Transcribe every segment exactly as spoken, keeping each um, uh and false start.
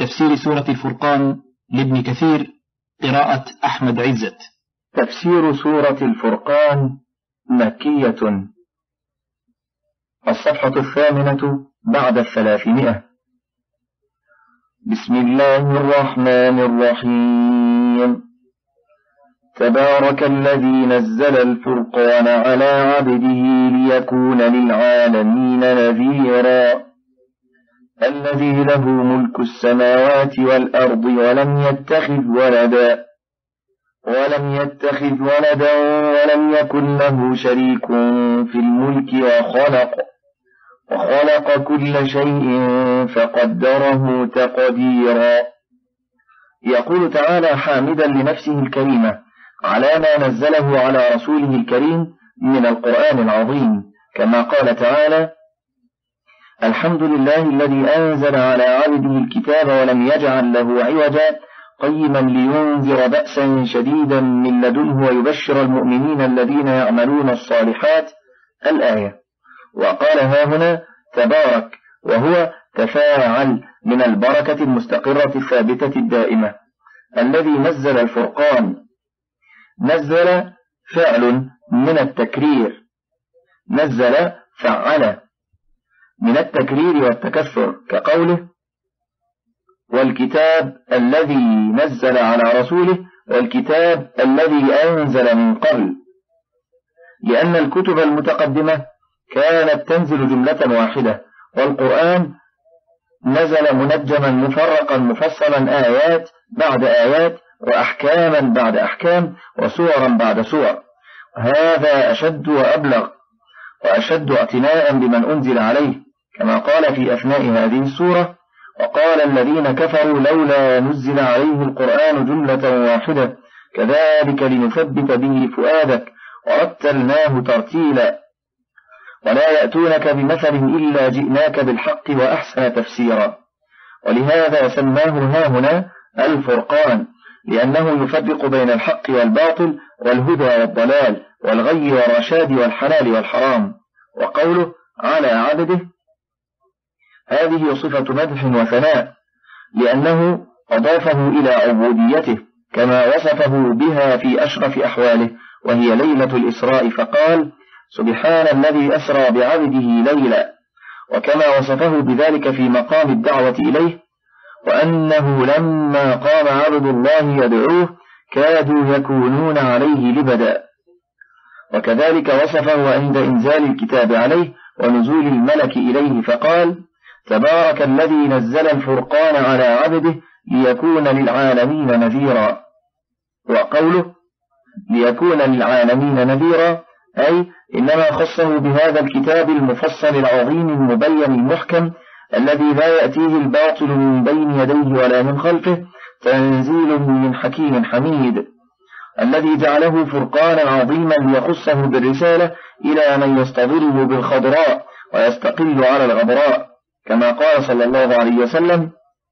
تفسير سورة الفرقان لابن كثير، قراءة أحمد عزت. تفسير سورة الفرقان مكية. الصفحة الثامنة بعد الثلاثمائة. بسم الله الرحمن الرحيم. تبارك الذي نزل الفرقان على عبده ليكون للعالمين نذيرا الذي له ملك السماوات والأرض ولم يتخذ ولدا ولم يتخذ ولدا ولم يكن له شريك في الملك وخلق وخلق كل شيء فقدره تقديرا. يقول تعالى حامدا لنفسه الكريمة على ما نزله على رسوله الكريم من القرآن العظيم، كما قال تعالى: الحمد لله الذي أنزل على عبده الكتاب ولم يجعل له عوجا قيما لينذر بأسا شديدا من لدنه ويبشر المؤمنين الذين يعملون الصالحات. الآية. وقال ها هنا تبارك، وهو تفاعل من البركة المستقرة الثابتة الدائمة. الذي نزل الفرقان، نزل فعل من التكرير، نزل فعل من التكرير والتكثر، كقوله: والكتاب الذي نزل على رسوله والكتاب الذي أنزل من قبل، لأن الكتب المتقدمة كانت تنزل جملة واحدة، والقرآن نزل منجما مفرقا مفصلا، آيات بعد آيات وأحكاما بعد أحكام وسورا بعد سور. هذا أشد وأبلغ وأشد اعتناء بمن أنزل عليه، كما قال في أثناء هذه السورة: وقال الذين كفروا لولا نزل عليه القرآن جملة واحدة كذلك لنثبت به فؤادك ورتلناه ترتيلا ولا يأتونك بمثل إلا جئناك بالحق وأحسن تفسيرا. ولهذا سماه هاهنا الفرقان، لأنه يفرق بين الحق والباطل والهدى والضلال والغي والرشاد والحلال والحرام. وقوله على عبده، هذه صفة مدح وثناء، لأنه أضافه إلى عبوديته كما وصفه بها في أشرف أحواله، وهي ليلة الإسراء، فقال: سبحان الذي أسرى بعبده ليلا، وكما وصفه بذلك في مقام الدعوة إليه: وأنه لما قام عبد الله يدعوه كادوا يكونون عليه لبدا. وكذلك وصفه عند إنزال الكتاب عليه ونزول الملك إليه، فقال: تبارك الذي نزل الفرقان على عبده ليكون للعالمين نذيرا. وقوله ليكون للعالمين نذيرا أي إنما خصه بهذا الكتاب المفصل العظيم المبين المحكم الذي لا يأتيه الباطل من بين يديه ولا من خلفه، تنزيل من حكيم حميد، الذي جعله فرقانا عظيما ليخصه بالرسالة إلى من يستظله بالخضراء ويستقل على الغبراء، كما قال صلى الله عليه وسلم: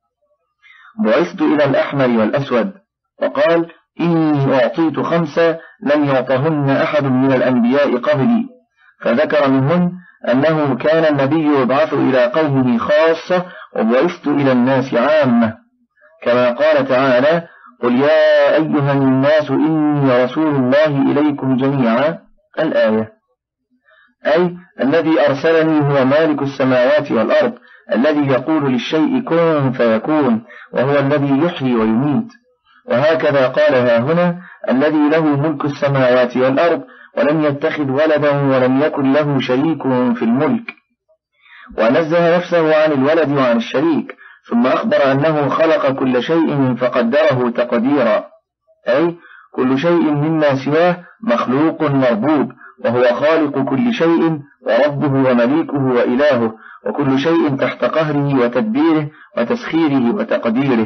بعثت إلى الأحمر والأسود. وقال: إني أعطيت خمسة لم يعطهن أحد من الأنبياء قبلي، فذكر منهن أنه كان النبي يبعث إلى قومه خاصة وبعثت إلى الناس عامة، كما قال تعالى: قل يا أيها الناس إني رسول الله إليكم جميعا. الآية. أي الذي أرسلني هو مالك السماوات والأرض، الذي يقول للشيء كن فيكون، وهو الذي يحيي ويميت. وهكذا قال ها هنا: الذي له ملك السماوات والأرض ولم يتخذ ولدا ولم يكن له شريك في الملك، ونزه نفسه عن الولد وعن الشريك، ثم أخبر أنه خلق كل شيء فقدره تقديرا، أي كل شيء مما سواه مخلوق مربوب، وهو خالق كل شيء وربه ومليكه وإلهه، وكل شيء تحت قهره وتدبيره وتسخيره وتقديره.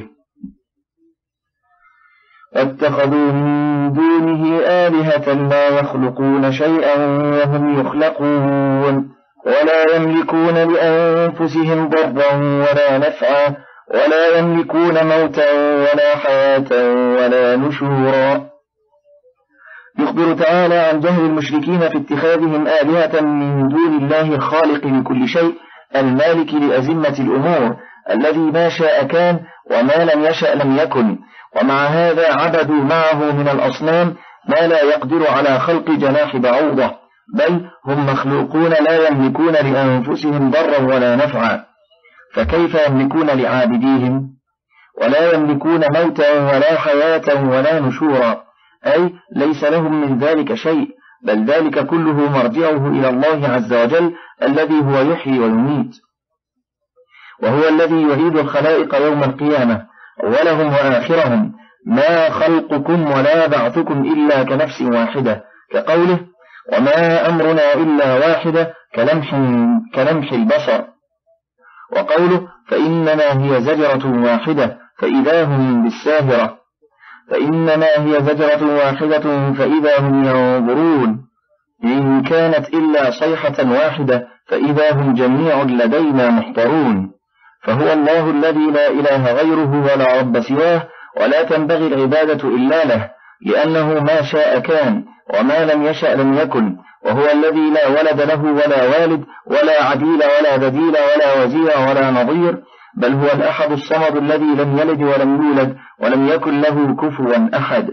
واتخذوا من دونه آلهة لا يخلقون شيئا وهم يخلقون ولا يملكون لأنفسهم ضرا ولا نفعا ولا يملكون موتا ولا حياة ولا نشورا. يخبر تعالى عن جهل المشركين في اتخاذهم آلهة من دون الله الخالق لكل شيء المالك لأزمة الأمور الذي ما شاء كان وما لم يشأ لم يكن، ومع هذا عبدوا معه من الأصنام ما لا يقدر على خلق جناح بعوضة، بل هم مخلوقون لا يملكون لأنفسهم ضرا ولا نفعا، فكيف يملكون لعابديهم؟ ولا يملكون موتا ولا حياة ولا نشورا، أي ليس لهم من ذلك شيء، بل ذلك كله مرجعه إلى الله عز وجل الذي هو يحيي ويميت، وهو الذي يعيد الخلائق يوم القيامة أولهم وآخرهم، ما خلقكم ولا بعثكم إلا كنفس واحدة، كقوله وما أمرنا إلا واحدة كلمح, كلمح البصر، وقوله فإنما هي زجرة واحدة فإذا هم بالساهرة، فإنما هي زجرة واحدة فإذا هم ينظرون، إن كانت إلا صيحة واحدة فإذا هم جميع لدينا محضرون. فهو الله الذي لا إله غيره ولا رب سواه، ولا تنبغي العبادة إلا له، لأنه ما شاء كان وما لم يشأ لم يكن، وهو الذي لا ولد له ولا والد ولا عديل ولا بديل ولا وزير ولا نظير، بل هو الأحد الصمد الذي لم يلد ولم يولد ولم يكن له كفوا أحد.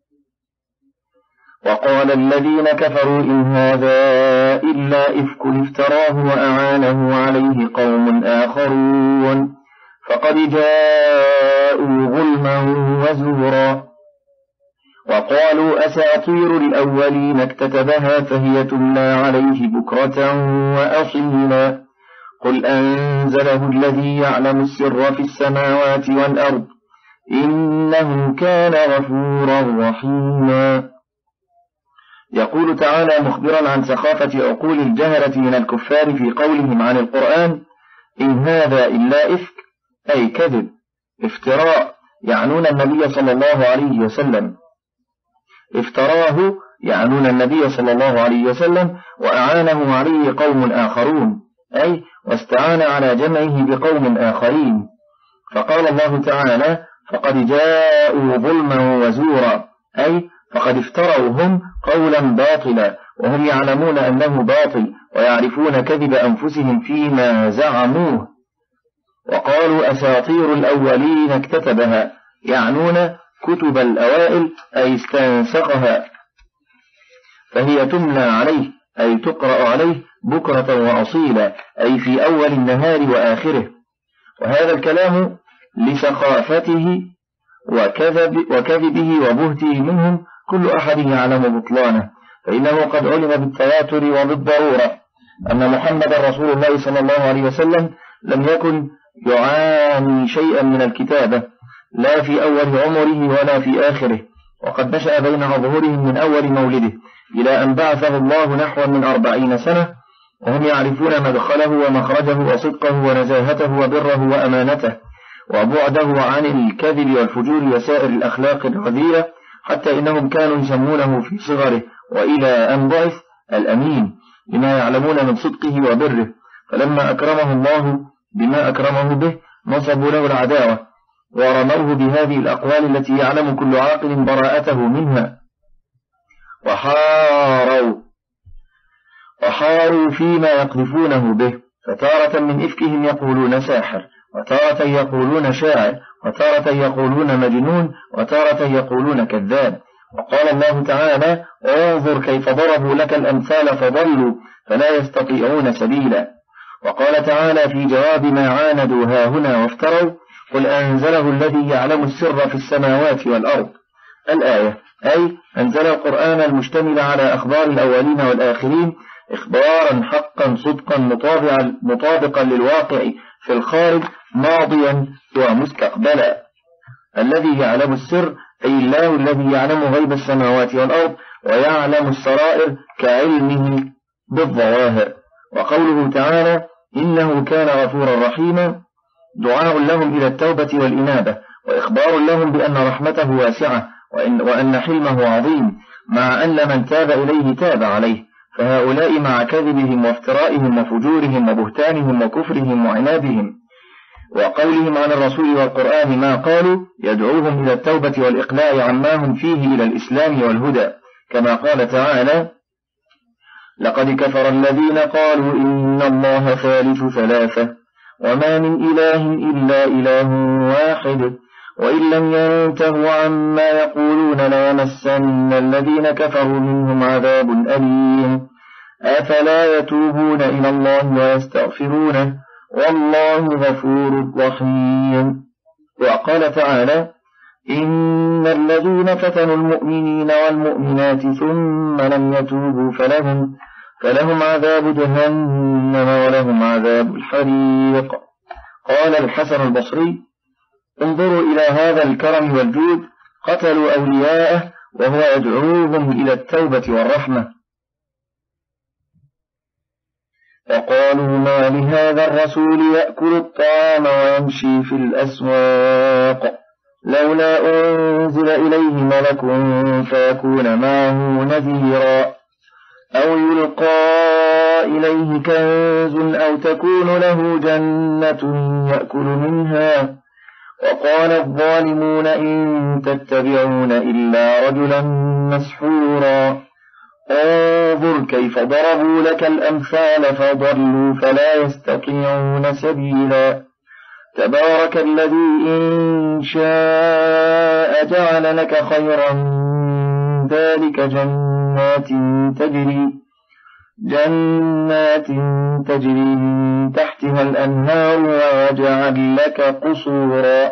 وقال الذين كفروا إن هذا إلا إفك افتراه وأعانه عليه قوم آخرون فقد جاءوا ظلما وزورا. وقالوا أساطير الأولين اكتتبها فهي تملى عليه بكرة وأصيلا، قل أنزله الذي يعلم السر في السماوات والأرض إنه كان غفورا رحيما. يقول تعالى مخبرا عن سخافة عقول الجهلة من الكفار في قولهم عن القرآن إن هذا إلا إفك، أي كذب افتراء، يعنون النبي صلى الله عليه وسلم، افتراه يعنون النبي صلى الله عليه وسلم، وأعانه عليه قوم آخرون، أي واستعان على جمعه بقوم آخرين. فقال الله تعالى فقد جاءوا ظلما وزورا، أي فقد افتروا هم قولا باطلا وهم يعلمون أنه باطل ويعرفون كذب أنفسهم فيما زعموه. وقالوا أساطير الأولين اكتتبها، يعنون كتب الأوائل أي استنسخها، فهي تملى عليه أي تقرأ عليه بكرة وأصيلا، أي في أول النهار وآخره. وهذا الكلام لسخافته وكذب وكذبه وبهته منهم كل أحد يعلم بطلانه، فإنه قد علم بالتواتر وبالضرورة أن محمد رسول الله صلى الله عليه وسلم لم يكن يعاني شيئا من الكتابة لا في أول عمره ولا في آخره، وقد نشأ بين أظهرهم من أول مولده إلى أن بعثه الله نحو من أربعين سنة، وهم يعرفون مدخله ومخرجه وصدقه ونزاهته وبره وأمانته وبعده عن الكذب والفجور وسائر الأخلاق الرذيلة، حتى إنهم كانوا يسمونه في صغره وإلى أن ضعف الأمين لما يعلمون من صدقه وبره. فلما أكرمه الله بما أكرمه به نصبوا له العداوة ورموه بهذه الأقوال التي يعلم كل عاقل براءته منها، وحاروا وحاروا فيما يقذفونه به، فتارة من إفكهم يقولون ساحر، وتارة يقولون شاعر، وتارة يقولون مجنون، وتارة يقولون كذاب. وقال الله تعالى انظر كيف ضربوا لك الأمثال فضلوا فلا يستطيعون سبيلا. وقال تعالى في جواب ما عاندوا هاهنا وافتروا قل أنزله الذي يعلم السر في السماوات والأرض، الآية، أي أنزل القرآن المشتمل على أخبار الأولين والآخرين إخبارا حقا صدقا مطابقا للواقع في الخارج ماضيا ومستقبلا. الذي يعلم السر أي الله الذي يعلم غيب السماوات والأرض ويعلم السرائر كعلمه بالظواهر. وقوله تعالى إنه كان غفورا رحيما دعاء لهم إلى التوبة والإنابة، وإخبار لهم بأن رحمته واسعة وإن, وأن حلمه عظيم، مع أن من تاب إليه تاب عليه. فهؤلاء مع كذبهم وافترائهم وفجورهم وبهتانهم وكفرهم وعنادهم وقولهم عن الرسول والقرآن ما قالوا يدعوهم إلى التوبة والإقلاع عما هم فيه إلى الإسلام والهدى، كما قال تعالى لقد كفر الذين قالوا إن الله ثالث ثلاثة وما من إله إلا إله واحد وإن لم ينتهوا عما يقولون ليمسن الذين كفروا منهم عذاب أليم أفلا يتوبون إلى الله ويستغفرونه والله غفور رحيم. وقال تعالى إن الذين فتنوا المؤمنين والمؤمنات ثم لم يتوبوا فلهم, فلهم عذاب جهنم ولهم عذاب الحريق. قال الحسن البصري انظروا إلى هذا الكرم والجود، قتلوا أولياءه وهو يدعوهم إلى التوبة والرحمة. وقالوا ما لهذا الرسول يأكل الطعام ويمشي في الأسواق لولا أنزل إليه ملك فيكون معه نذيرا أو يلقى إليه كنز أو تكون له جنة يأكل منها. وقال الظالمون إن تتبعون إلا رجلا مسحورا انظر كيف ضربوا لك الأمثال فضلوا فلا يستطيعون سبيلا. تبارك الذي إن شاء جعل لك خيرا من ذلك جنات تجري جنات تجري من تحتها الأنهار ويجعل لك قصورا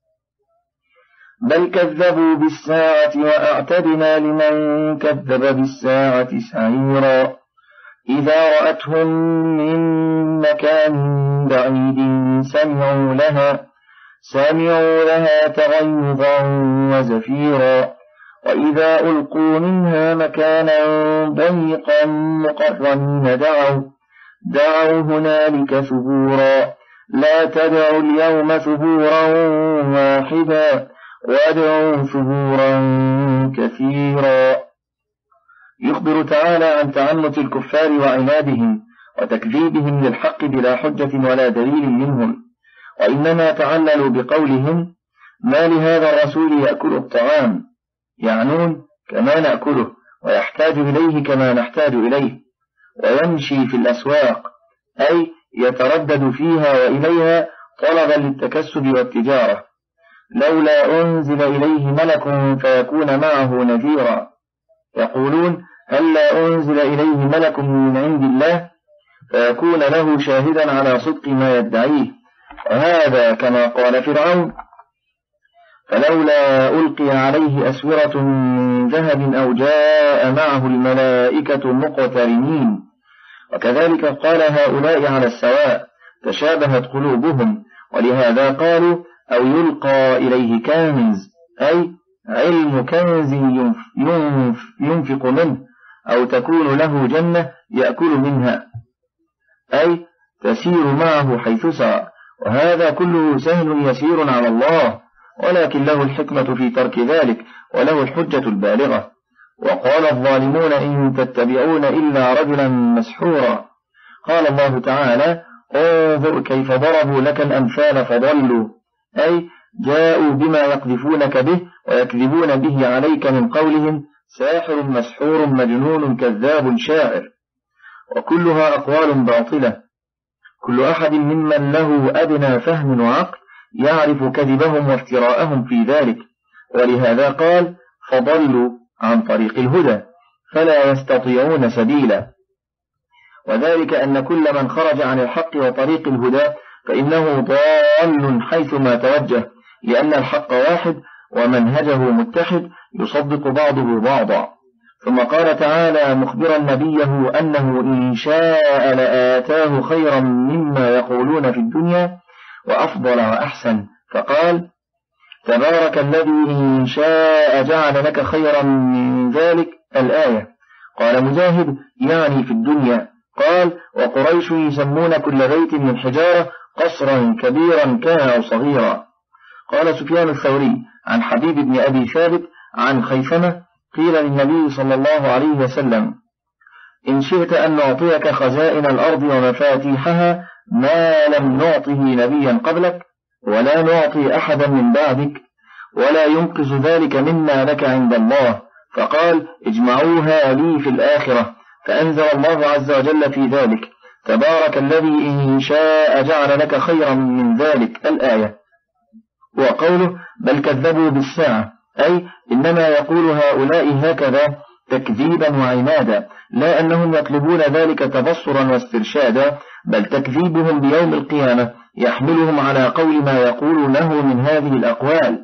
بل كذبوا بالساعة وأعتدنا لمن كذب بالساعة سعيرا. إذا رأتهم من مكان بعيد سمعوا لها سمعوا لها تغيظا وزفيرا وإذا ألقوا منها مكانا ضيقا مقرنين دعوا دعوا هنالك ثبورا لا تدعوا اليوم ثبورا واحدا وادعوا ثبورا كثيرا. يخبر تعالى عن تعنت الكفار وعنادهم وتكذيبهم للحق بلا حجة ولا دليل منهم، وإنما تعللوا بقولهم ما لهذا الرسول يأكل الطعام، يعنون كما نأكله ويحتاج إليه كما نحتاج إليه، ويمشي في الأسواق أي يتردد فيها وإليها طلبا للتكسب والتجارة. لولا أنزل إليه ملك فيكون معه نذيرا. يقولون هل لا أنزل إليه ملك من عند الله فيكون له شاهدا على صدق ما يدعيه. وهذا كما قال فرعون فلولا ألقي عليه أسورة من ذهب أو جاء معه الملائكة مقترنين. وكذلك قال هؤلاء على السواء تشابهت قلوبهم، ولهذا قالوا أو يلقى إليه كنز أي علم كنز ينفق منه أو تكون له جنة يأكل منها أي تسير معه حيث سار. وهذا كله سهل يسير على الله، ولكن له الحكمة في ترك ذلك وله الحجة البالغة. وقال الظالمون إن تتبعون إلا رجلا مسحورا. قال الله تعالى انظر كيف ضربوا لك الأمثال فضلوا أي جاءوا بما يقذفونك به ويكذبون به عليك من قولهم ساحر مسحور مجنون كذاب شاعر، وكلها أقوال باطلة. كل أحد ممن له أدنى فهم وعقل يعرف كذبهم وافتراءهم في ذلك، ولهذا قال فضلوا عن طريق الهدى فلا يستطيعون سبيلا. وذلك أن كل من خرج عن الحق وطريق الهدى فإنه ضال حيثما توجه، لأن الحق واحد ومنهجه متحد يصدق بعضه بعضا. ثم قال تعالى مخبرا نبيه أنه إن شاء لآتاه خيرا مما يقولون في الدنيا وأفضل وأحسن، فقال تبارك الذي إن شاء جعل لك خيرا من ذلك الآية. قال مجاهد يعني في الدنيا. قال وقريش يسمون كل بيت من حجارة قصرا كبيرا كان أو صغيرا. قال سفيان الثوري عن حبيب بن أبي ثابت عن خيثمة قيل للنبي صلى الله عليه وسلم إن شئت أن نعطيك خزائن الأرض ومفاتيحها ما لم نعطه نبيا قبلك ولا نعطي أحدا من بعدك ولا ينقذ ذلك مما لك عند الله، فقال اجمعوها لي في الآخرة، فأنزل الله عز وجل في ذلك تبارك الذي إن شاء جعل لك خيرا من ذلك الآية. وقوله بل كذبوا بالساعة أي إنما يقول هؤلاء هكذا تكذيبا وعنادا، لا أنهم يطلبون ذلك تبصرا واسترشادا، بل تكذيبهم بيوم القيامة يحملهم على قول ما يقولونه من هذه الأقوال.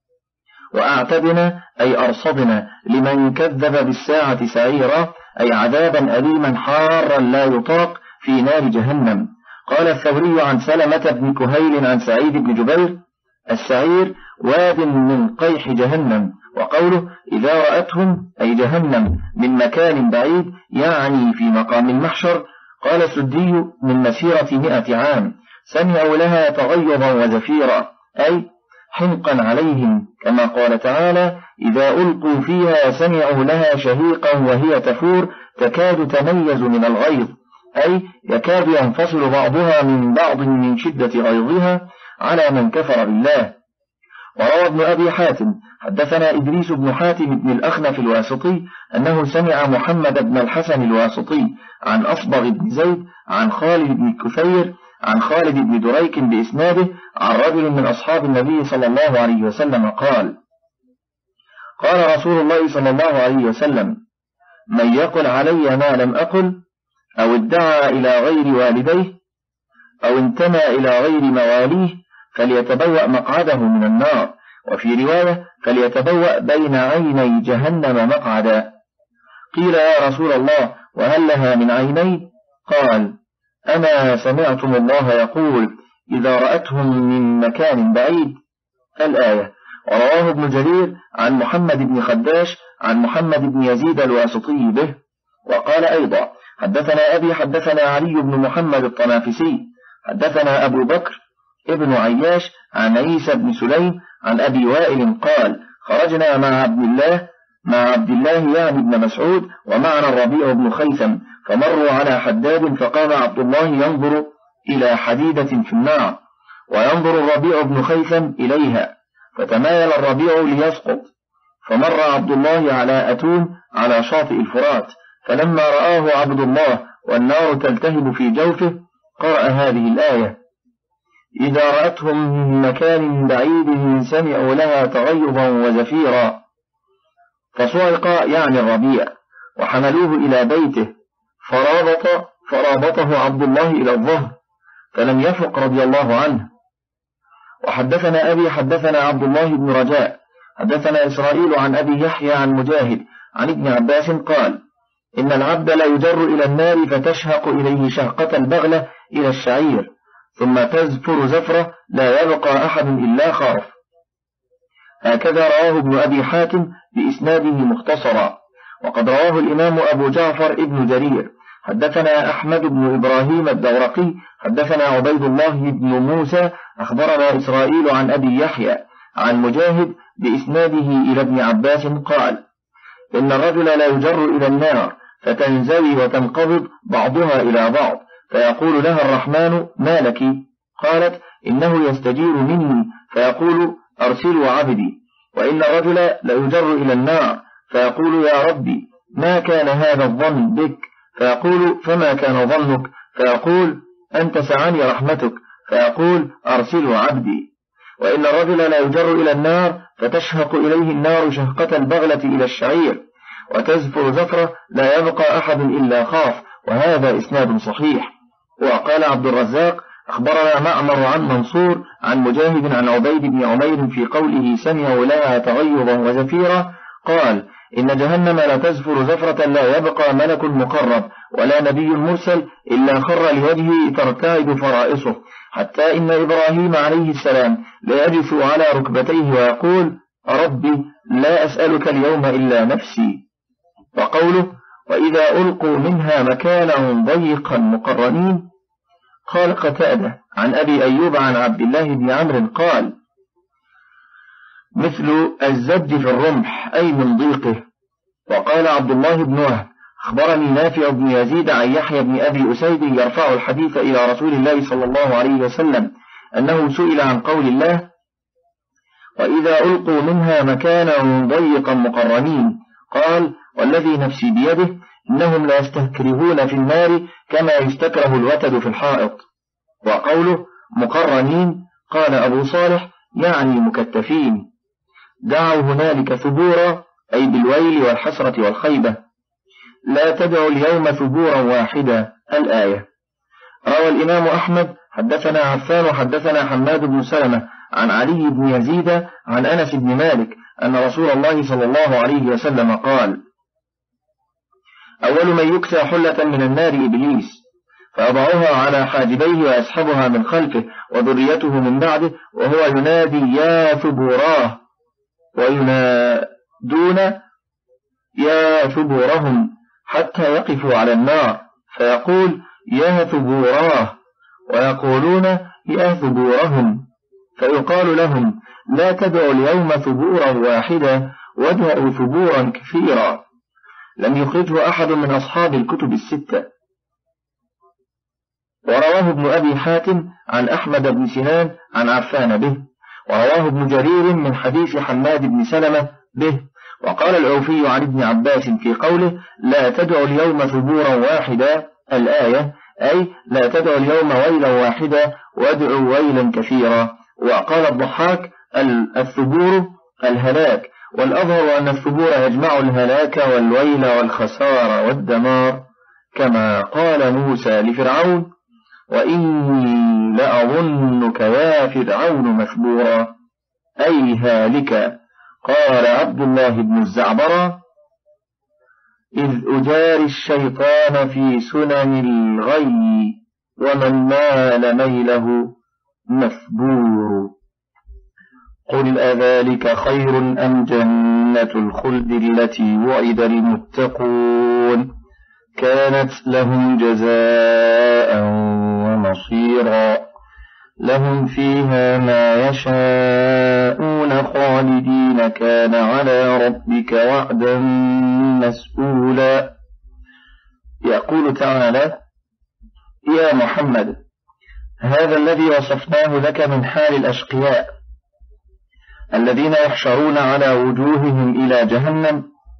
وأعتدنا أي أرصدنا لمن كذب بالساعة سعيرا أي عذابا أليما حارا لا يطاق في نار جهنم. قال الثوري عن سلمة بن كهيل عن سعيد بن جبير السعير واد من قيح جهنم. وقوله إذا رأتهم أي جهنم من مكان بعيد يعني في مقام المحشر. قال السدي من مسيرة مئة عام سمعوا لها تغيظا وزفيرا أي حنقا عليهم، كما قال تعالى إذا ألقوا فيها سمعوا لها شهيقا وهي تفور تكاد تميز من الغيظ أي يكاد ينفصل بعضها من بعض من شدة غيظها على من كفر بالله. وروى ابن أبي حاتم حدثنا إدريس بن حاتم بن الأخنف الواسطي أنه سمع محمد بن الحسن الواسطي عن أصبغ بن زيد عن خالد بن كثير عن خالد بن دريك بإسناده عن رجل من أصحاب النبي صلى الله عليه وسلم قال قال رسول الله صلى الله عليه وسلم من يقل علي ما لم أقل أو ادعى إلى غير والديه أو انتمى إلى غير مواليه فليتبوأ مقعده من النار. وفي رواية فليتبوأ بين عيني جهنم مقعدا. قيل يا رسول الله وهل لها من عينين؟ قال أما سمعتم الله يقول إذا رأتهم من مكان بعيد الآية. ورواه ابن جرير عن محمد بن خداش عن محمد بن يزيد الواسطي به. وقال أيضا حدثنا أبي حدثنا علي بن محمد الطنافسي حدثنا أبو بكر ابن عياش عن عيسى بن سليم عن أبي وائل قال خرجنا مع عبد الله مع عبد الله يعني ابن مسعود ومعنا الربيع بن خيثم فمروا على حداد فقام عبد الله ينظر إلى حديدة في النار وينظر الربيع بن خيثم إليها فتمايل الربيع ليسقط فمر عبد الله على أتون على شاطئ الفرات فلما رآه عبد الله والنار تلتهب في جوفه قرأ هذه الآية إذا رأتهم من مكان بعيد سمعوا لها تغيظا وزفيرا فصعق يعني الربيع وحملوه إلى بيته فرابط فرابطه عبد الله إلى الظهر فلم يفق رضي الله عنه. وحدثنا أبي حدثنا عبد الله بن رجاء حدثنا إسرائيل عن أبي يحيى عن مجاهد عن ابن عباس قال إن العبد لا يجر إلى النار فتشهق إليه شهقة البغلة إلى الشعير ثم تزفر زفرة لا يبقى أحد إلا خاف. هكذا رواه ابن أبي حاتم بإسناده مختصرا. وقد رواه الإمام أبو جعفر ابن جرير حدثنا أحمد بن إبراهيم الدورقي حدثنا عبيد الله بن موسى أخبرنا إسرائيل عن أبي يحيى عن مجاهد بإسناده إلى ابن عباس قال إن الرجل لا يجر إلى النار فتنزوي وتنقبض بعضها إلى بعض فيقول لها الرحمن ما لك؟ قالت إنه يستجير مني فيقول أرسلوا عبدي. وإن الرجل لا يجر إلى النار فيقول يا ربي ما كان هذا الظن بك؟ فيقول فما كان ظنك؟ فيقول أنت سعني رحمتك فيقول أرسلوا عبدي. وإن الرجل لا يجر إلى النار فتشهق إليه النار شهقة البغلة إلى الشعير وتزفر زفرة لا يبقى أحد إلا خاف. وهذا إسناد صحيح. وقال عبد الرزاق أخبرنا معمر عن منصور عن مجاهد عن عبيد بن عمير في قوله سمعوا لها تغيظا وزفيرا قال إن جهنم لا تزفر زفرة لا يبقى ملك مقرب ولا نبي مرسل إلا خر لوجهه ترتعد فرائصه حتى إن إبراهيم عليه السلام ليجث على ركبتيه ويقول ربي لا أسألك اليوم إلا نفسي. وقوله وإذا ألقوا منها مكانا ضيقا مقرنين قال قتادة عن أبي أيوب عن عبد الله بن عمرو قال مثل الزبد في الرمح أي من ضيقه. وقال عبد الله بن وهب أخبرني نافع بن يزيد عن يحيى بن أبي أسيد يرفع الحديث إلى رسول الله صلى الله عليه وسلم أنه سئل عن قول الله وإذا ألقوا منها مكانا ضيقا مقرنين قال والذي نفسي بيده إنهم لا يستكرهون في النار كما يستكره الوتد في الحائط. وقوله مقرنين قال أبو صالح يعني مكتفين. دعوا هنالك ثبورا أي بالويل والحسرة والخيبة. لا تدعوا اليوم ثبورا واحدا الآية. روى الإمام أحمد حدثنا عفان وحدثنا حماد بن سلمة عن علي بن يزيد عن أنس بن مالك أن رسول الله صلى الله عليه وسلم قال: أول من يكسى حلة من النار إبليس، فيضعها على حاجبيه ويسحبها من خلفه وذريته من بعده، وهو ينادي يا ثبوراه، وينادون يا ثبورهم حتى يقفوا على النار، فيقول يا ثبوراه، ويقولون يا ثبورهم، فيقال لهم لا تدعوا اليوم ثبورا واحدا وادعوا ثبورا كثيرا. لم يخرجه أحد من أصحاب الكتب الستة. ورواه ابن أبي حاتم عن أحمد بن سنان عن عفان به، ورواه ابن جرير من حديث حماد بن سلمة به. وقال العوفي عن ابن عباس في قوله لا تدعوا اليوم ثبورا واحدا الآية أي لا تدعوا اليوم ويلا واحدا وادعوا ويلا كثيرا. وقال الضحاك الثبور الهلاك، والأظهر أن الثبور يجمع الهلاك والويل والخسار والدمار، كما قال موسى لفرعون وإني لأظنك يا فرعون مثبورا أي هالكا. قال عبد الله بن الزعبرة إذ أجاري الشيطان في سنن الغي ومن مال ميله مثبور. قل أذلك خير أم جنة الخلد التي وعد المتقون كانت لهم جزاء ومصيرا لهم فيها ما يشاءون خالدين كان على ربك وعدا مسئولا. يقول تعالى يا محمد هذا الذي وصفناه لك من حال الأشقياء الذين يحشرون على وجوههم إلى جهنم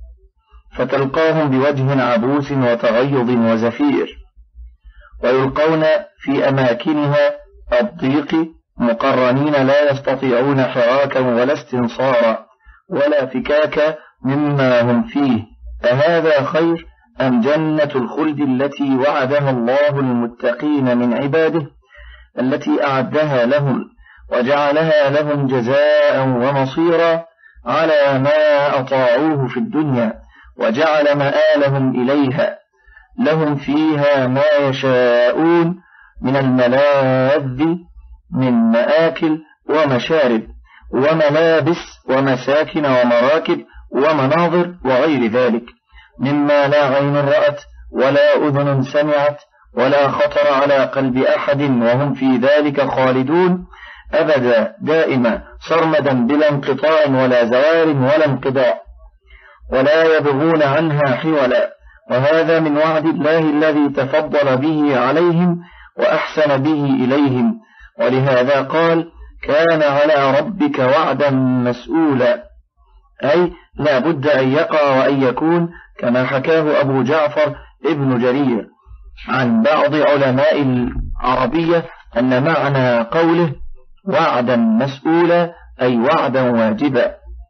فتلقاهم بوجه عبوس وتغيظ وزفير، ويلقون في أماكنها الضيق مقرنين لا يستطيعون حراكا ولا استنصارا ولا فكاكا مما هم فيه، أهذا خير أم جنة الخلد التي وعدها الله المتقين من عباده التي أعدها لهم وجعلها لهم جزاء ومصيرا على ما أطاعوه في الدنيا وجعل مآلهم إليها، لهم فيها ما يشاءون من الملاذ من مآكل ومشارب وملابس ومساكن ومراكب ومناظر وغير ذلك مما لا عين رأت ولا أذن سمعت ولا خطر على قلب أحد، وهم في ذلك خالدون أبدا دائما صرمدا بلا انقطاع ولا زوال ولا انقضاء ولا يبغون عنها حولا. وهذا من وعد الله الذي تفضل به عليهم وأحسن به إليهم، ولهذا قال كان على ربك وعدا مسئولا أي لا بد أن يقع وأن يكون، كما حكاه أبو جعفر ابن جرير عن بعض علماء العربية أن معنى قوله وعدا مسئولا أي وعدا واجبا.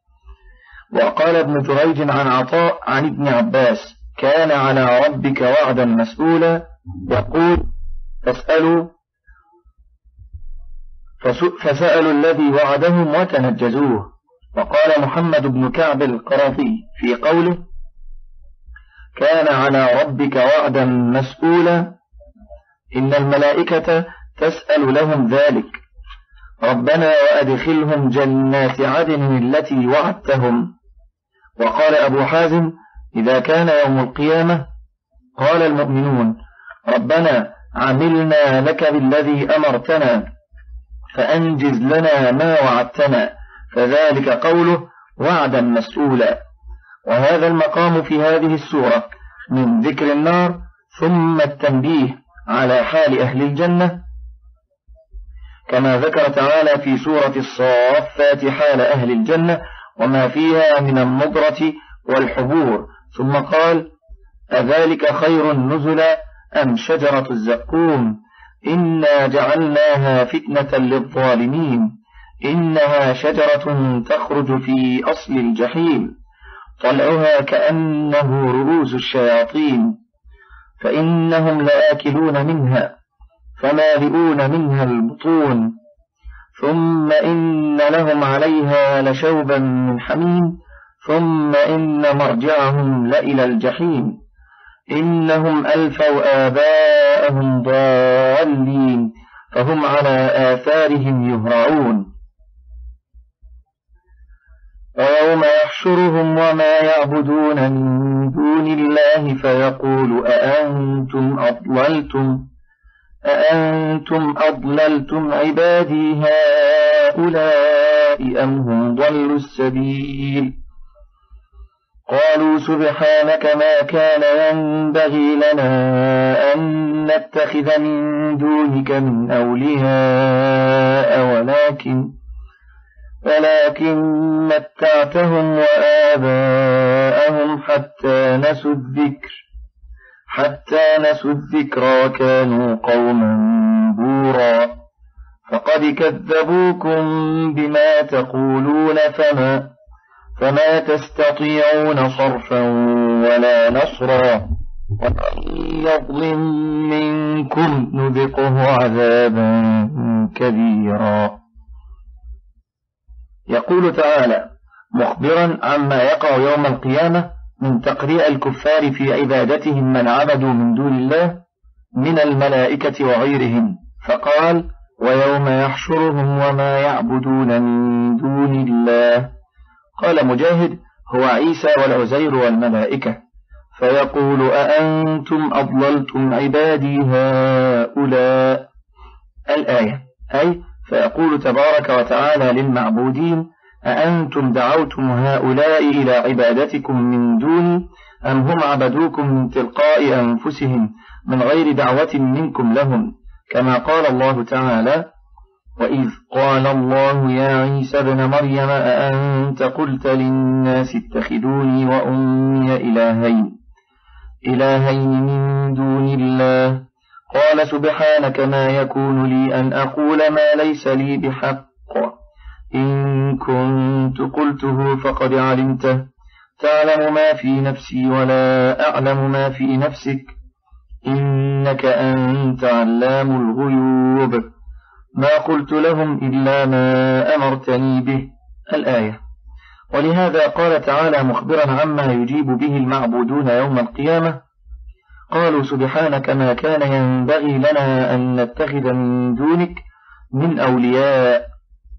وقال ابن جريج عن عطاء عن ابن عباس كان على ربك وعدا مسئولا يقول فاسألوا فسألوا الذي وعدهم وتنجزوه. وقال محمد بن كعب القرظي في قوله كان على ربك وعدا مسئولا إن الملائكة تسأل لهم ذلك ربنا وأدخلهم جنات عدن التي وعدتهم. وقال أبو حازم إذا كان يوم القيامة قال المؤمنون ربنا عملنا لك بالذي أمرتنا فأنجز لنا ما وعدتنا، فذلك قوله وعدا مسئولا. وهذا المقام في هذه السورة من ذكر النار ثم التنبيه على حال أهل الجنة كما ذكر تعالى في سورة الصافات حال أهل الجنة وما فيها من النضرة والحبور، ثم قال أذلك خير نزلا أم شجرة الزقوم إنا جعلناها فتنة للظالمين إنها شجرة تخرج في أصل الجحيم طلعها كأنه رؤوس الشياطين فإنهم لآكلون منها فمالئون منها البطون ثم إن لهم عليها لشوبا من حميم ثم إن مرجعهم لإلى الجحيم إنهم ألفوا آباءهم ضالين فهم على آثارهم يهرعون ويوم يحشرهم وما يعبدون من دون الله فيقول أأنتم أضللتم أأنتم أضللتم عبادي هؤلاء أم هم ضلوا السبيل قالوا سبحانك ما كان ينبغي لنا أن نتخذ من دونك من أولياء ولكن ولكن متعتهم وآباءهم حتى نسوا الذكر حتى نسوا الذكر وكانوا قوما بورا فقد كذبوكم بما تقولون فما فما تستطيعون صرفا ولا نصرا ومن يظلم منكم نذقه عذابا كبيرا. يقول تعالى مخبرا عما يقع يوم القيامة من تقريع الكفار في عبادتهم من عبدوا من دون الله من الملائكة وغيرهم فقال ويوم يحشرهم وما يعبدون من دون الله. قال مجاهد هو عيسى والعزير والملائكة فيقول أأنتم أضللتم عبادي هؤلاء الآية أي فيقول تبارك وتعالى للمعبودين أأنتم دعوتم هؤلاء إلى عبادتكم من دوني أم هم عبدوكم من تلقاء أنفسهم من غير دعوة منكم لهم كما قال الله تعالى وإذ قال الله يا عيسى ابن مريم أأنت قلت للناس اتخذوني وأمي إلهين إلهين من دون الله قال سبحانك ما يكون لي أن أقول ما ليس لي بحق إن كنت قلته فقد علمته تعلم ما في نفسي ولا أعلم ما في نفسك إنك أنت علام الغيوب ما قلت لهم إلا ما أمرتني به الآية. ولهذا قال تعالى مخبرا عما يجيب به المعبودون يوم القيامة قالوا سبحانك ما كان ينبغي لنا أن نتخذ من دونك من أولياء.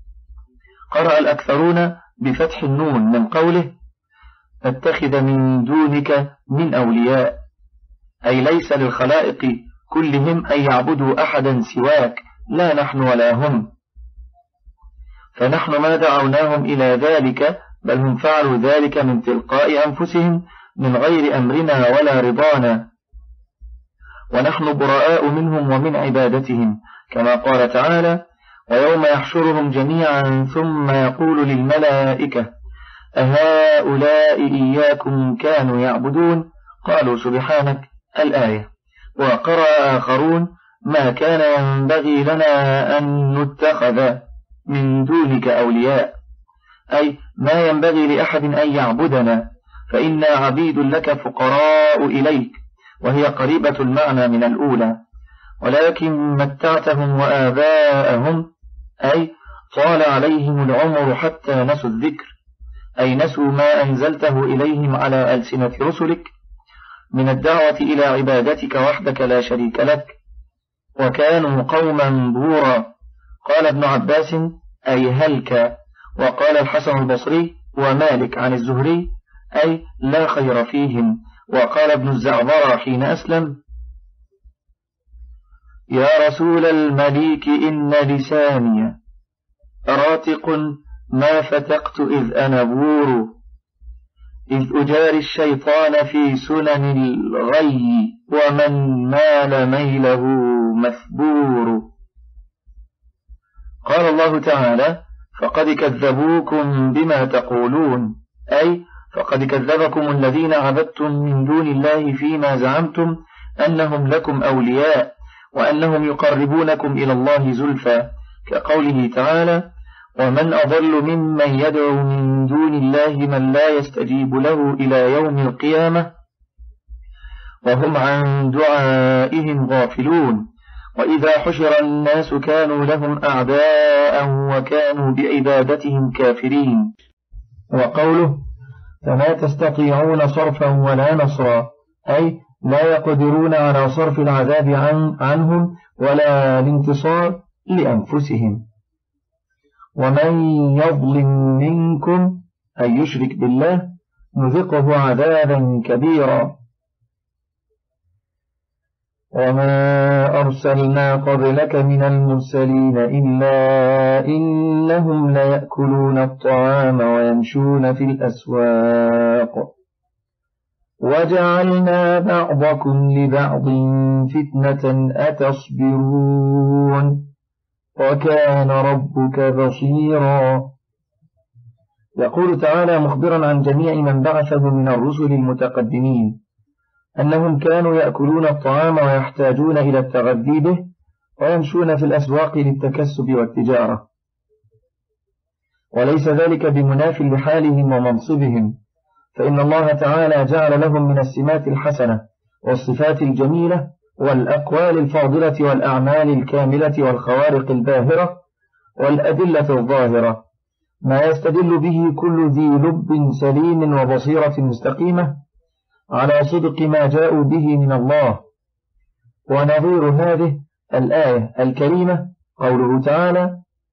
قرأ الأكثرون بفتح النون من قوله نتخذ من دونك من أولياء أي ليس للخلائق كلهم أن يعبدوا أحدا سواك لا نحن ولا هم فنحن ما دعوناهم إلى ذلك بل هم فعلوا ذلك من تلقاء أنفسهم من غير أمرنا ولا رضانا ونحن براء منهم ومن عبادتهم كما قال تعالى ويوم يحشرهم جميعا ثم يقول للملائكة أهؤلاء إياكم كانوا يعبدون قالوا سبحانك الآية. وقرأ آخرون ما كان ينبغي لنا أن نتخذ من دونك أولياء أي ما ينبغي لأحد أن يعبدنا فإنا عبيد لك فقراء إليك وهي قريبة المعنى من الأولى ولكن متعتهم وآباءهم أي طال عليهم العمر حتى نسوا الذكر أي نسوا ما أنزلته إليهم على ألسنة رسلك من الدعوة إلى عبادتك وحدك لا شريك لك وكانوا قوما بورا. قال ابن عباس أي هلك وقال الحسن البصري ومالك عن الزهري أي لا خير فيهم. وقال ابن الزعبر حين أسلم يا رسول المليك إن لساني راتق ما فتقت إذ أنا بور إذ أجاري الشيطان في سنن الغي ومن مال ميله مثبور. قال الله تعالى فقد كذبوكم بما تقولون أي فقد كذبكم الذين عبدتم من دون الله فيما زعمتم أنهم لكم أولياء وأنهم يقربونكم إلى الله زلفى، كقوله تعالى: ومن أضل ممن يدعو من دون الله من لا يستجيب له إلى يوم القيامة وهم عن دعائهم غافلون، وإذا حشر الناس كانوا لهم أعداء وكانوا بعبادتهم كافرين. وقوله: فما تستطيعون صرفا ولا نصرا، أي لا يقدرون على صرف العذاب عن عنهم ولا الانتصار لأنفسهم. ومن يظلم منكم أي يشرك بالله نذقه عذابا كبيرا. وما أرسلنا قبلك من المرسلين إلا إنهم ليأكلون الطعام ويمشون في الأسواق وجعلنا بعضكم لبعض فتنة أتصبرون وكان ربك بصيرا. يقول تعالى مخبرا عن جميع من بعثه من الرسل المتقدمين أنهم كانوا يأكلون الطعام ويحتاجون إلى التغذي به ويمشون في الأسواق للتكسب والتجارة، وليس ذلك بمناف لحالهم ومنصبهم، فإن الله تعالى جعل لهم من السمات الحسنة والصفات الجميلة والأقوال الفاضلة والأعمال الكاملة والخوارق الباهرة والأدلة الظاهرة ما يستدل به كل ذي لب سليم وبصيرة مستقيمة على صدق ما جاءوا به من الله. ونظير هذه الآية الكريمة قوله تعالى: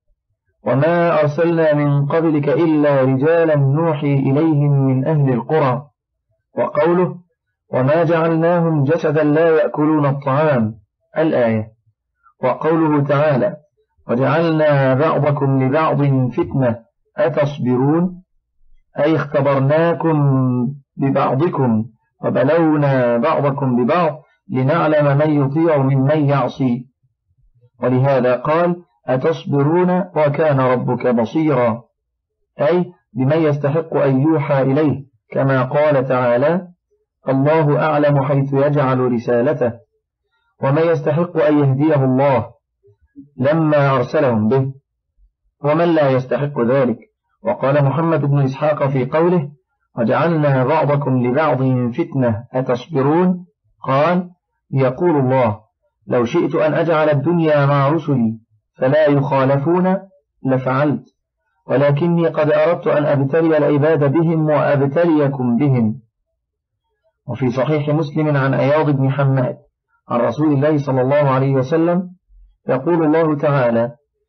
وما أرسلنا من قبلك إلا رجالا نوحي إليهم من أهل القرى، وقوله: وما جعلناهم جسدا لا يأكلون الطعام الآية، وقوله تعالى: وجعلنا بعضكم لبعض فتنة أتصبرون، أي اختبرناكم ببعضكم وبلونا بعضكم ببعض لنعلم من يطيع ممن يعصي، ولهذا قال: أتصبرون وكان ربك بصيرا، أي بمن يستحق أن يوحى إليه، كما قال تعالى: الله أعلم حيث يجعل رسالته، ومن يستحق أن يهديه الله لما أرسلهم به، ومن لا يستحق ذلك. وقال محمد بن إسحاق في قوله: وجعلنا بعضكم لبعض فتنة أتصبرون، قال: يقول الله: لو شئت أن أجعل الدنيا مع رسلي فلا يخالفون لفعلت، ولكني قد أردت أن أبتلي العباد بهم وأبتليكم بهم. وفي صحيح مسلم عن أياض بن حماد عن رسول الله صلى الله عليه وسلم يقول الله تعالى: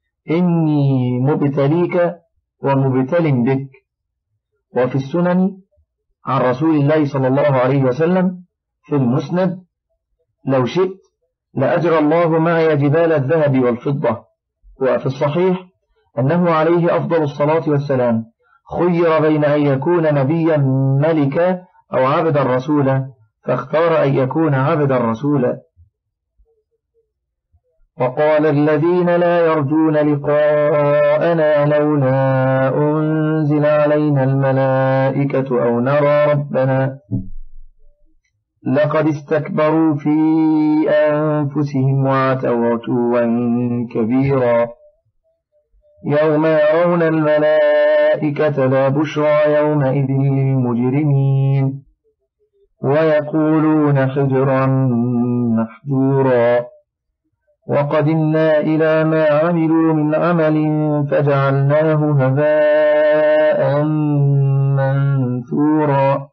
إني مبتليك ومبتل بك. وفي السنن عن رسول الله صلى الله عليه وسلم في المسند: لو شئت لأجرى الله معي جبال الذهب والفضة. وفي الصحيح أنه عليه أفضل الصلاة والسلام خير بين أن يكون نبيا ملكا أو عبدا رسولا، فاختار أن يكون عبدا رسولا. وقال الذين لا يرجون لقاءنا لولا أنزل علينا الملائكة أو نرى ربنا لقد استكبروا في أنفسهم وعتوا عتوا كبيرا. يوم يرون الملائكة لا بشرى يومئذ للمجرمين ويقولون حجرا محجورا. وقدمنا إلى ما عملوا من عمل فجعلناه هباء منثورا.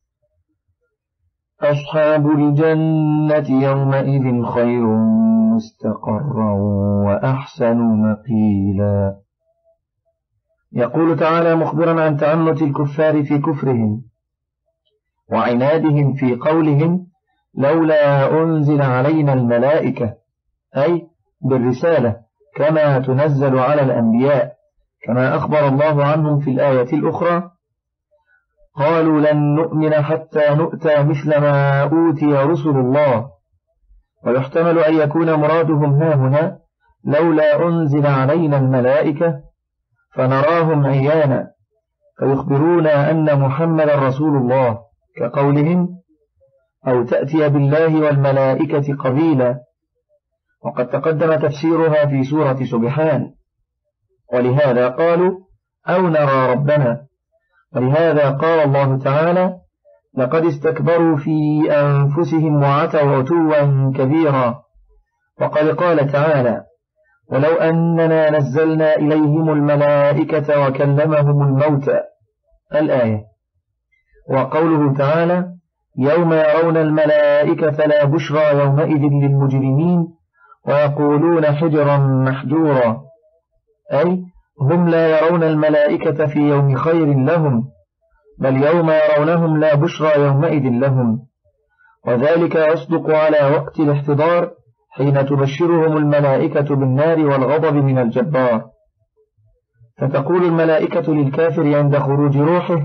أصحاب الجنة يومئذ خير مستقرا وأحسن مقيلا. يقول تعالى مخبرا عن تعنت الكفار في كفرهم وعنادهم في قولهم: لولا أنزل علينا الملائكة، أي بالرسالة كما تنزل على الأنبياء، كما أخبر الله عنهم في الآية الأخرى: قالوا لن نؤمن حتى نؤتى مثل ما أوتي رسل الله. ويحتمل أن يكون مرادهم هاهنا لولا أنزل علينا الملائكة فنراهم عيانا، فيخبرون أن محمد رسول الله كقولهم أو تأتي بالله والملائكة قبيلا، وقد تقدم تفسيرها في سورة سبحان. ولهذا قالوا أو نرى ربنا، ولهذا قال الله تعالى لقد استكبروا في أنفسهم وعتوا عتوا كبيرا. وقد قال تعالى ولو أننا نزلنا إليهم الملائكة وكلمهم الموتى الآية. وقوله تعالى يوم يرون الملائكة لا بشرى يومئذ للمجرمين ويقولون حجرا محجورا، أي هم لا يرون الملائكة في يوم خير لهم، بل يوم يرونهم لا بشرى يومئذ لهم، وذلك يصدق على وقت الاحتضار حين تبشرهم الملائكة بالنار والغضب من الجبار. فتقول الملائكة للكافر عند خروج روحه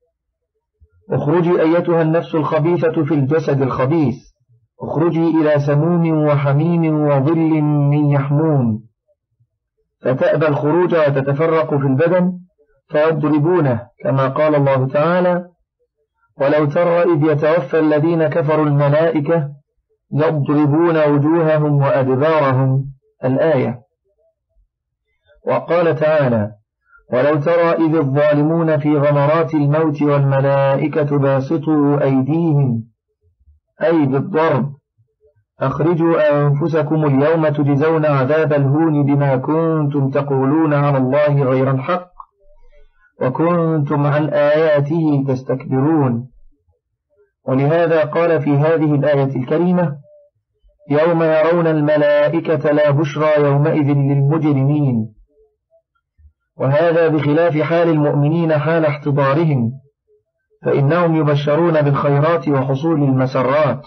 اخرجي أيتها النفس الخبيثة في الجسد الخبيث، اخرجي إلى سموم وحميم وظل من يحموم، فتأبى الخروج وتتفرق في البدن فيضربونه، كما قال الله تعالى ولو ترى إذ يتوفى الذين كفروا الملائكة يضربون وجوههم وأدبارهم الآية. وقال تعالى ولو ترى إذ الظالمون في غمرات الموت والملائكة باسطوا أيديهم، أي بالضرب أخرجوا أنفسكم اليوم تجزون عذاب الهون بما كنتم تقولون على الله غير الحق وكنتم عن آياته تستكبرون. ولهذا قال في هذه الآية الكريمة يوم يرون الملائكة لا بشرى يومئذ للمجرمين، وهذا بخلاف حال المؤمنين حال احتضارهم، فإنهم يبشرون بالخيرات وحصول المسرات.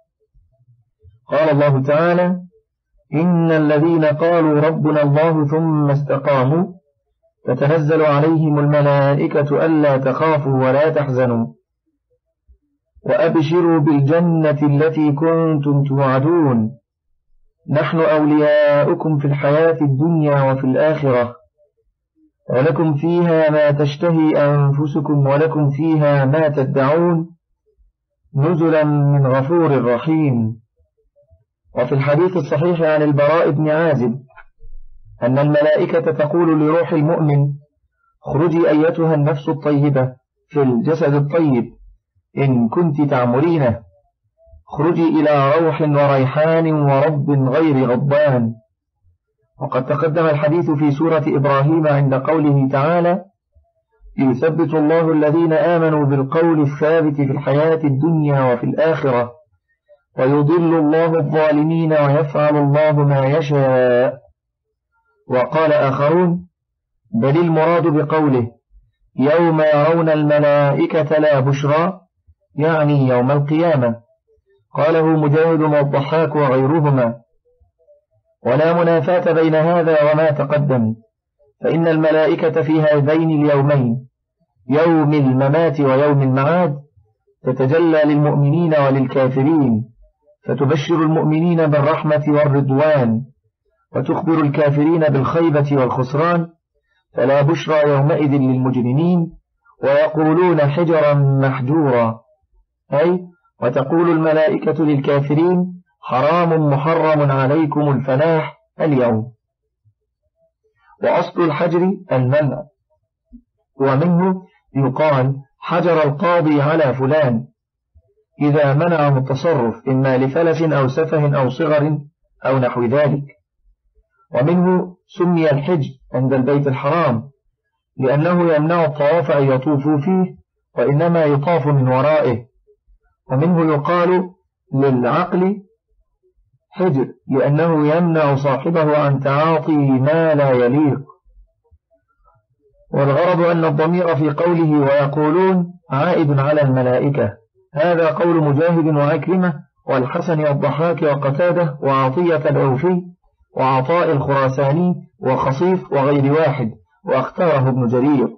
قال الله تعالى إن الذين قالوا ربنا الله ثم استقاموا تتنزل عليهم الملائكة ألا تخافوا ولا تحزنوا وأبشروا بالجنة التي كنتم توعدون نحن أولياؤكم في الحياة الدنيا وفي الآخرة ولكم فيها ما تشتهي أنفسكم ولكم فيها ما تدعون نزلا من غفور رحيم. وفي الحديث الصحيح عن البراء بن عازب أن الملائكة تقول لروح المؤمن اخرجي أيتها النفس الطيبة في الجسد الطيب إن كنت تعمرينه، اخرجي إلى روح وريحان ورب غير غضبان. وقد تقدم الحديث في سورة إبراهيم عند قوله تعالى يثبت الله الذين آمنوا بالقول الثابت في الحياة الدنيا وفي الآخرة ويضل الله الظالمين ويفعل الله ما يشاء. وقال آخرون بل المراد بقوله يوم يرون الملائكة لا بشرى يعني يوم القيامة، قاله مجاهد والضحاك وغيرهما. ولا منافاة بين هذا وما تقدم، فإن الملائكة في هذين اليومين يوم الممات ويوم المعاد تتجلى للمؤمنين وللكافرين، فتبشر المؤمنين بالرحمة والرضوان وتخبر الكافرين بالخيبة والخسران، فلا بشرى يومئذ للمجرمين ويقولون حجرا محجورا، أي وتقول الملائكة للكافرين حرام محرم عليكم الفلاح اليوم. وأصل الحجر المنع، ومنه يقال حجر القاضي على فلان إذا منعه التصرف إما لفلس أو سفه أو صغر أو نحو ذلك. ومنه سمي الحجر عند البيت الحرام لأنه يمنع الطواف أن يطوفوا فيه وإنما يطاف من ورائه. ومنه يقال للعقل حجر لأنه يمنع صاحبه عن تعاطي ما لا يليق. والغرض أن الضمير في قوله ويقولون عائد على الملائكة، هذا قول مجاهد وعكرمة والحسن والضحاك وقتادة وعطية العوفي وعطاء الخراساني وخصيف وغير واحد، واختاره ابن جرير.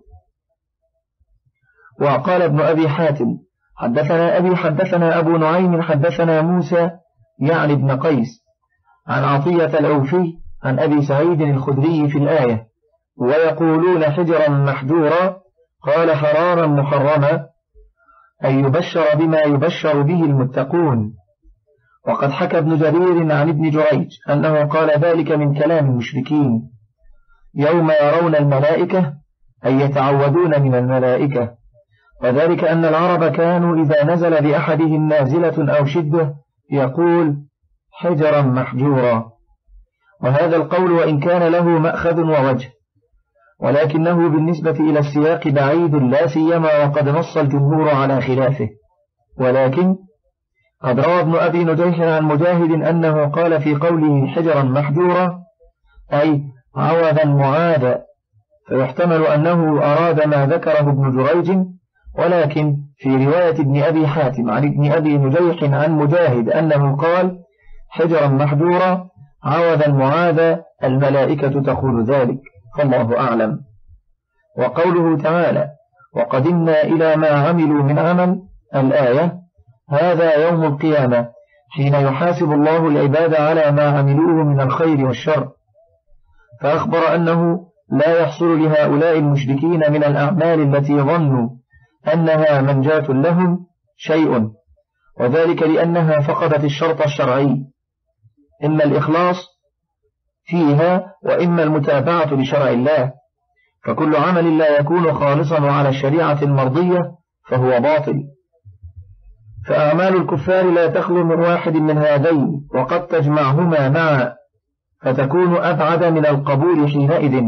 وقال ابن أبي حاتم حدثنا أبي حدثنا أبو نعيم حدثنا موسى يعني ابن قيس عن عطية العوفي عن أبي سعيد الخدري في الآية ويقولون حجرا محجورا، قال حراما محرما أن يبشر بما يبشر به المتقون. وقد حكى ابن جرير عن ابن جريج أنه قال ذلك من كلام المشركين يوم يرون الملائكة أي يتعودون من الملائكة، وذلك أن العرب كانوا إذا نزل بأحدهم نازلة أو شدة يقول حجرا محجورا، وهذا القول وإن كان له مأخذ ووجه ولكنه بالنسبة إلى السياق بعيد، لا سيما وقد نص الجمهور على خلافه. ولكن قد روى ابن أبي نجيح عن مجاهد أنه قال في قوله حجرا محجورا أي عوذا معاذا، فيحتمل أنه أراد ما ذكره ابن جريج، ولكن في رواية ابن أبي حاتم عن ابن أبي نجيح عن مجاهد أنه قال حجرا محجورا عوذا معاذا، الملائكة تقول ذلك، فالله أعلم. وقوله تعالى وقدمنا إلى ما عملوا من عمل الآية، هذا يوم القيامة حين يحاسب الله العباد على ما عملوه من الخير والشر، فأخبر أنه لا يحصل لهؤلاء المشركين من الأعمال التي ظنوا أنها منجاة لهم شيء، وذلك لأنها فقدت الشرط الشرعي، إما الإخلاص فيها وإما المتابعة لشرع الله، فكل عمل لا يكون خالصا على الشريعة المرضية فهو باطل. فأعمال الكفار لا تخلو من واحد من هذين، وقد تجمعهما معا فتكون أبعد من القبول حينئذ.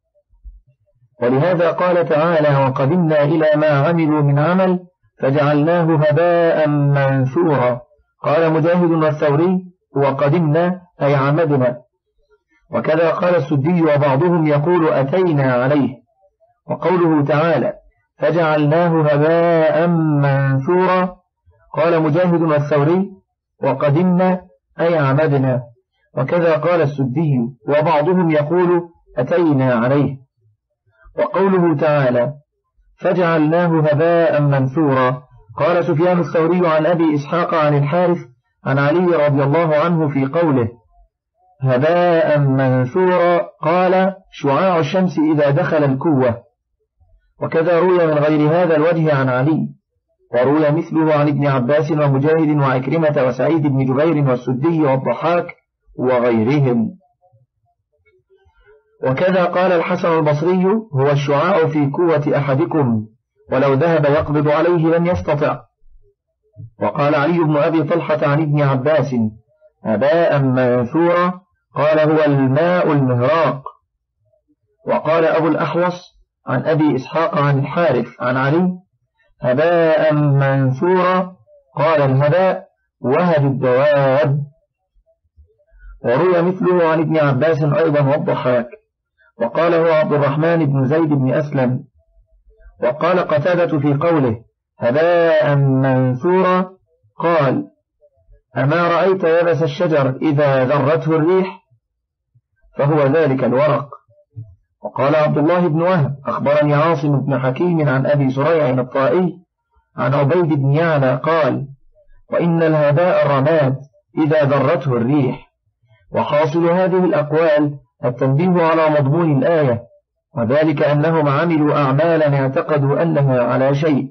ولهذا قال تعالى وقدمنا إلى ما عملوا من عمل فجعلناه هباء منثورا. قال مجاهد والثوري وقدمنا أي عمدنا، وكذا قال السدي وبعضهم يقول أتينا عليه. وقوله تعالى فجعلناه هباء منثورا قال مجاهد والثوري وقدمنا أي عمدنا، وكذا قال السدي وبعضهم يقول أتينا عليه. وقوله تعالى فجعلناه هباء منثورا قال سفيان الثوري عن أبي إسحاق عن الحارث عن علي رضي الله عنه في قوله هباء منثورا قال شعاع الشمس إذا دخل الكوة. وكذا روي من غير هذا الوجه عن علي، وروي مثله عن ابن عباس ومجاهد وعكرمة وسعيد بن جبير والسدي والضحاك وغيرهم. وكذا قال الحسن البصري هو الشعاع في كوة أحدكم ولو ذهب يقبض عليه لم يستطع. وقال علي بن أبي طلحة عن ابن عباس هباء منثورا قال هو الماء المهراق. وقال أبو الأحوص عن أبي إسحاق عن الحارث عن علي هباء منثورا قال الهباء وهد الدواب. وروي مثله عن ابن عباس أيضا والضحاك، وقاله عبد الرحمن بن زيد بن أسلم. وقال قتادة في قوله هباء منثورا قال أما رأيت يبس الشجر إذا ذرته الريح فهو ذلك الورق. وقال عبد الله بن وهب أخبرني عاصم بن حكيم عن أبي سريع الطائي عن عبيد بن يعلى قال وإن الهباء الرماد إذا ذرته الريح. وحاصل هذه الأقوال التنبيه على مضمون الآية، وذلك أنهم عملوا أعمالا اعتقدوا أنها على شيء،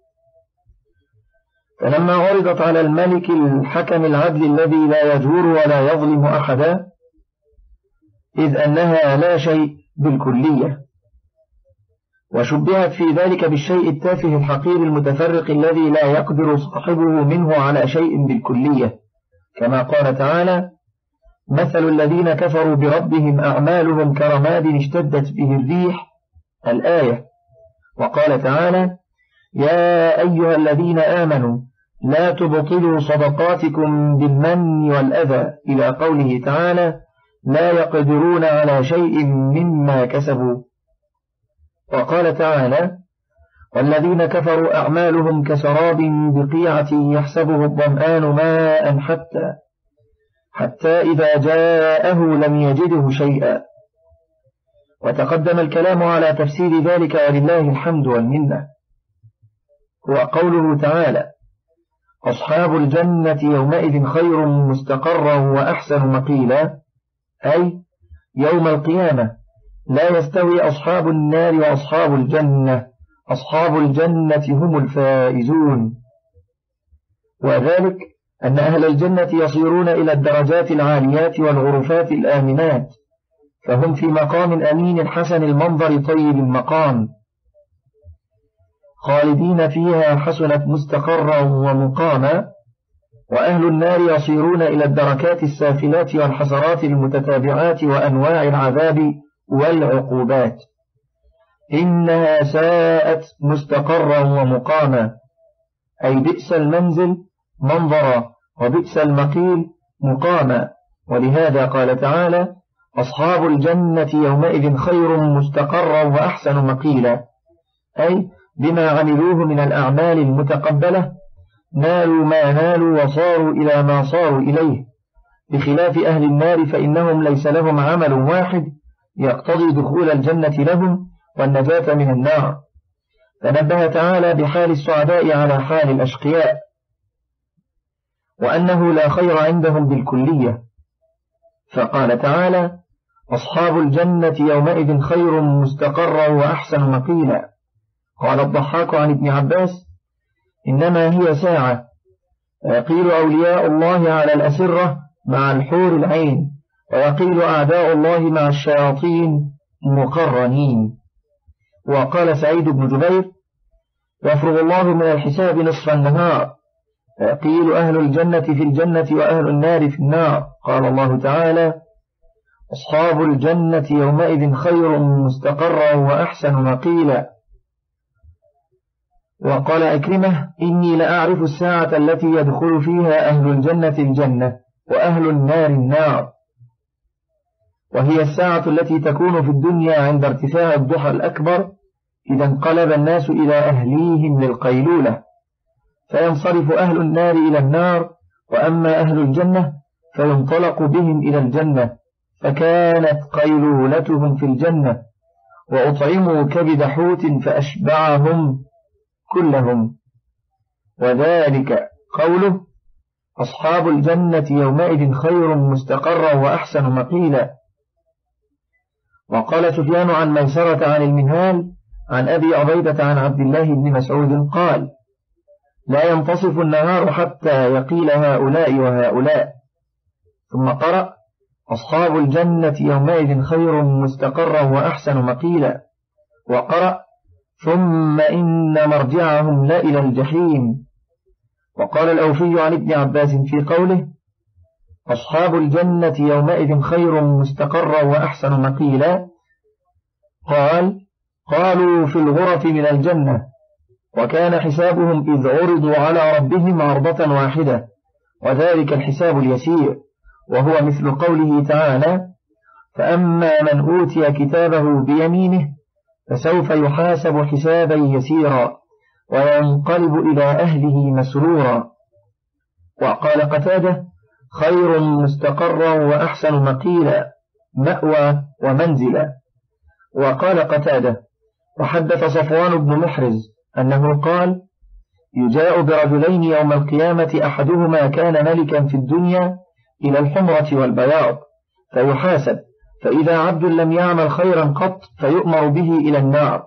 فلما عرضت على الملك الحكم العدل الذي لا يجور ولا يظلم أحدا إذ أنها لا شيء بالكلية، وشبهت في ذلك بالشيء التافه الحقير المتفرق الذي لا يقدر صاحبه منه على شيء بالكلية، كما قال تعالى مثل الذين كفروا بربهم أعمالهم كرماد اشتدت به الريح الآية. وقال تعالى يا أيها الذين آمنوا لا تبطلوا صدقاتكم بالمن والأذى إلى قوله تعالى لا يقدرون على شيء مما كسبوا. وقال تعالى والذين كفروا أعمالهم كسراب بقيعة يحسبه الظمآن ماء حتى حتى إذا جاءه لم يجده شيئا. وتقدم الكلام على تفسير ذلك ولله الحمد والمنة. وقوله تعالى أصحاب الجنة يومئذ خير مستقرا وأحسن مقيلا، أي يوم القيامة لا يستوي أصحاب النار وأصحاب الجنة أصحاب الجنة هم الفائزون. وذلك أن أهل الجنة يصيرون إلى الدرجات العاليات والغرفات الآمنات، فهم في مقام أمين حسن المنظر طيب المقام، خالدين فيها حسنت مستقرا ومقاما. وأهل النار يصيرون إلى الدركات السافلات والحسرات المتتابعات وأنواع العذاب والعقوبات، إنها ساءت مستقرا ومقاما، أي بئس المنزل منظرا وبئس المقيل مقاما. ولهذا قال تعالى: أصحاب الجنة يومئذ خير مستقرا وأحسن مقيلا، أي بما عملوه من الأعمال المتقبلة نالوا ما نالوا وصاروا إلى ما صاروا إليه، بخلاف أهل النار فإنهم ليس لهم عمل واحد يقتضي دخول الجنة لهم والنجاة من النار. فنبه تعالى بحال السعداء على حال الأشقياء، وأنه لا خير عندهم بالكلية، فقال تعالى: أصحاب الجنة يومئذ خير مستقرا وأحسن مقيلا. قال الضحاك عن ابن عباس: إنما هي ساعة يقيل أولياء الله على الأسرة مع الحور العين، ويقيل أعداء الله مع الشياطين مقرنين. وقال سعيد بن جبير: يفرغ الله من الحساب نصف النهار، فيقيل أهل الجنة في الجنة وأهل النار في النار. قال الله تعالى: أصحاب الجنة يومئذ خير مستقرا وأحسن مقيلا. وقال أكرمة: إني لأعرف الساعة التي يدخل فيها أهل الجنة الجنة وأهل النار النار، وهي الساعة التي تكون في الدنيا عند ارتفاع الضحى الأكبر، إذا انقلب الناس إلى أهليهم للقيلولة، فينصرف أهل النار إلى النار، وأما أهل الجنة فينطلق بهم إلى الجنة، فكانت قيلولتهم في الجنة، وأطعموا كبد حوت فأشبعهم كلهم. وذلك قوله: أصحاب الجنة يومئذ خير مستقرا وأحسن مقيلا. وقال سفيان عن ميسرة عن المنهال عن أبي عبيدة عن عبد الله بن مسعود قال: لا ينتصف النهار حتى يقيل هؤلاء وهؤلاء. ثم قرأ: أصحاب الجنة يومئذ خير مستقرا وأحسن مقيلا. وقرأ: ثم إن مرجعهم لإلى الجحيم. وقال الأوفي عن ابن عباس في قوله: أصحاب الجنة يومئذ خير مستقرا وأحسن مقيلا، قال: قالوا في الغرف من الجنة، وكان حسابهم إذ عرضوا على ربهم عرضة واحدة، وذلك الحساب اليسير، وهو مثل قوله تعالى: فأما من أوتي كتابه بيمينه فسوف يحاسب حسابا يسيرا وينقلب إلى أهله مسرورا. وقال قتادة: خير مستقرا وأحسن مقيلا، مأوى ومنزلا. وقال قتادة: وحدث صفوان بن محرز أنه قال: يجاء برجلين يوم القيامة أحدهما كان ملكا في الدنيا إلى الحمرة والبياض فيحاسب، فإذا عبد لم يعمل خيرا قط فيؤمر به إلى النار،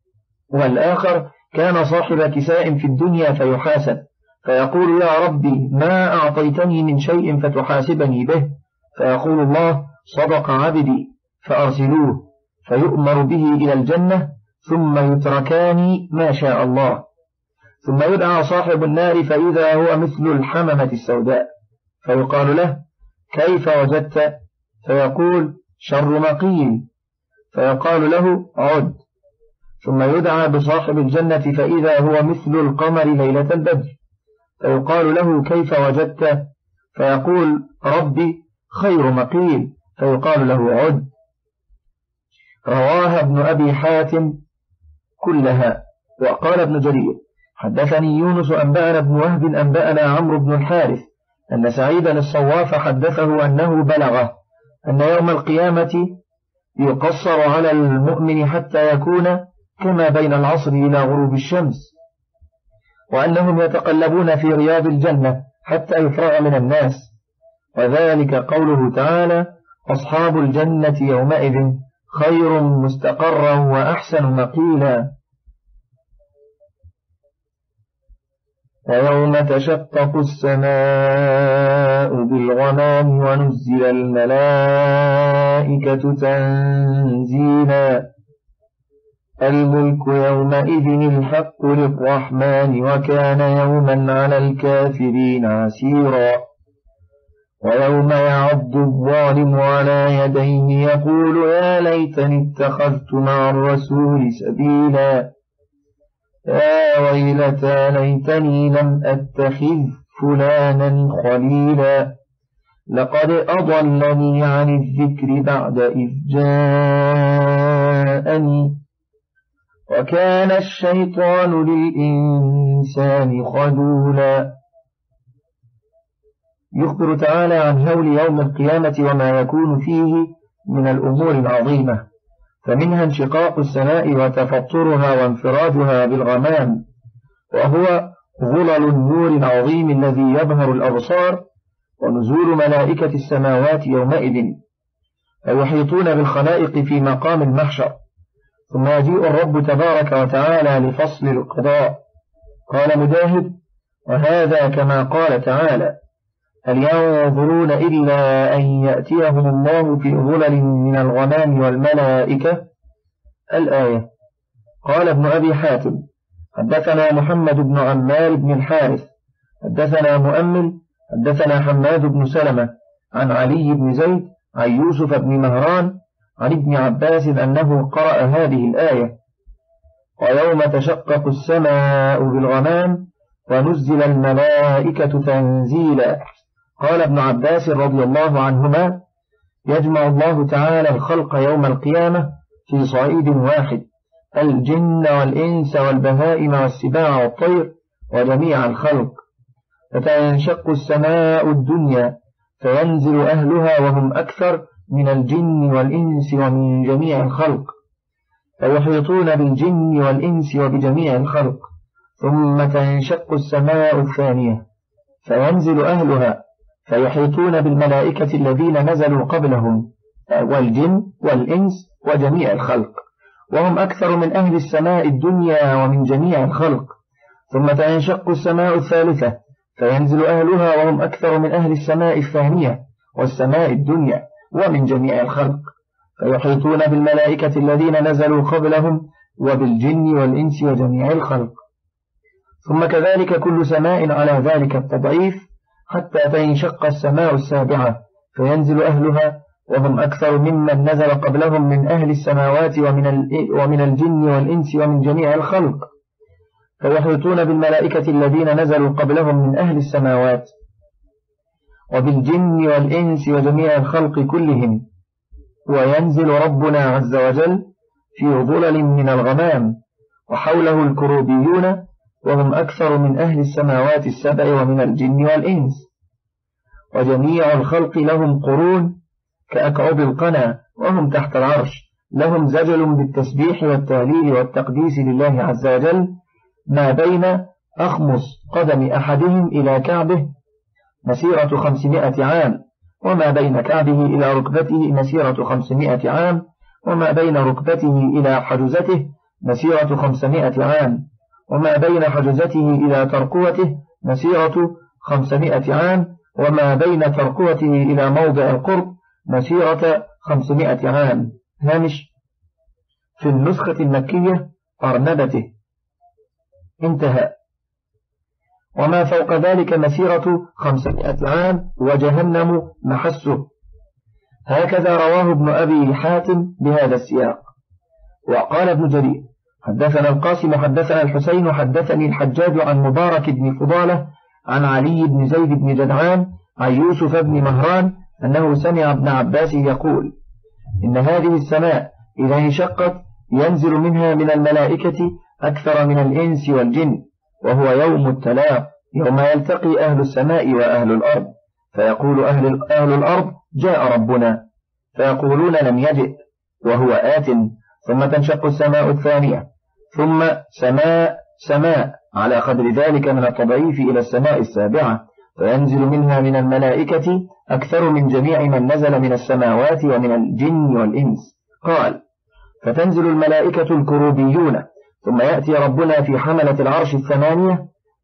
والآخر كان صاحب كساء في الدنيا فيحاسب، فيقول: يا ربي ما أعطيتني من شيء فتحاسبني به، فيقول الله: صدق عبدي، فأرسلوه، فيؤمر به إلى الجنة، ثم يتركان ما شاء الله، ثم يدعى صاحب النار فإذا هو مثل الحممة السوداء، فيقال له: كيف وجدت؟ فيقول: شر مقيل، فيقال له: عد. ثم يدعى بصاحب الجنة فإذا هو مثل القمر ليلة البدر، فيقال له: كيف وجدت؟ فيقول: ربي خير مقيل، فيقال له: عد. رواها ابن أبي حاتم كلها. وقال ابن جرير: حدثني يونس أنبأنا ابن وهب أنبأنا عمرو بن الحارث أن سعيدا الصواف حدثه أنه بلغه أن يوم القيامة يقصر على المؤمن حتى يكون كما بين العصر إلى غروب الشمس، وأنهم يتقلبون في رياض الجنة حتى يفرغ من الناس، وذلك قوله تعالى: أصحاب الجنة يومئذ خير مستقرا وأحسن مقيلا. ويوم تشقق السماء بالغمام ونزل الملائكة تنزيلا الملك يومئذ الحق للرحمن وكان يوما على الكافرين عسيرا ويوم يعض الظالم على يديه يقول يا ليتني اتخذت مع الرسول سبيلا يا ويلتى ليتني لم أتخذ فلانا خليلا لقد أضلني عن الذكر بعد إذ جاءني وكان الشيطان للإنسان خذولا. يخبر تعالى عن هول يوم القيامة وما يكون فيه من الأمور العظيمة، فمنها انشقاق السماء وتفطرها وانفراجها بالغمام، وهو ظلل النور العظيم الذي يظهر الأبصار، ونزول ملائكة السماوات يومئذ فيحيطون بالخلائق في مقام المحشر، ثم يجيء الرب تبارك وتعالى لفصل القضاء. قال مجاهد: وهذا كما قال تعالى: هل ينظرون إلا أن يأتيهم الله في ظلل من الغمام والملائكة. الآية. قال ابن أبي حاتم: حدثنا محمد بن عمار بن الحارث حدثنا مؤمل حدثنا حماد بن سلمة عن علي بن زيد عن يوسف بن مهران عن ابن عباس أنه قرأ هذه الآية: ويوم تشقق السماء بالغمام ونزل الملائكة تنزيلا. قال ابن عباس رضي الله عنهما: يجمع الله تعالى الخلق يوم القيامة في صعيد واحد، الجن والإنس والبهائم والسباع والطير وجميع الخلق، فتنشق السماء الدنيا فينزل أهلها وهم أكثر من الجن والإنس ومن جميع الخلق، فيحيطون بالجن والإنس وبجميع الخلق، ثم تنشق السماء الثانية فينزل أهلها فيحيطون بالملائكة الذين نزلوا قبلهم والجن والإنس وجميع الخلق، وهم أكثر من أهل السماء الدنيا ومن جميع الخلق، ثم تنشق السماء الثالثة فينزل أهلها وهم أكثر من أهل السماء الثانية والسماء الدنيا ومن جميع الخلق، فيحيطون بالملائكة الذين نزلوا قبلهم وبالجن والإنس وجميع الخلق، ثم كذلك كل سماء على ذلك التضعيف حتى تنشق السماء السابعة فينزل أهلها وهم أكثر ممن نزل قبلهم من أهل السماوات ومن, ومن الجن والإنس ومن جميع الخلق، فيحيطون بالملائكة الذين نزلوا قبلهم من أهل السماوات وبالجن والإنس وجميع الخلق كلهم، وينزل ربنا عز وجل في ظلل من الغمام وحوله الكروبيون وهم أكثر من أهل السماوات السبع ومن الجن والإنس، وجميع الخلق لهم قرون كأكعب القنا وهم تحت العرش، لهم زجل بالتسبيح والتهليل والتقديس لله عز وجل ما بين أخمص قدم أحدهم إلى كعبه مسيرة خمسمائة عام، وما بين كعبه إلى ركبته مسيرة خمسمائة عام، وما بين ركبته إلى حجزته مسيرة خمسمائة عام، وما بين حجزته إلى ترقوته مسيرة خمسمائة عام، وما بين ترقوته إلى موضع القرب مسيرة خمسمائة عام. هامش: في النسخة المكية أرنبته. انتهى. وما فوق ذلك مسيرة خمسمائة عام وجهنم محسه. هكذا رواه ابن أبي حاتم بهذا السياق. وقال ابن جرير: حدثنا القاسم حدثنا الحسين حدثني الحجاج عن مبارك بن فضالة عن علي بن زيد بن جدعان عن يوسف بن مهران أنه سمع ابن عباس يقول: إن هذه السماء إذا انشقت ينزل منها من الملائكة أكثر من الإنس والجن، وهو يوم التلاق، يوم يلتقي أهل السماء وأهل الأرض، فيقول أهل, أهل الأرض: جاء ربنا، فيقولون: لم يجئ، وهو آت. ثم تنشق السماء الثانية، ثم سماء سماء على قدر ذلك من التضعيف إلى السماء السابعة، فينزل منها من الملائكة أكثر من جميع من نزل من السماوات ومن الجن والإنس. قال: فتنزل الملائكة الكروبيون، ثم يأتي ربنا في حملة العرش الثمانية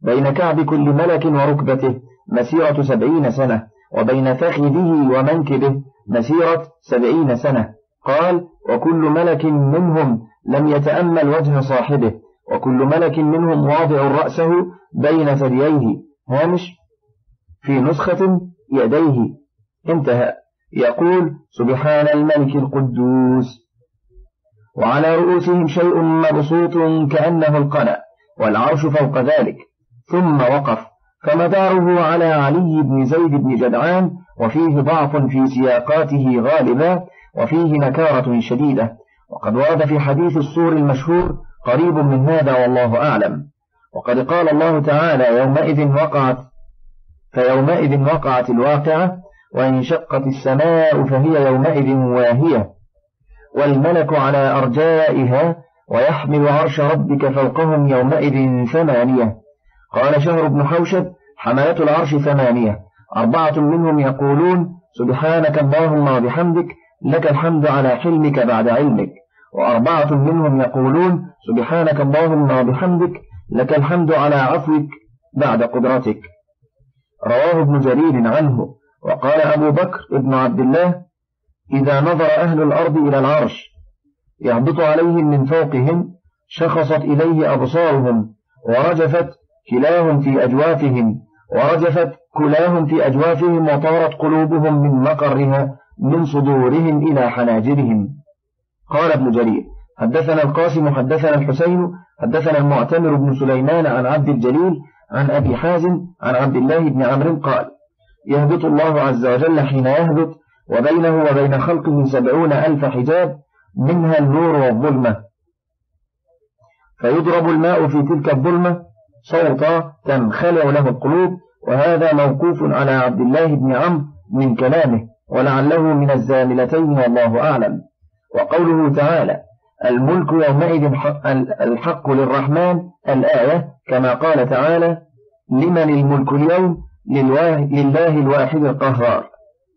بين كعب كل ملك وركبته مسيرة سبعين سنة، وبين فخذه ومنكبه مسيرة سبعين سنة. قال: وكل ملك منهم لم يتأمل وجه صاحبه، وكل ملك منهم واضع رأسه بين ثدييه. هامش في نسخة يديه. انتهى. يقول: سبحان الملك القدوس. وعلى رؤوسهم شيء مبسوط كأنه القلع، والعرش فوق ذلك. ثم وقف، فمداره على علي بن زيد بن جدعان، وفيه ضعف في سياقاته غالبا، وفيه نكارة شديدة، وقد ورد في حديث الصور المشهور قريب من هذا والله أعلم. وقد قال الله تعالى: يومئذ وقعت فيومئذ وقعت الواقعة، وانشقت السماء فهي يومئذ واهية، والملك على أرجائها، ويحمل عرش ربك فوقهم يومئذ ثمانية. قال شهر بن حوشب: حملة العرش ثمانية، أربعة منهم يقولون: سبحانك اللهم وبحمدك، لك الحمد على حلمك بعد علمك، وأربعة منهم يقولون: سبحانك اللهم وبحمدك، لك الحمد على عفوك بعد قدرتك. رواه ابن جرير عنه. وقال أبو بكر ابن عبد الله: إذا نظر أهل الأرض إلى العرش يهبط عليهم من فوقهم، شخصت إليه أبصارهم، ورجفت كلاهم في أجوافهم ورجفت كلاهم في أجوافهم وطارت قلوبهم من مقرها من صدورهم إلى حناجرهم. قال ابن جرير: حدثنا القاسم حدثنا الحسين حدثنا المعتمر بن سليمان عن عبد الجليل عن أبي حازم عن عبد الله بن عمرو قال: يهبط الله عز وجل حين يهبط، وبينه وبين خلقه سبعون ألف حجاب، منها النور والظلمة، فيضرب الماء في تلك الظلمة صوتا تنخلع له القلوب. وهذا موقوف على عبد الله بن عمرو من كلامه، ولعله من الزاملتين والله أعلم. وقوله تعالى: الملك يومئذ الحق للرحمن، الآية، كما قال تعالى: لمن الملك اليوم؟ لله الواحد القهار.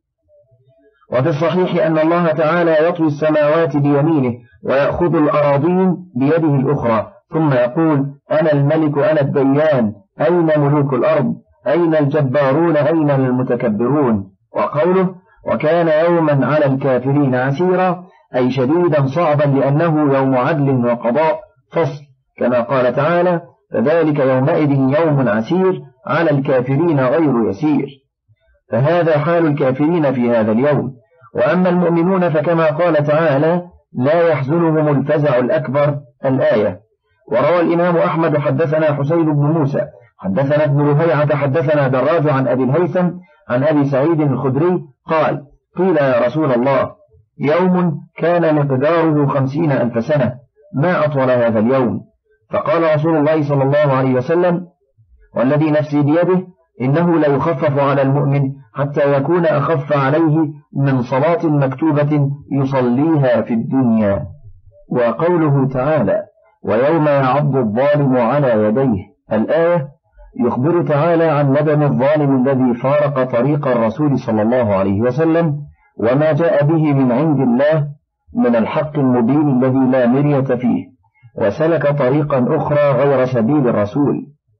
وفي الصحيح أن الله تعالى يطوي السماوات بيمينه، ويأخذ الأراضين بيده الأخرى، ثم يقول: أنا الملك أنا الديان، أين ملوك الأرض؟ أين الجبارون؟ أين المتكبرون؟ وقوله: وكان يوما على الكافرين عسيرا، أي شديدا صعبا، لأنه يوم عدل وقضاء فصل، كما قال تعالى: فذلك يومئذ يوم عسير على الكافرين غير يسير. فهذا حال الكافرين في هذا اليوم. وأما المؤمنون فكما قال تعالى: لا يحزنهم الفزع الأكبر، الآية. وروى الإمام أحمد حدثنا حسين بن موسى حدثنا ابن رهيعة حدثنا دراج عن أبي الهيثم عن أبي سعيد الخدري قال: قيل يا رسول الله: يوم كان مقداره خمسين ألف سنة، ما أطول هذا اليوم؟ فقال رسول الله صلى الله عليه وسلم: والذي نفسي بيده، إنه لا يخفف على المؤمن حتى يكون أخف عليه من صلاة مكتوبة يصليها في الدنيا. وقوله تعالى: ويوم يعض الظالم على يديه، الآية، يخبر تعالى عن ندم الظالم الذي فارق طريق الرسول صلى الله عليه وسلم وما جاء به من عند الله من الحق المبين الذي لا مرية فيه، وسلك طريقا أخرى غير سبيل الرسول.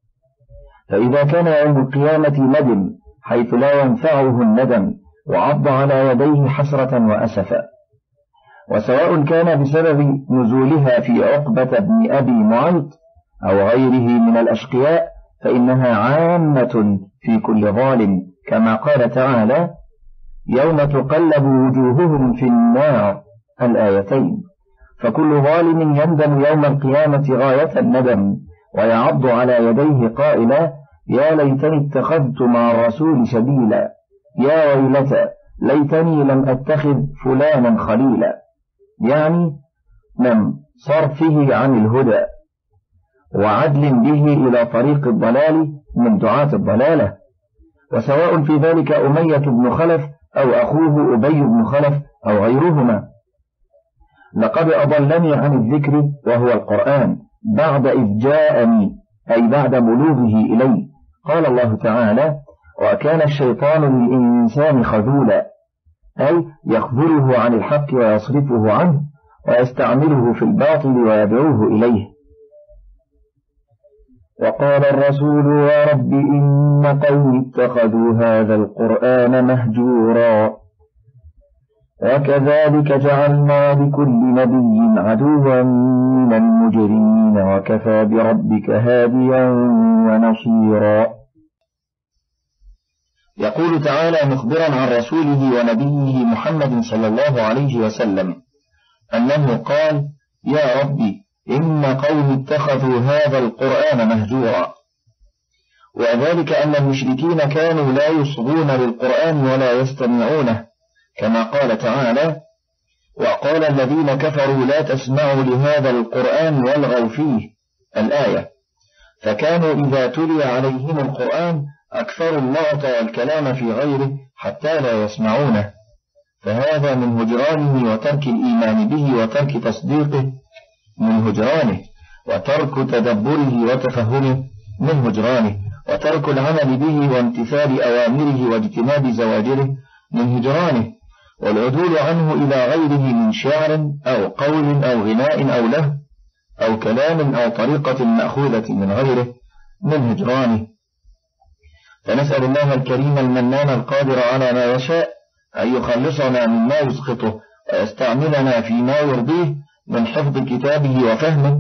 فإذا كان يوم القيامة ندم حيث لا ينفعه الندم، وعض على يديه حسرة وأسفا. وسواء كان بسبب نزولها في عقبة بن أبي معيط أو غيره من الأشقياء، فإنها عامة في كل ظالم، كما قال تعالى: يوم تقلب وجوههم في النار، الآيتين. فكل ظالم يندم يوم القيامة غاية الندم، ويعض على يديه قائلا: يا ليتني اتخذت مع الرسول سبيلا، يا ويلتى ليتني لم أتخذ فلانا خليلا، يعني من صرفه عن الهدى وعدل به إلى طريق الضلال من دعاة الضلالة. وسواء في ذلك أمية بن خلف أو أخوه أبي بن خلف أو غيرهما. لقد أضلني عن الذكر وهو القرآن بعد إذ جاءني، أي بعد بلوغه إلي. قال الله تعالى: وكان الشيطان للإنسان خذولا، أي يخذله عن الحق ويصرفه عنه ويستعمله في الباطل ويدعوه إليه. وقال الرسول يا رب إن قومي اتخذوا هذا القرآن مهجورا وكذلك جعلنا لكل نبي عدوا من المجرمين وكفى بربك هاديا ونصيرا. يقول تعالى مخبرا عن رسوله ونبيه محمد صلى الله عليه وسلم أنه قال يا ربي إن قوم اتخذوا هذا القرآن مهجورا، وذلك أن المشركين كانوا لا يصغون للقرآن ولا يستمعونه، كما قال تعالى وقال الذين كفروا لا تسمعوا لهذا القرآن والغوا فيه الآية. فكانوا إذا تلي عليهم القرآن أكثروا اللغط والكلام في غيره حتى لا يسمعونه، فهذا من هجرانه وترك الإيمان به وترك تصديقه من هجرانه، وترك تدبره وتفهمه من هجرانه، وترك العمل به وامتثال أوامره واجتناب زواجره من هجرانه، والعدول عنه إلى غيره من شعر أو قول أو غناء أو له أو كلام أو طريقة مأخوذة من غيره من هجرانه. فنسأل الله الكريم المنان القادر على ما يشاء أن يخلصنا مما يسخطه ويستعملنا فيما يرضيه من حفظ كتابه وفهمه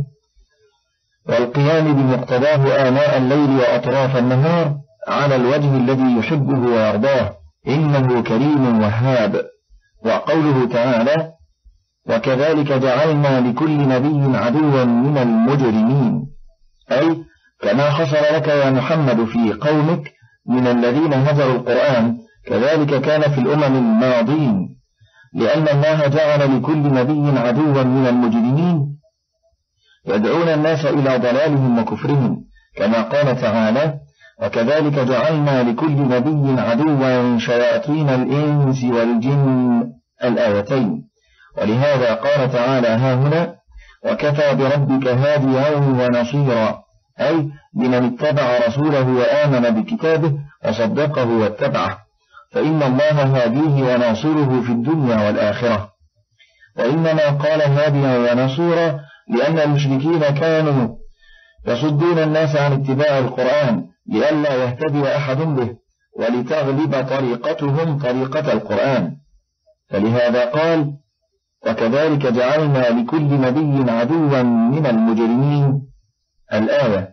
والقيام بمقتضاه آناء الليل وأطراف النهار على الوجه الذي يحبه ويرضاه، إنه كريم وهاب. وقوله تعالى وكذلك جعلنا لكل نبي عدوا من المجرمين، أي كما حصل لك يا محمد في قومك من الذين هجروا القرآن كذلك كان في الأمم الماضين، لأن الله جعل لكل نبي عدوا من المجرمين يدعون الناس إلى ضلالهم وكفرهم، كما قال تعالى وكذلك جعلنا لكل نبي عدوا شياطين الإنس والجن الآيتين. ولهذا قال تعالى ها هنا وكفى بربك هاديا ونصيرا، أي لمن اتبع رسوله وآمن بكتابه وصدقه واتبعه، فإن الله هاديه وناصره في الدنيا والآخرة. وإنما قال هاديا ونصيرا لأن المشركين كانوا يصدون الناس عن اتباع القرآن لئلا يهتدي أحد به، ولتغلب طريقتهم طريقة القرآن، فلهذا قال وكذلك جعلنا لكل نبي عدوا من المجرمين الآية.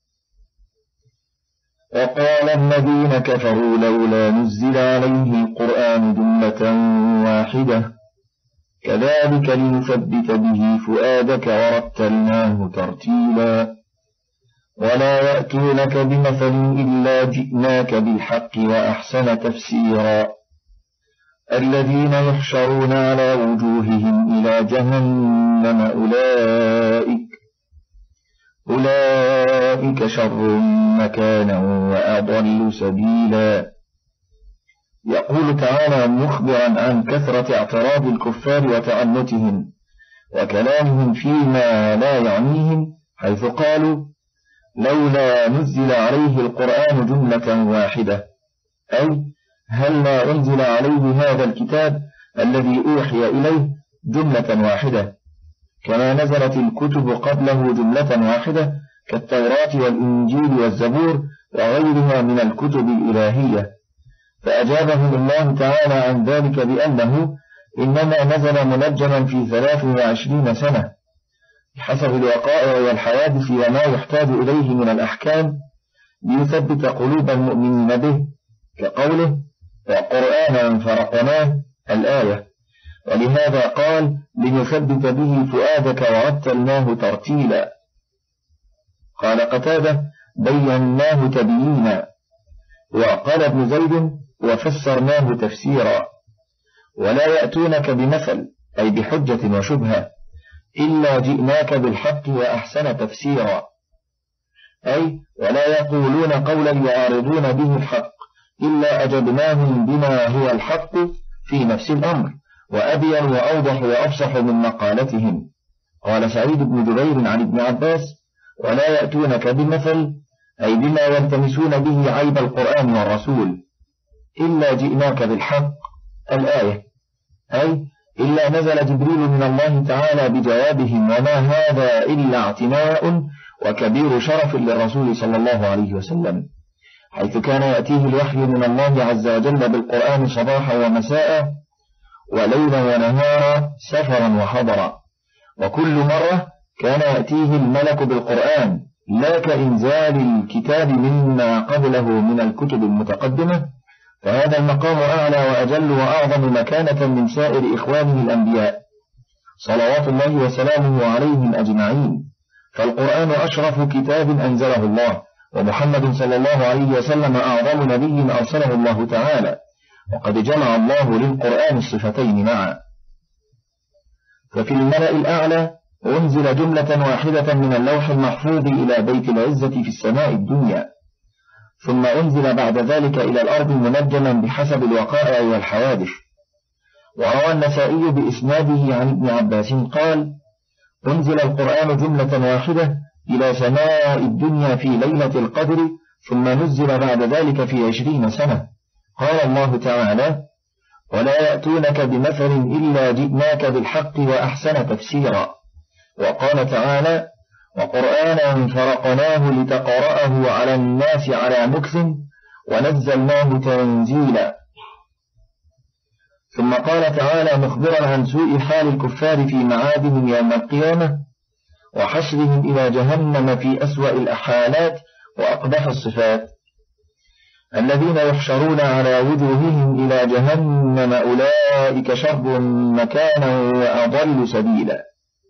وقال الذين كفروا لولا نزل عليه القرآن جملة واحدة كذلك لنثبت به فؤادك ورتلناه ترتيلا ولا يأتونك بمثل إلا جئناك بالحق وأحسن تفسيرا الذين يحشرون على وجوههم إلى جهنم أولئك أولئك شر مكانا وأضل سبيلا. يقول تعالى مخبرا عن كثرة اعتراض الكفار وتعنتهم وكلامهم فيما لا يعنيهم، حيث قالوا لولا نزل عليه القرآن جملة واحدة، أي هل لا أنزل عليه هذا الكتاب الذي أوحي إليه جملة واحدة كما نزلت الكتب قبله جملة واحدة كالتوراة والإنجيل والزبور وغيرها من الكتب الإلهية. فأجابهم الله تعالى عن ذلك بأنه إنما نزل منجما في ثلاث وعشرين سنة بحسب الوقائع والحوادث وما يحتاج إليه من الأحكام ليثبت قلوب المؤمنين به، كقوله وقرآنا فرقناه الآية. ولهذا قال لنثبت به فؤادك ورتلناه ترتيلا. قال قتادة بيناه تبيينا، وقال ابن زيد وفسرناه تفسيرا. ولا يأتونك بمثل أي بحجة وشبهة إلا جئناك بالحق وأحسن تفسيرا، أي ولا يقولون قولا يعارضون به الحق إلا أجبناهم بما هو الحق في نفس الأمر وأبين وأوضح وأفصح من مقالتهم. قال سعيد بن جبير عن ابن عباس ولا يأتونك بمثل أي بما يلتمسون به عيب القرآن والرسول إلا جئناك بالحق الآية، أي إلا نزل جبريل من الله تعالى بجوابهم وما هذا إلا اعتناء وكبير شرف للرسول صلى الله عليه وسلم، حيث كان يأتيه الوحي من الله عز وجل بالقرآن صباحا ومساء وليلا ونهارا سفرا وحضرا، وكل مرة كان يأتيه الملك بالقرآن لا كإنزال الكتاب مما قبله من الكتب المتقدمة، فهذا المقام أعلى وأجل وأعظم مكانة من سائر إخوانه الأنبياء صلوات الله وسلامه عليهم أجمعين. فالقرآن أشرف كتاب أنزله الله، ومحمد صلى الله عليه وسلم أعظم نبي أرسله الله تعالى، وقد جمع الله للقرآن الصفتين معا. ففي الملأ الأعلى أنزل جملة واحدة من اللوح المحفوظ إلى بيت العزة في السماء الدنيا، ثم أنزل بعد ذلك إلى الأرض منجما بحسب الوقائع والحوادث. وروى النسائي بإسناده عن ابن عباس قال: أنزل القرآن جملة واحدة إلى سماء الدنيا في ليلة القدر، ثم نزل بعد ذلك في عشرين سنة. قال الله تعالى: ولا يأتونك بمثل إلا جئناك بالحق وأحسن تفسيرا. وقال تعالى: وقرآنا فرقناه لتقرأه على الناس على مكث ونزلناه تنزيلا. ثم قال تعالى مخبرا عن سوء حال الكفار في معادهم يوم القيامة وحشرهم إلى جهنم في أسوأ الأحالات وأقبح الصفات: الذين يحشرون على وجوههم إلى جهنم أولئك شر مكانا وأضل سبيلا.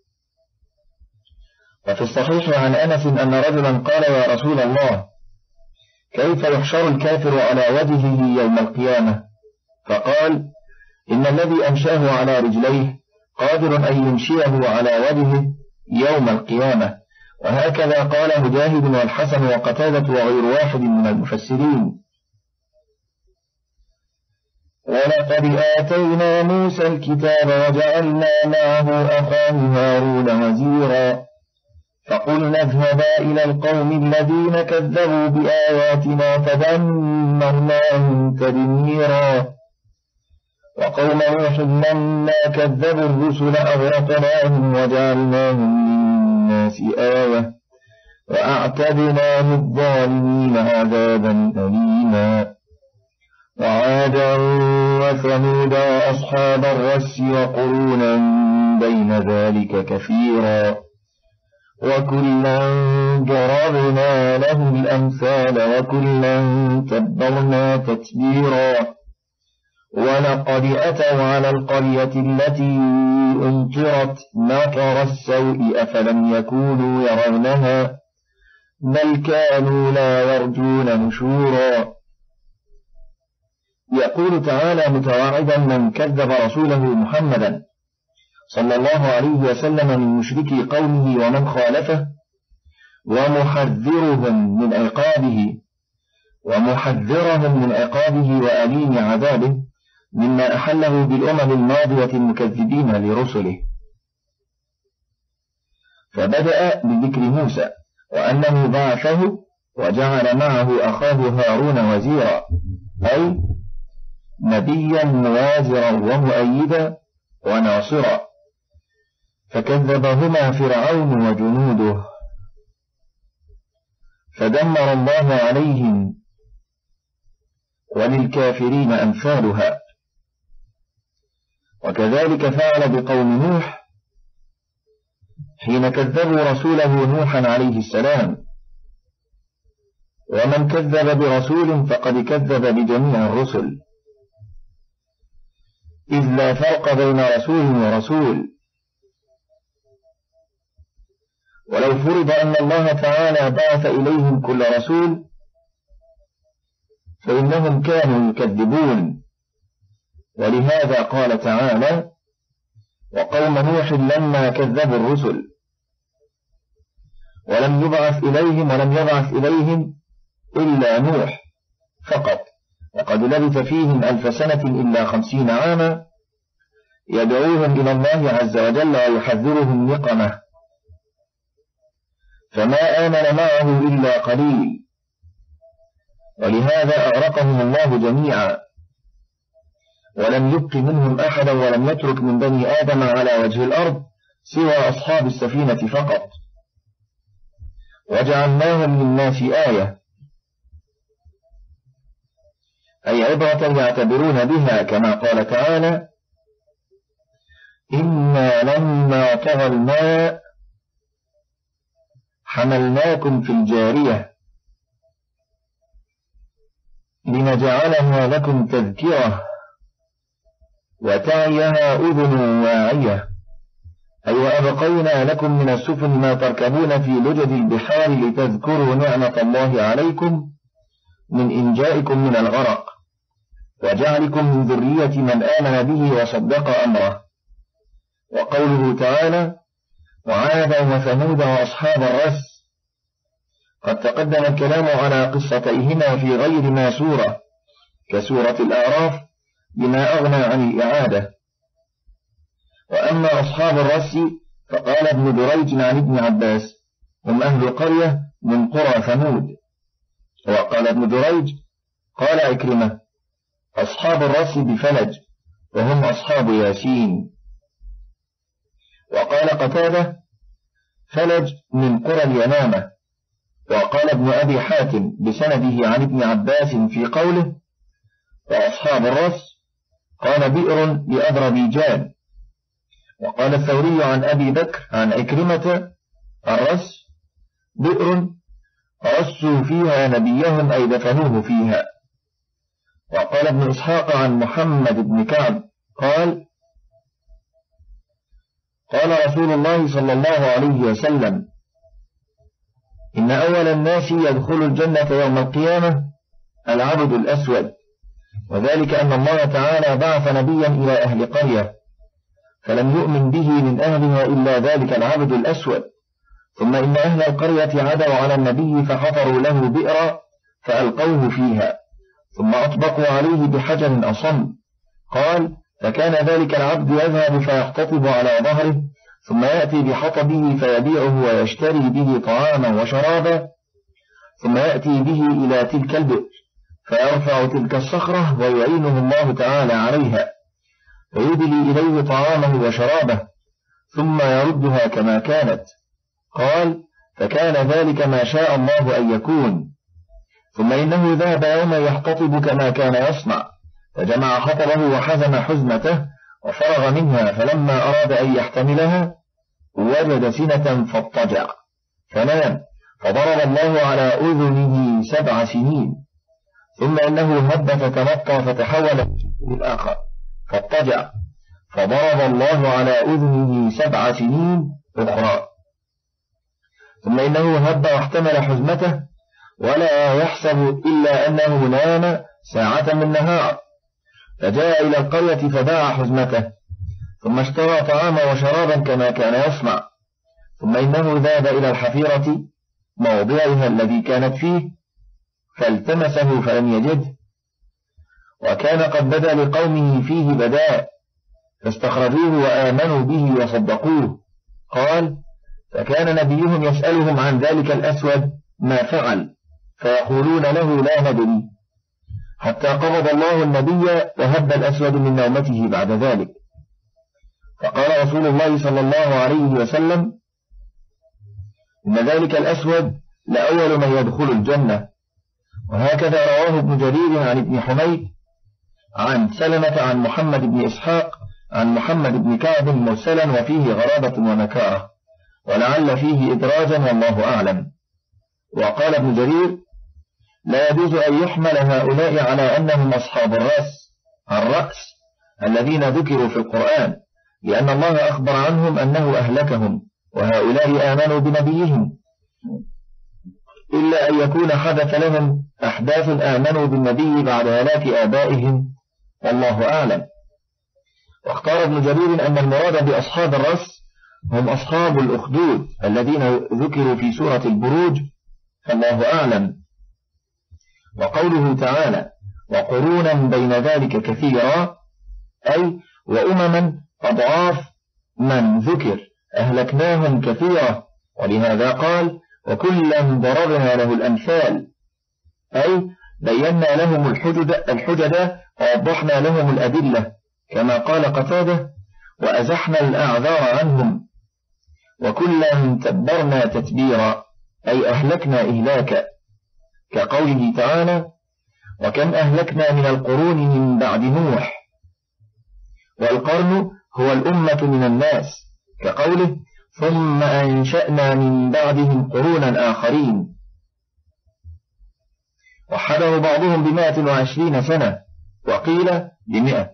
وفي الصحيح عن أنس أن رجلا قال: يا رسول الله، كيف يحشر الكافر على وجهه يوم القيامة؟ فقال: إن الذي أمشاه على رجليه قادر أن يمشيه على وجهه يوم القيامة. وهكذا قال مجاهد والحسن وقتادة وغير واحد من المفسرين. ولقد آتينا موسى الكتاب وجعلنا معه أخاه هارون وزيرا، فقلنا اذهبا إلى القوم الذين كذبوا بآياتنا فدمرناهم تدميرا. وقوم نوح لما كذبوا الرسل أغرقناهم وجعلناهم للناس آية وأعتدنا للظالمين عذابا أليما. وعادا وثمود وأصحاب الرس وقرونا بين ذلك كثيرا، وكلا ضربنا له الأمثال وكلا تبرنا تتبيرا. ولقد أتوا على القرية التي أمطرت مطر السوء أفلم يكونوا يرونها بل كانوا لا يرجون نشورا. يقول تعالى متواعدا من كذب رسوله محمدا صلى الله عليه وسلم من مشركي قومه ومن خالفه، ومحذرهم من عقابه ومحذرهم من عقابه وأليم عذابه مما أحله بالأمم الماضية المكذبين لرسله. فبدأ بذكر موسى وأنه بعثه وجعل معه أخاه هارون وزيرا، أي نبيا موازرا ومؤيدا وناصرا، فكذبهما فرعون وجنوده فدمر الله عليهم وللكافرين أمثالها. وكذلك فعل بقوم نوح حين كذبوا رسوله نوحا عليه السلام. ومن كذب برسول فقد كذب بجميع الرسل، إذ لا فرق بين رسول ورسول. ولو فرض أن الله تعالى بعث إليهم كل رسول فإنهم كانوا يكذبون. ولهذا قال تعالى: وقوم نوح لما كذبوا الرسل، ولم يبعث إليهم ولم يبعث إليهم إلا نوح فقط، وقد لبث فيهم ألف سنة إلا خمسين عاما يدعوهم إلى الله عز وجل ويحذرهم نقمه، فما آمن معه إلا قليل، ولهذا أغرقهم الله جميعا، ولم يبق منهم أحدا ولم يترك من بني آدم على وجه الأرض سوى أصحاب السفينة فقط. وجعلناهم للناس آية، أي عبرة يعتبرون بها، كما قال تعالى: إنا لما طغى الماء حملناكم في الجارية لنجعلها لكم تذكرة وتعيها أذن واعية، أي وأبقينا لكم من السفن ما تركبون في لجج البحار لتذكروا نعمة الله عليكم من إنجائكم من الغرق وجعلكم من ذرية من آمن به وصدق أمره. وقوله تعالى: وعادا وثمود وأصحاب الرس، قد تقدم الكلام على قصتيهما في غير ما سورة كسورة الأعراف بما أغنى عن الإعادة. وأما أصحاب الرس فقال ابن دريج عن ابن عباس: هم أهل قرية من قرى ثمود. وقال ابن دريج: قال عكرمة: أصحاب الرس بفلج وهم أصحاب ياسين. وقال قتادة: فلج من قرى اليمامة. وقال ابن أبي حاتم بسنده عن ابن عباس في قوله: وأصحاب الرس، قال: بئر لأذربيجان. وقال الثوري عن أبي بكر عن عكرمة: الرس بئر رسوا فيها نبيهم، أي دفنوه فيها. وقال ابن إسحاق عن محمد بن كعب قال: قال رسول الله صلى الله عليه وسلم: إن أول الناس يدخل الجنة يوم القيامة العبد الأسود، وذلك أن الله تعالى بعث نبيا إلى أهل قرية فلم يؤمن به من أهلها إلا ذلك العبد الأسود، ثم إن أهل القرية عدوا على النبي فحفروا له بئرا فألقوه فيها، ثم أطبقوا عليه بحجر أصم. قال: فكان ذلك العبد يذهب فيحتطب على ظهره، ثم يأتي بحطبه فيبيعه ويشتري به طعاما وشرابا، ثم يأتي به إلى تلك البئر فيرفع تلك الصخرة ويعينه الله تعالى عليها، فيدلي إليه طعامه وشرابه، ثم يردها كما كانت. قال: فكان ذلك ما شاء الله أن يكون. ثم إنه ذهب يوما يحتطب كما كان يصنع، فجمع حطبه وحزم حزمته وفرغ منها، فلما أراد أن يحتملها وجد سنة فاضطجع فنام، فضرب الله على أذنه سبع سنين. ثم إنه هب فتمطى فتحول للآخر فاضطجع، فضرب الله على أذنه سبع سنين أخرى. ثم إنه هب واحتمل حزمته ولا يحسب إلا أنه نام ساعة من نهار، فجاء إلى القرية فباع حزمته، ثم اشترى طعاما وشرابا كما كان يصنع. ثم إنه ذهب إلى الحفيرة موضعها الذي كانت فيه فالتمسه فلم يجده، وكان قد بدا لقومه فيه بداء فاستخرجوه وآمنوا به وصدقوه. قال: فكان نبيهم يسألهم عن ذلك الأسود ما فعل، فيقولون له لا ندري، حتى قبض الله النبي وهب الأسود من نومته بعد ذلك. فقال رسول الله صلى الله عليه وسلم: إن ذلك الأسود لأول من يدخل الجنة. وهكذا رواه ابن جرير عن ابن حميد عن سلمة عن محمد بن إسحاق عن محمد بن كعب مرسلا، وفيه غرابة ونكارة، ولعل فيه إدراجا والله أعلم. وقال ابن جرير: لا يجوز أن يحمل هؤلاء على أنهم أصحاب الرأس الرأس الذين ذكروا في القرآن، لأن الله أخبر عنهم أنه أهلكهم، وهؤلاء آمنوا بنبيهم، إلا أن يكون حدث لهم أحداث آمنوا بالنبي بعد هلاك آبائهم، والله أعلم. واختار ابن جرير أن المراد بأصحاب الرأس هم أصحاب الأخدود الذين ذكروا في سورة البروج، فالله أعلم. وقوله تعالى: وقرونا بين ذلك كثيرا، أي وأمما أضعاف من ذكر أهلكناهم كثيرا، ولهذا قال: وكلا ضربنا له الأمثال، أي بينا لهم الحجج الحجج ووضحنا لهم الأدلة، كما قال قتادة: وأزحنا الأعذار عنهم، وكلا تبرنا تتبيرا، أي أهلكنا إهلاكا، كقوله تعالى: وكم أهلكنا من القرون من بعد نوح. والقرن هو الأمة من الناس، كقوله: ثم أنشأنا من بعدهم قرونا آخرين. وحده بعضهم بمائة وعشرين سنة، وقيل بمئة،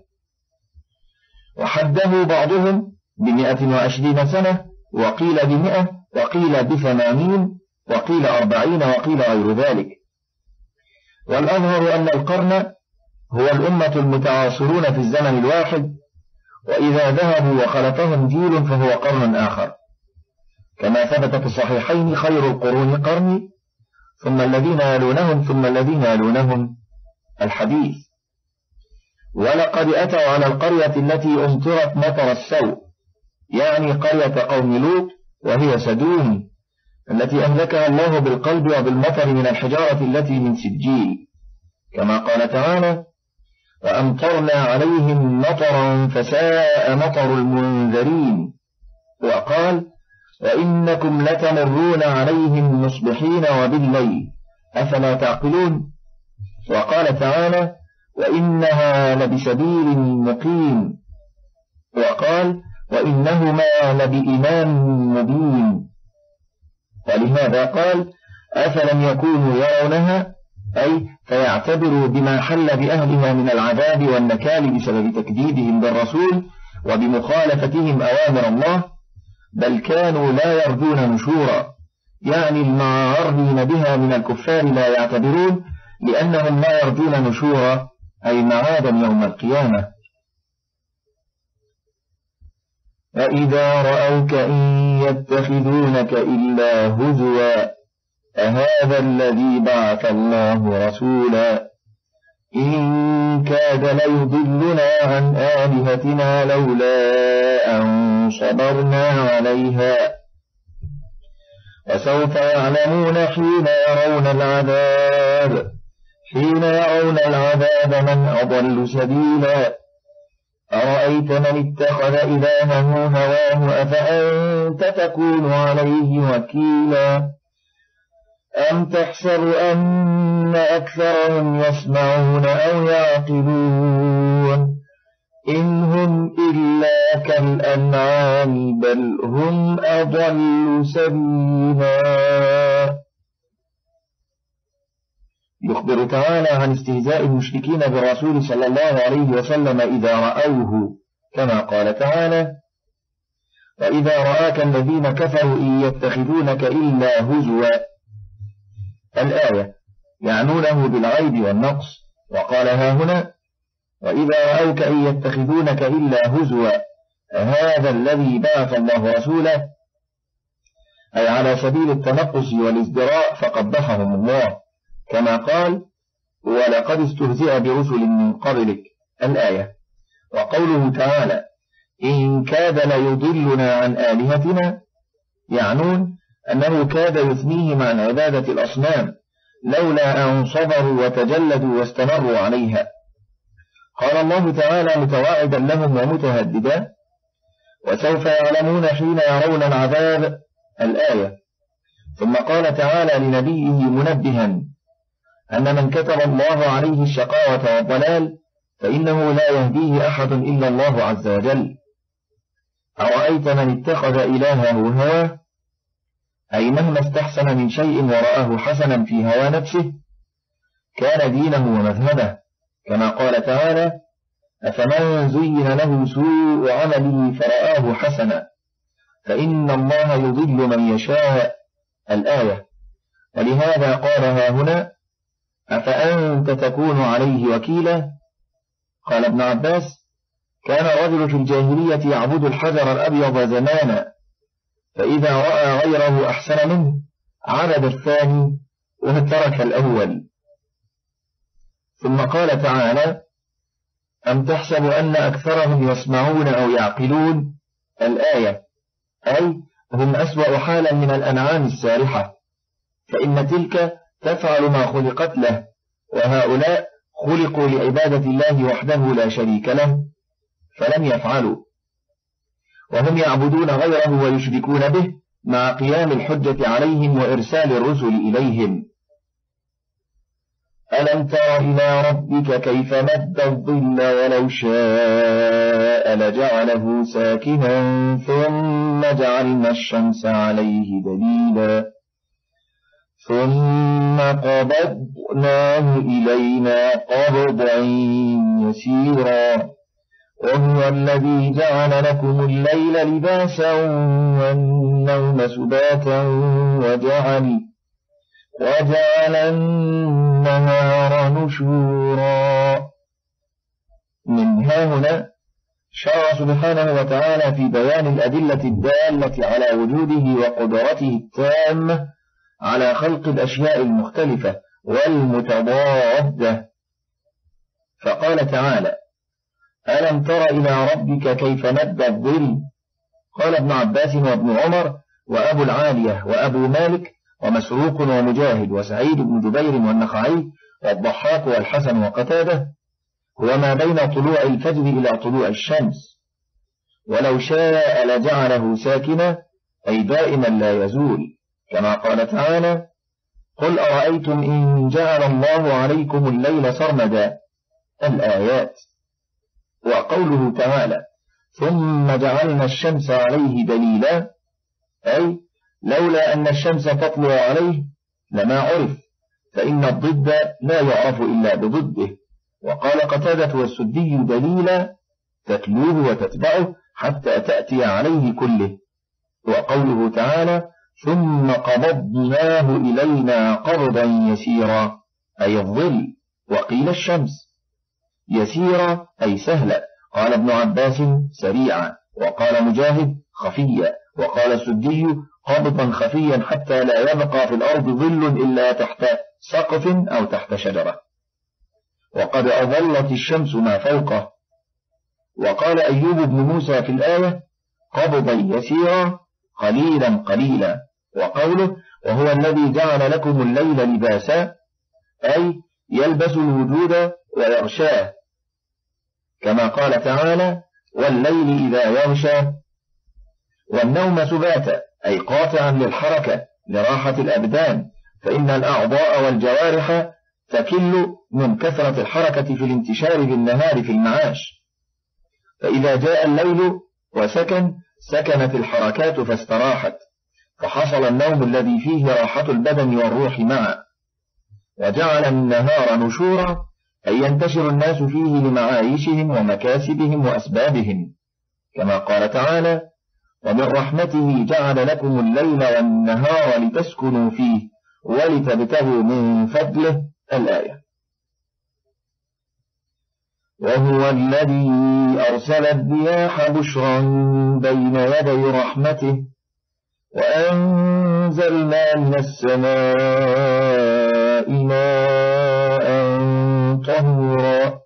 وحده بعضهم بمائة وعشرين سنة، وقيل بمئة، وقيل بثمانين، وقيل أربعين، وقيل غير ذلك. والأظهر أن القرن هو الأمة المتعاصرون في الزمن الواحد، وإذا ذهبوا وخلفهم جيل فهو قرن آخر، كما ثبت في الصحيحين: خير القرون قرني، ثم الذين يلونهم، ثم الذين يلونهم، الحديث. ولقد أتوا على القرية التي أمطرت مطر السوء، يعني قرية قوم لوط، وهي سدوم، التي أهلكها الله بالقلب وبالمطر من الحجارة التي من سجيل، كما قال تعالى: وأمطرنا عليهم مطرا فساء مطر المنذرين. وقال: وإنكم لتمرون عليهم مصبحين وبالليل أفلا تعقلون. وقال تعالى: وإنها لبسبيل مقيم. وقال: وإنهما لبإمام مبين. ولهذا قال: أفلم يكونوا يرونها، أي فيعتبروا بما حل بأهلها من العذاب والنكال بسبب تكذيبهم بالرسول وبمخالفتهم أوامر الله، بل كانوا لا يرجون نشورا، يعني المعارضين بها من الكفار لا يعتبرون، لأنهم لا يرجون نشورا، أي معادا يوم القيامة. فإذا رأوك إن يتخذونك إلا هزوا أهذا الذي بعث الله رسولا إن كاد ليضلنا عن آلهتنا لولا أن صبرنا عليها وسوف يعلمون حين يرون العذاب حين يرون العذاب من أضل سبيلا أرأيت من اتخذ إلهه هواه أفأنت تكون عليه وكيلا أم تحسب أن أكثرهم يسمعون أو يعقلون إن هم إلا كالأنعام بل هم أضل سبيلا. يخبر تعالى عن استهزاء المشركين بالرسول صلى الله عليه وسلم إذا رأوه، كما قال تعالى: وإذا رآك الذين كفروا إن يتخذونك إلا هزوا. الآية يعنونه بالعيب والنقص. وقال ها هنا: وإذا رأوك إن يتخذونك إلا هزوا هذا الذي بعث الله رسوله، أي على سبيل التنقص والازدراء فقبحهم الله، كما قال: ولقد استهزئ برسل من قبلك. الآية. وقوله تعالى: إن كاد ليضلنا عن آلهتنا، يعنون أنه كاد يثنيهم عن عبادة الأصنام لولا أن صبروا وتجلدوا واستمروا عليها. قال الله تعالى متواعدا لهم ومتهددا: وسوف يعلمون حين يرون العذاب. الآية. ثم قال تعالى لنبيه منبها أن من كتب الله عليه الشقاوة والضلال فإنه لا يهديه أحد إلا الله عز وجل. أرأيت من اتخذ إلهه هواه، أي مهما استحسن من شيء ورآه حسنا في هوى نفسه كان دينه ومذهبه، كما قال تعالى: أفمن زين له سوء عمله فرآه حسنا فإن الله يضل من يشاء. الآية. ولهذا قال ها هنا: أفأنت تكون عليه وكيلا. قال ابن عباس: كان الرجل في الجاهلية يعبد الحجر الأبيض زمانا، فإذا رأى غيره أحسن منه عبد الثاني وترك الأول. ثم قال تعالى: أم تحسب أن أكثرهم يسمعون أو يعقلون. الآية. أي هم أسوأ حالا من الأنعام السارحة، فإن تلك تفعل ما خلقت له، وهؤلاء خلقوا لعبادة الله وحده لا شريك له فلم يفعلوا، وهم يعبدون غيره ويشركون به مع قيام الحجة عليهم وإرسال الرسل إليهم. ألم تر إلى ربك كيف مد الظل ولو شاء لجعله ساكنا ثم جعلنا الشمس عليه دليلا ثم قبضناه إلينا قبضا يسيرا وهو الذي جعل لكم الليل لباسا والنوم سباتا وجعل وجعل النهار نشورا. من ها هنا شرع سبحانه وتعالى في بيان الأدلة الدالة على وجوده وقدرته التامة على خلق الأشياء المختلفة والمتضادة، فقال تعالى: ألم تر إلى ربك كيف مد الظل؟ قال ابن عباس وابن عمر وأبو العالية وأبو مالك ومسروق ومجاهد وسعيد بن جبير والنخعي والضحاك والحسن وقتاده: هو ما بين طلوع الفجر إلى طلوع الشمس، ولو شاء لجعله ساكنا أي دائما لا يزول، كما قال تعالى: قل أرأيتم إن جعل الله عليكم الليل سرمدا الآيات. وقوله تعالى: ثم جعلنا الشمس عليه دليلا أي لولا أن الشمس تطلع عليه لما عرف، فإن الضد لا يعرف إلا بضده. وقال قتادة والسدي: دليلا تتلوه وتتبعه حتى تأتي عليه كله. وقوله تعالى: ثم قبضناه إلينا قبضا يسيرا أي الظل، وقيل الشمس. يسيرا أي سهلا، قال ابن عباس: سريعا، وقال مجاهد: خفيا، وقال السدي: قبضا خفيا حتى لا يبقى في الأرض ظل إلا تحت سقف أو تحت شجرة، وقد أظلت الشمس ما فوقه. وقال أيوب بن موسى في الآية: قبضا يسيرا قليلا قليلا. وقوله: وهو الذي جعل لكم الليل لباسا أي يلبس الوجود ويغشاه، كما قال تعالى: والليل إذا يغشى. والنوم سباتا أي قاطعا للحركة لراحة الأبدان، فإن الأعضاء والجوارح تكل من كثرة الحركة في الانتشار بالنهار في المعاش، فإذا جاء الليل وسكن سكنت الحركات فاستراحت، فحصل النوم الذي فيه راحة البدن والروح معا. وجعل النهار نشورا أي ينتشر الناس فيه لمعايشهم ومكاسبهم وأسبابهم، كما قال تعالى: ومن رحمته جعل لكم الليل والنهار لتسكنوا فيه ولتبتغوا من فضله الآية. وهو الذي أرسل الرياح بشرا بين يدي رحمته وأنزلنا من السماء ماء طهورا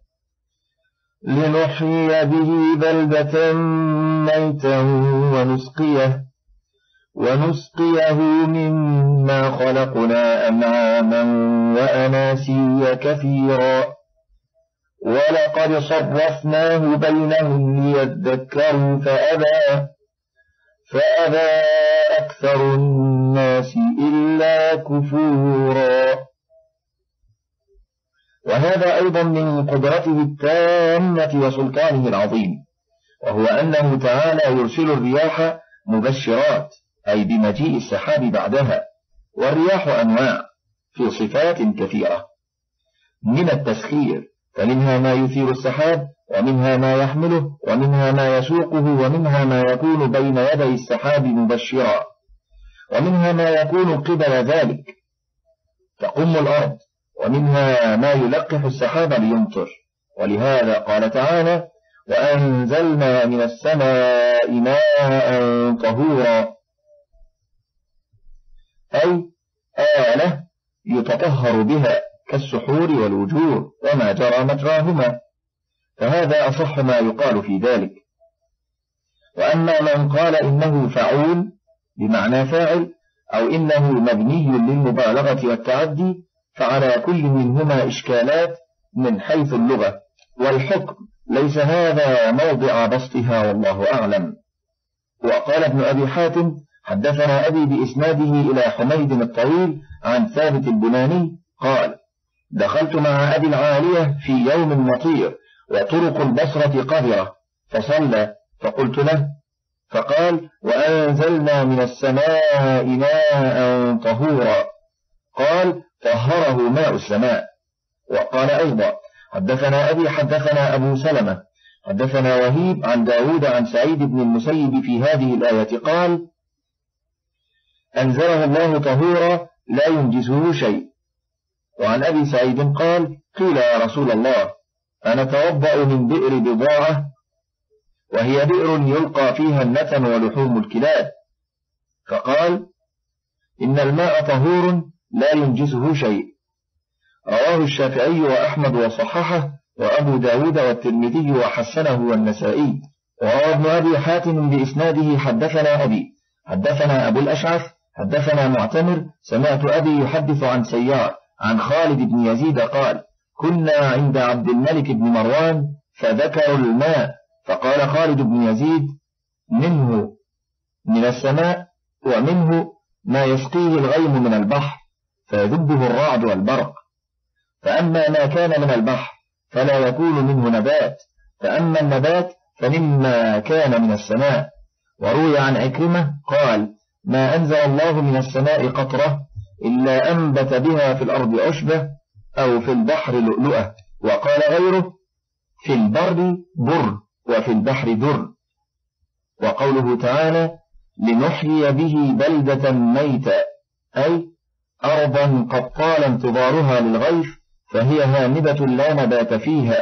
لنحيي به بلدة ميتا ونسقيه ونسقيه مما خلقنا أنعاما وأناسيا كثيرا ولقد صرفناه بينهم ليذكروا فأبى فأبى أكثر الناس إلا كفورا. وهذا أيضا من قدرته التامة وسلطانه العظيم، وهو أنه تعالى يرسل الرياح مبشرات أي بمجيء السحاب بعدها. والرياح أنواع في صفات كثيرة، من التسخير فمنها ما يثير السحاب، ومنها ما يحمله، ومنها ما يسوقه، ومنها ما يكون بين يدي السحاب مبشرا، ومنها ما يكون قبل ذلك تقم الأرض، ومنها ما يلقح السحاب ليمطر. ولهذا قال تعالى: وأنزلنا من السماء ماء طهورا أي آلة يتطهر بها كالسحور والوجور وما جرى مجراهما، فهذا أصح ما يقال في ذلك. وأما من قال إنه فعول بمعنى فاعل أو إنه مبني للمبالغة والتعدي، فعلى كل منهما إشكالات من حيث اللغة، والحكم ليس هذا موضع بسطها والله أعلم. وقال ابن أبي حاتم: حدثنا أبي بإسناده إلى حميد الطويل عن ثابت البناني قال: دخلت مع أبي العالية في يوم مطير وطرق البصرة قذرة فصلى، فقلت له فقال: وأنزلنا من السماء ماء طهورا. قال: طهره ماء السماء. وقال أيضا: حدثنا أبي حدثنا أبو سلمة حدثنا وهيب عن داود عن سعيد بن المسيب في هذه الآية قال: أنزله الله طهورا لا ينجسه شيء. وعن أبي سعيد قال: قيل يا رسول الله أنا توضأ من بئر بضاعة وهي بئر يلقى فيها النتن ولحوم الكلاب، فقال: إن الماء طهور لا ينجسه شيء. رواه الشافعي وأحمد وصححه وأبو داود والترمذي وحسنه والنسائي. وروى ابن أبي حاتم بإسناده حدثنا أبي حدثنا أبو الأشعث حدثنا معتمر سمعت أبي يحدث عن سيار عن خالد بن يزيد قال: كنا عند عبد الملك بن مروان فذكروا الماء، فقال خالد بن يزيد: منه من السماء ومنه ما يسقيه الغيم من البحر فيذبه الرعد والبرق، فأما ما كان من البحر فلا يكون منه نبات، فأما النبات فمما كان من السماء. وروي عن عكرمة قال: ما أنزل الله من السماء قطرة إلا أنبت بها في الأرض عشبة أو في البحر لؤلؤة. وقال غيره: في البر بر وفي البحر در. وقوله تعالى: لنحيي به بلدة ميتا، أي أرضا قد طال انتظارها للغيث فهي هامدة لا نبات فيها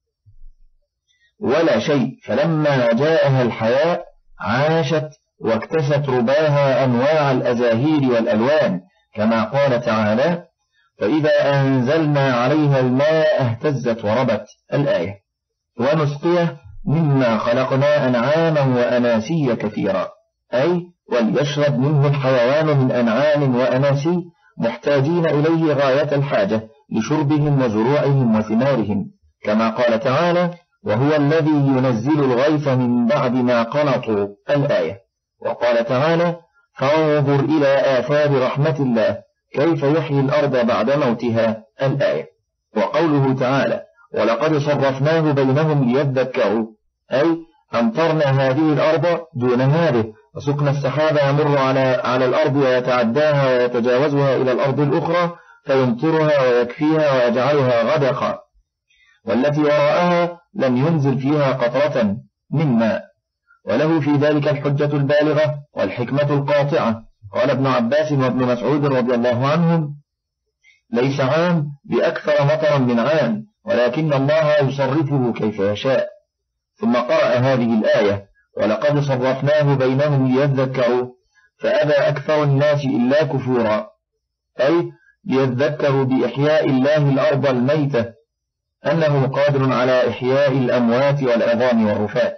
ولا شيء، فلما جاءها الحياة عاشت واكتست رباها أنواع الأزاهير والألوان، كما قال تعالى: فإذا أنزلنا عليها الماء اهتزت وربت الآية. ونسقيه مما خلقنا أنعاما وأناسيا كثيرا، أي وليشرب منه الحيوان من أنعام وأناسي محتاجين إليه غاية الحاجة لشربهم وزروعهم وثمارهم، كما قال تعالى: وهو الذي ينزل الغيث من بعد ما قنطوا الآية. وقال تعالى: فانظر إلى آثار رحمة الله كيف يحيي الأرض بعد موتها الآية. وقوله تعالى: ولقد صرفناه بينهم ليذكروا، أي أمطرنا هذه الأرض دون هذه، وسقنا السحاب يمر على, على الأرض ويتعداها ويتجاوزها إلى الأرض الأخرى فيمطرها ويكفيها ويجعلها غدقا، والتي وراءها لم ينزل فيها قطرة من ماء، وله في ذلك الحجة البالغة والحكمة القاطعة. قال ابن عباس وابن مسعود رضي الله عنهم: ليس عام بأكثر مطرا من عام، ولكن الله يصرفه كيف يشاء. ثم قرأ هذه الآية: ولقد صرفناه بينهم ليذكروا، فأبى أكثر الناس إلا كفورا، أي ليذكروا بإحياء الله الأرض الميتة، أنه قادر على إحياء الأموات والعظام والرفات،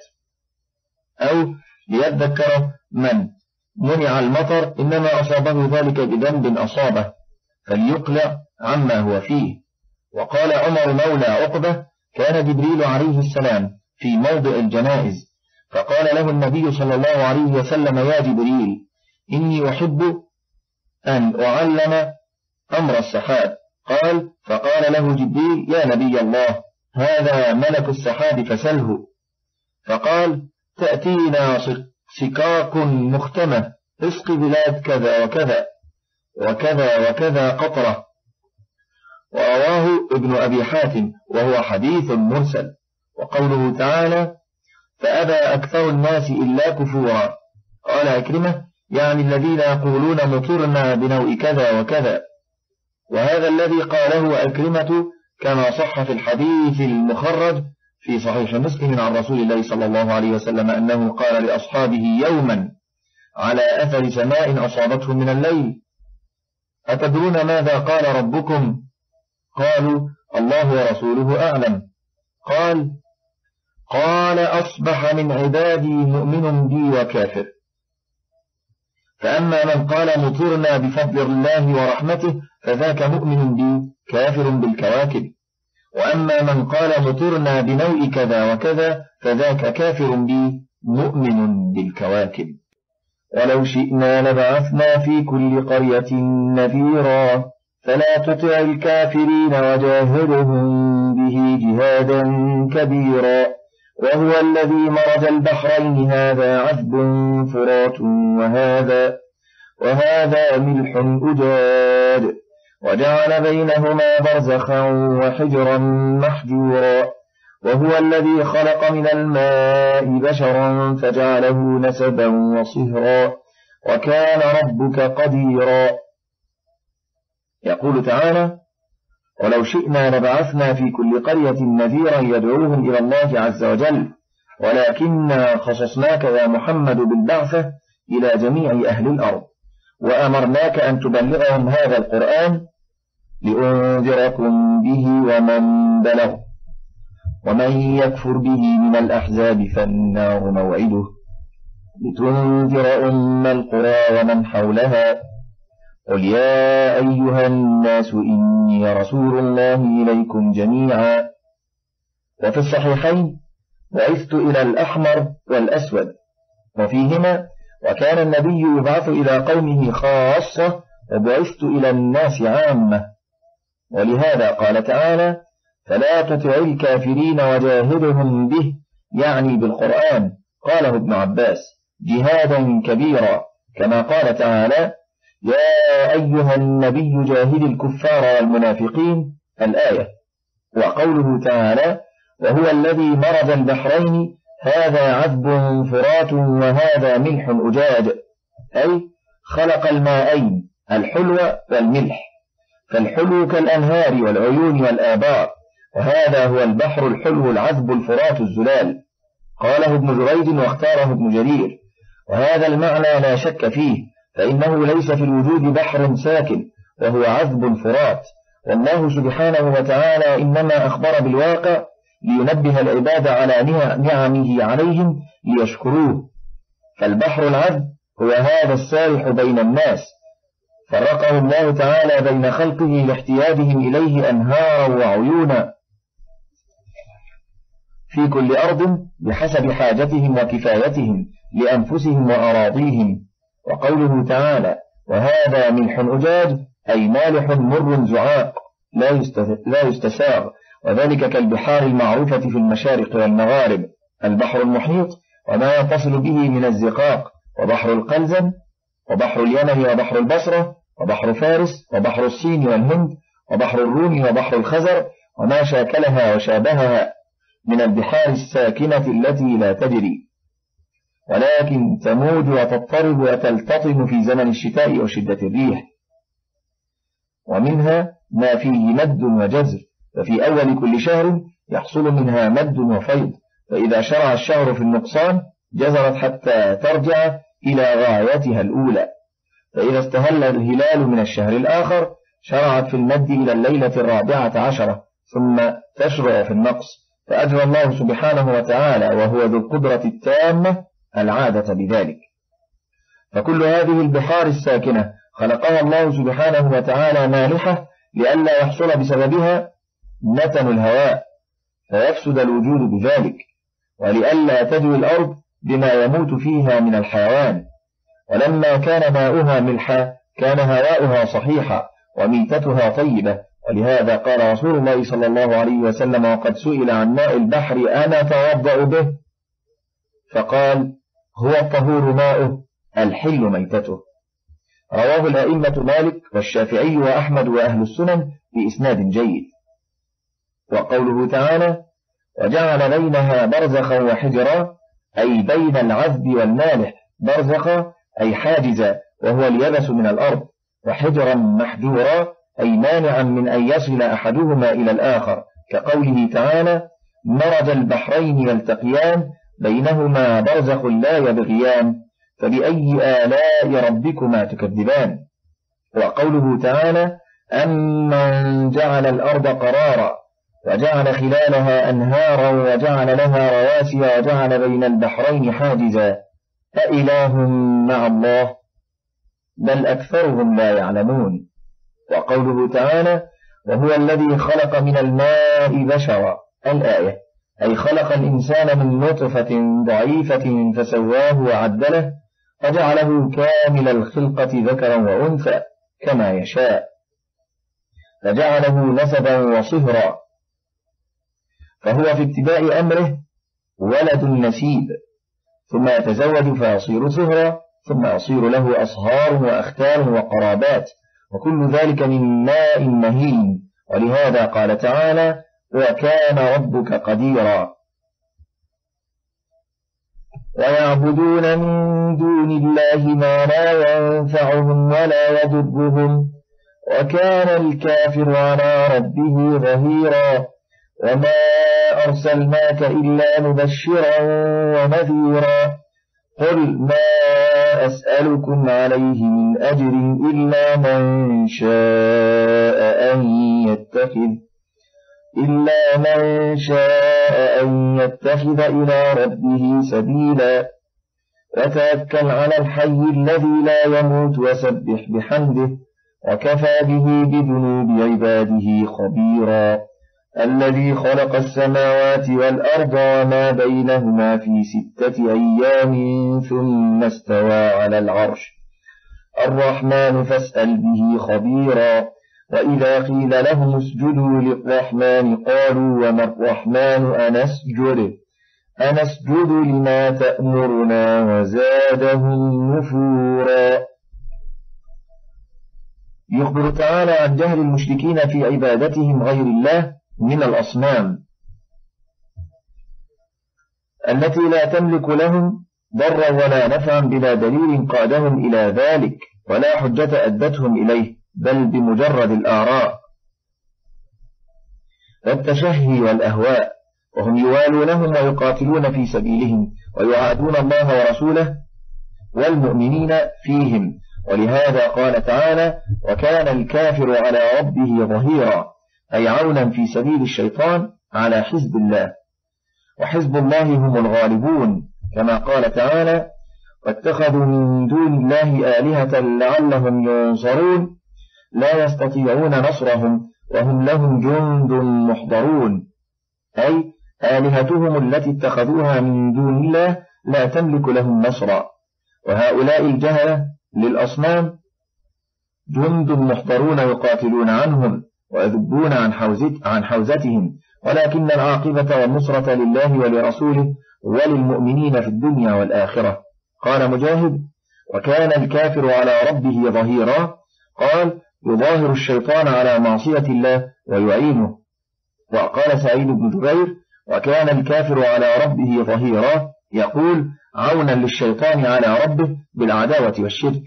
أو ليذكر من منع المطر إنما أصابه ذلك بذنب أصابه فليقلع عما هو فيه. وقال عمر مولى عقبة: كان جبريل عليه السلام في موضع الجنائز فقال له النبي صلى الله عليه وسلم: يا جبريل، إني أحب أن أعلم أمر السحاب. قال: فقال له جبريل: يا نبي الله، هذا ملك السحاب فسله. فقال: تأتينا سكاك مختمة اسق بلاد كذا وكذا وكذا وكذا قطرة. ورواه ابن أبي حاتم وهو حديث مرسل. وقوله تعالى: فأبى أكثر الناس إلا كفورا، قال أكرمة: يعني الذين يقولون مطرنا بنوء كذا وكذا. وهذا الذي قاله أكرمة كما صح في الحديث المخرج في صحيح مسلم عن رسول الله صلى الله عليه وسلم أنه قال لأصحابه يوما على أثر سماء أصابته من الليل: أتدرون ماذا قال ربكم؟ قالوا: الله ورسوله أعلم. قال: قال: أصبح من عبادي مؤمن بي وكافر. فأما من قال مطرنا بفضل الله ورحمته فذاك مؤمن بي كافر بالكواكب، وأما من قال مطرنا بنوء كذا وكذا فذاك كافر بي مؤمن بالكواكب. ولو شئنا لبعثنا في كل قرية نذيرا فلا تطع الكافرين وجاهدهم به جهادا كبيرا وهو الذي مرج البحرين هذا عذب فرات وهذا وهذا ملح أجاج وجعل بينهما برزخا وحجرا محجورا وهو الذي خلق من الماء بشرا فجعله نسبا وصهرا وكان ربك قديرا. يقول تعالى: ولو شئنا لبعثنا في كل قرية نذيرا يدعوهم إلى الله عز وجل ولكننا خصصناك يا محمد بالبعثة إلى جميع أهل الأرض وأمرناك أن تبلغهم هذا القرآن لأنذركم به ومن بلغ ومن يكفر به من الأحزاب فالنار موعده لتنذر أم القرى ومن حولها قل يا أيها الناس إني رسول الله إليكم جميعا. وفي الصحيحين: بعثت إلى الأحمر والأسود، وفيهما: وكان النبي يبعث إلى قومه خاصة وبعثت إلى الناس عامة. ولهذا قال تعالى: فلا تطع الكافرين وجاهدهم به، يعني بالقرآن. قاله ابن عباس: جهادا كبيرا، كما قال تعالى: يا أيها النبي جاهد الكفار والمنافقين، الآية. وقوله تعالى: وهو الذي مرج البحرين هذا عذب فرات وهذا ملح أجاج، أي خلق الماءين الحلو والملح، فالحلو كالأنهار والعيون والآبار، وهذا هو البحر الحلو العذب الفرات الزلال. قاله ابن جريج واختاره ابن جرير، وهذا المعنى لا شك فيه، فإنه ليس في الوجود بحر ساكن وهو عذب فرات، والله سبحانه وتعالى إنما أخبر بالواقع لينبه العباد على نعمه عليهم ليشكروه. فالبحر العذب هو هذا السارح بين الناس، فرقه الله تعالى بين خلقه لاحتياجهم إليه أنهارا وعيونا في كل أرض بحسب حاجتهم وكفايتهم لأنفسهم وأراضيهم. وقوله تعالى: وهذا ملح أجاج، أي مالح مر زعاق لا يستساغ، وذلك كالبحار المعروفة في المشارق والمغارب: البحر المحيط وما يتصل به من الزقاق، وبحر القلزم، وبحر اليمن وبحر البصرة، وبحر فارس، وبحر الصين والهند، وبحر الروم، وبحر الخزر، وما شاكلها وشابهها من البحار الساكنة التي لا تجري ولكن تموج وتضطرب وتلتطم في زمن الشتاء وشدة الريح. ومنها ما فيه مد وجزر، ففي أول كل شهر يحصل منها مد وفيض، فإذا شرع الشهر في النقصان جزرت حتى ترجع إلى غايتها الأولى، فإذا استهل الهلال من الشهر الآخر شرعت في المد إلى الليلة الرابعة عشرة، ثم تشرع في النقص، فأجرى الله سبحانه وتعالى وهو ذو القدرة التامة العادة بذلك. فكل هذه البحار الساكنة خلقها الله سبحانه وتعالى مالحة لئلا يحصل بسببها نتن الهواء فيفسد الوجود بذلك، ولئلا تجوي الأرض بما يموت فيها من الحيوان. ولما كان ماؤها ملحا كان هواؤها صحيحا وميتتها طيبة، ولهذا قال رسول الله صلى الله عليه وسلم وقد سئل عن ماء البحر أنا أتوضأ به؟ فقال: هو الطهور ماؤه الحل ميتته. رواه الأئمة مالك والشافعي وأحمد وأهل السنن بإسناد جيد. وقوله تعالى: وجعل بينها برزخا وحجرا، أي بين العذب والمالح، برزخا أي حاجزا وهو اليبس من الأرض، وحجرا محجورا أي مانعا من أن يصل أحدهما إلى الآخر، كقوله تعالى: مرج البحرين يلتقيان بينهما برزخ لا يبغيان، فبأي آلاء ربكما تكذبان. وقوله تعالى: أمن جعل الأرض قرارا وجعل خلالها أنهارا وجعل لها رواسي وجعل بين البحرين حاجزا أإله مع الله بل أكثرهم لا يعلمون. وقوله تعالى: وهو الذي خلق من الماء بشرا، الآية، أي خلق الإنسان من نطفة ضعيفة فسواه وعدله، فجعله كامل الخلقة ذكرا وأنثى كما يشاء، فجعله نسبا وصهرا، فهو في ابتداء أمره ولد نسيب، ثم يتزوج فيصير صهرا، ثم يصير له أصهار وأختان وقرابات، وكل ذلك من ماء مهين. ولهذا قال تعالى: وكان ربك قديرا. ويعبدون من دون الله ما لا ينفعهم ولا يضرهم، وكان الكافر على ربه ظهيرا. وما أرسلناك إلا مبشرا ونذيرا. قل ما أسألكم عليه من أجر إلا من شاء أن يتخذ إلا من شاء أن يتخذ إلى ربه سبيلا. وتوكل على الحي الذي لا يموت وسبح بحمده، وكفى به بذنوب عباده خبيرا. الذي خلق السماوات والأرض وما بينهما في ستة أيام ثم استوى على العرش. الرحمن فاسأل به خبيرا. وإذا قيل لهم اسجدوا للرحمن قالوا وما الرحمن أنسجد أنسجد لما تأمرنا وزادهم نفورا. يخبر تعالى عن جهل المشركين في عبادتهم غير الله من الأصنام التي لا تملك لهم ضرا ولا نفعا بلا دليل قادهم إلى ذلك ولا حجة أدتهم إليه، بل بمجرد الآراء والتشهي والأهواء، وهم يوالونهم ويقاتلون في سبيلهم ويعادون الله ورسوله والمؤمنين فيهم. ولهذا قال تعالى: وكان الكافر على ربه ظهيرا، أي عونا في سبيل الشيطان على حزب الله، وحزب الله هم الغالبون، كما قال تعالى: واتخذوا من دون الله آلهة لعلهم ينصرون لا يستطيعون نصرهم وهم لهم جند محضرون، أي آلهتهم التي اتخذوها من دون الله لا تملك لهم نصرا. وهؤلاء الجهلة للأصنام جند محضرون يقاتلون عنهم ويذبون عن, عن حوزتهم، ولكن العاقبة والنصرة لله ولرسوله وللمؤمنين في الدنيا والآخرة. قال مجاهد: وكان الكافر على ربه ظهيرا، قال: يظاهر الشيطان على معصية الله ويعينه. وقال سعيد بن جبير: وكان الكافر على ربه ظهيرا، يقول عونا للشيطان على ربه بالعداوة والشرك.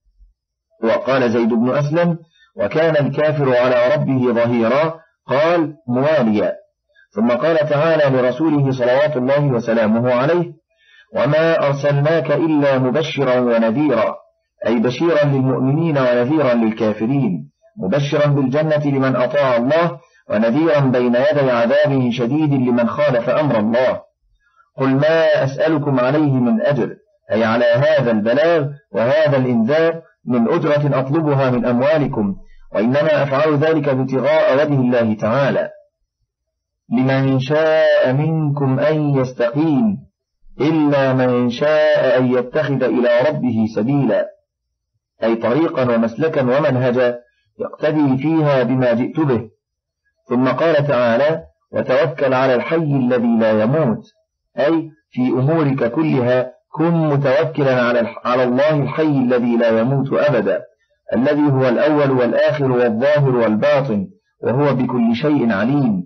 وقال زيد بن أسلم: وكان الكافر على ربه ظهيرا، قال مواليا. ثم قال تعالى لرسوله صلوات الله وسلامه عليه: وما أرسلناك إلا مبشرا ونذيرا، أي بشيرا للمؤمنين ونذيرا للكافرين، مبشرا بالجنة لمن أطاع الله، ونذيرا بين يدي عذاب شديد لمن خالف أمر الله. قل ما أسألكم عليه من أجر، أي على هذا البلاغ وهذا الإنذار من أجرة أطلبها من أموالكم، وإنما أفعل ذلك ابتغاء وجه الله تعالى. لمن شاء منكم أن يستقيم إلا من شاء أن يتخذ إلى ربه سبيلا، أي طريقا ومسلكا ومنهجا يقتدي فيها بما جئت به. ثم قال تعالى: وتوكل على الحي الذي لا يموت، أي في أمورك كلها كن متوكلا على, على الله الحي الذي لا يموت أبدا، الذي هو الأول والآخر والظاهر والباطن، وهو بكل شيء عليم،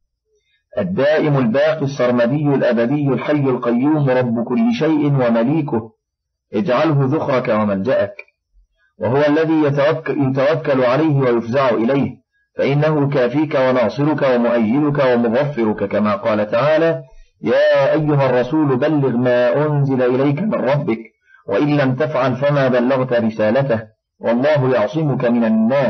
الدائم الباقي السرمدي الأبدي الحي القيوم رب كل شيء ومليكه، اجعله ذخرك وملجأك. وهو الذي يتوكل, يتوكل عليه ويفزع إليه، فإنه كافيك وناصرك ومؤيدك ومغفرك، كما قال تعالى: يا أيها الرسول بلغ ما أنزل إليك من ربك، وإن لم تفعل فما بلغت رسالته، والله يعصمك من الناس.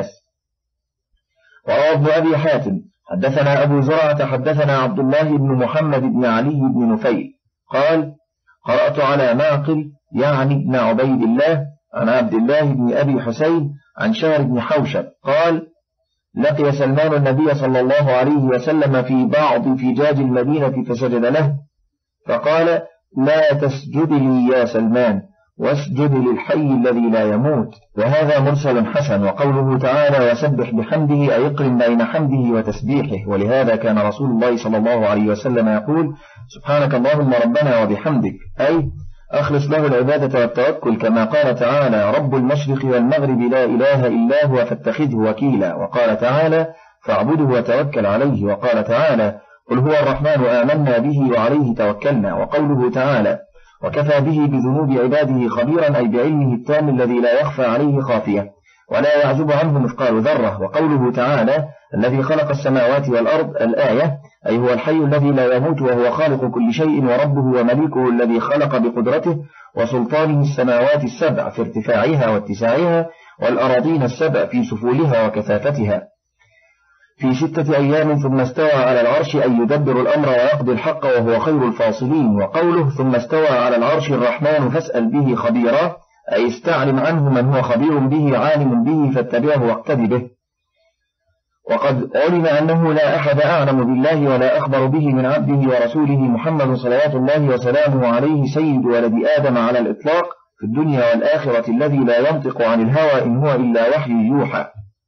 وروى ابن أبي حاتم حدثنا أبو زرعة حدثنا عبد الله بن محمد بن علي بن نفيل قال: قرأت على معقل يعني ابن عبيد الله عن عبد الله بن أبي حسين عن شهر بن حوشب قال: لقي سلمان النبي صلى الله عليه وسلم في بعض فجاج المدينة فسجد له، فقال: لا تسجد لي يا سلمان، واسجد للحي الذي لا يموت. وهذا مرسل حسن. وقوله تعالى وسبح بحمده أي اقرن بين حمده وتسبيحه، ولهذا كان رسول الله صلى الله عليه وسلم يقول سبحانك اللهم ربنا وبحمدك، أي أخلص له العبادة والتوكل، كما قال تعالى رب المشرق والمغرب لا إله إلا هو فاتخذه وكيلا. وقال تعالى فاعبده وتوكل عليه. وقال تعالى قل هو الرحمن آمنا به وعليه توكلنا. وقوله تعالى وكفى به بذنوب عباده خبيرا أي بعلمه التام الذي لا يخفى عليه خافية ولا يعزب عنه مثقال ذرة. وقوله تعالى الذي خلق السماوات والأرض الآية أي هو الحي الذي لا يموت وهو خالق كل شيء وربه ومليكه الذي خلق بقدرته وسلطانه السماوات السبع في ارتفاعها واتساعها والأراضين السبع في سفولها وكثافتها في ستة أيام ثم استوى على العرش أي يدبر الأمر ويقضي الحق وهو خير الفاصلين. وقوله ثم استوى على العرش الرحمن فاسأل به خبيرا أي استعلم عنه من هو خبير به عالم به فاتبعه واقتدي به. وقد علم أنه لا أحد أعلم بالله ولا أخبر به من عبده ورسوله محمد صلوات الله وسلامه عليه سيد ولد آدم على الإطلاق في الدنيا والآخرة الذي لا ينطق عن الهوى إن هو إلا وحي يوحى،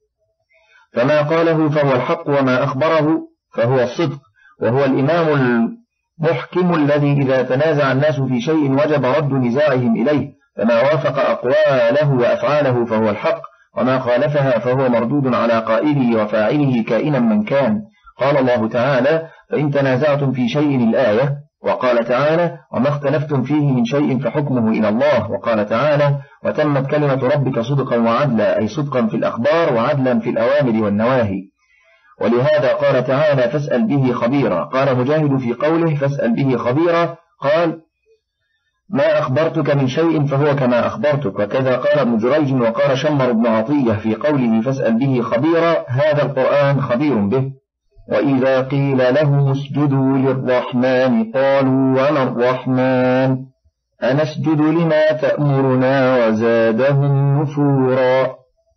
فما قاله فهو الحق وما أخبره فهو الصدق، وهو الإمام المحكم الذي إذا تنازع الناس في شيء وجب رد نزاعهم إليه، فما وافق أقواله وأفعاله فهو الحق وما خالفها فهو مردود على قائله وفاعله كائنا من كان. قال الله تعالى فإن تنازعتم في شيء الآية. وقال تعالى وما اختلفتم فيه من شيء فحكمه إلى الله. وقال تعالى وتمت كلمة ربك صدقا وعدلا أي صدقا في الأخبار وعدلا في الأوامر والنواهي. ولهذا قال تعالى فاسأل به خبيرا. قال مجاهد في قوله فاسأل به خبيرا قال ما أخبرتك من شيء فهو كما أخبرتك. وكذا قال ابن جريج وقال شمر بن عطية في قوله فاسأل به خبيرا هذا القرآن خبير به. وإذا قيل لهم اسجدوا للرحمن قالوا وما الرحمن أنسجد لما تأمرنا وزادهم نفورا.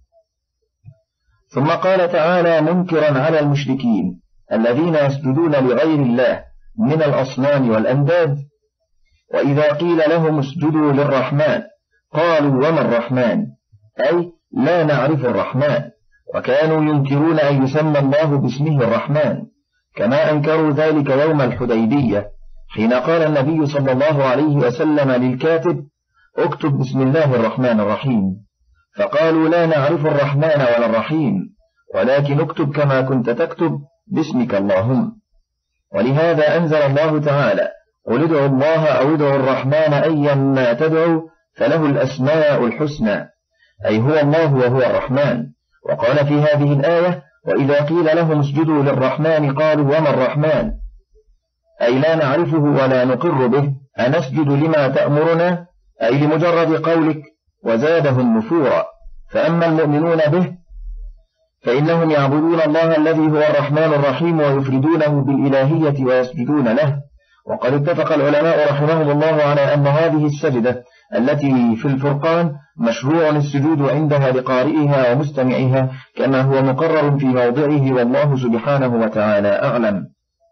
ثم قال تعالى منكرا على المشركين الذين يسجدون لغير الله من الأصنام والأنداد وإذا قيل لهم اسجدوا للرحمن قالوا وما الرحمن أي لا نعرف الرحمن، وكانوا ينكرون أن يسمى الله باسمه الرحمن كما أنكروا ذلك يوم الحديبية حين قال النبي صلى الله عليه وسلم للكاتب اكتب بسم الله الرحمن الرحيم، فقالوا لا نعرف الرحمن ولا الرحيم ولكن اكتب كما كنت تكتب باسمك اللهم. ولهذا أنزل الله تعالى قل ادعوا الله أو ادعوا الرحمن أيا ما تدعوا فله الأسماء الحسنى أي هو الله وهو الرحمن. وقال في هذه الآية وإذا قيل لهم اسجدوا للرحمن قالوا وما الرحمن أي لا نعرفه ولا نقر به أنسجد لما تأمرنا أي لمجرد قولك وزادهم نفورا. فأما المؤمنون به فإنهم يعبدون الله الذي هو الرحمن الرحيم ويفردونه بالإلهية ويسجدون له. وقد اتفق العلماء رحمهم الله على أن هذه السجدة التي في الفرقان مشروع السجود عندها لقارئها ومستمعها كما هو مقرر في موضعه والله سبحانه وتعالى أعلم.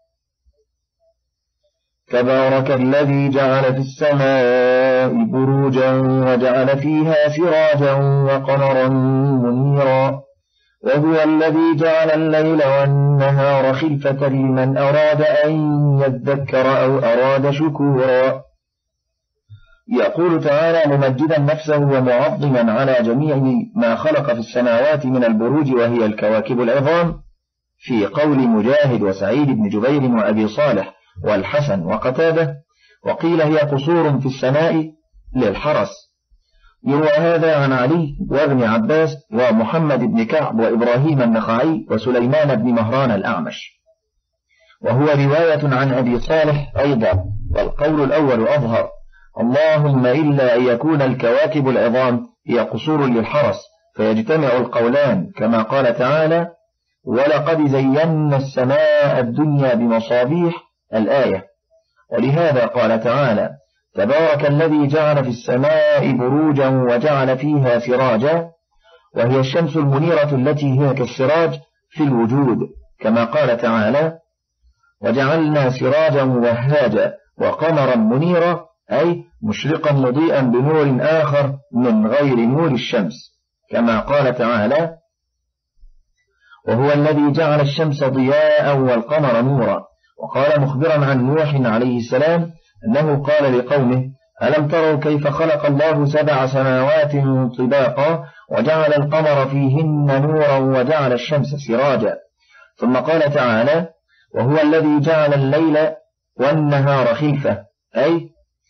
تبارك الذي جعل في السماء بروجا وجعل فيها سراجا وقمرا منيرا وهو الذي جعل الليل والنهار خلفة لمن أراد أن يذكر أو أراد شكورا. يقول تعالى ممجدا نفسه ومعظما على جميع ما خلق في السماوات من البروج وهي الكواكب العظام في قول مجاهد وسعيد بن جبير وأبي صالح والحسن وقتادة، وقيل هي قصور في السماء للحرس. يروى هذا عن علي وابن عباس ومحمد بن كعب وإبراهيم النخعي وسليمان بن مهران الأعمش، وهو رواية عن أبي صالح أيضا، والقول الأول أظهر، اللهم إلا أن يكون الكواكب العظام هي قصور للحرس فيجتمع القولان كما قال تعالى ولقد زينا السماء الدنيا بمصابيح الآية. ولهذا قال تعالى تبارك الذي جعل في السماء بروجا وجعل فيها سراجا، وهي الشمس المنيرة التي هي كالسراج في الوجود كما قال تعالى وجعلنا سراجا وهاجا وقمرا منيرا أي مشرقا مضيئا بنور آخر من غير نور الشمس، كما قال تعالى: وهو الذي جعل الشمس ضياء والقمر نورا. وقال مخبرا عن نوح عليه السلام أنه قال لقومه: ألم تروا كيف خلق الله سبع سماوات طباقا وجعل القمر فيهن نورا وجعل الشمس سراجا. ثم قال تعالى: وهو الذي جعل الليل والنهار خلفة، أي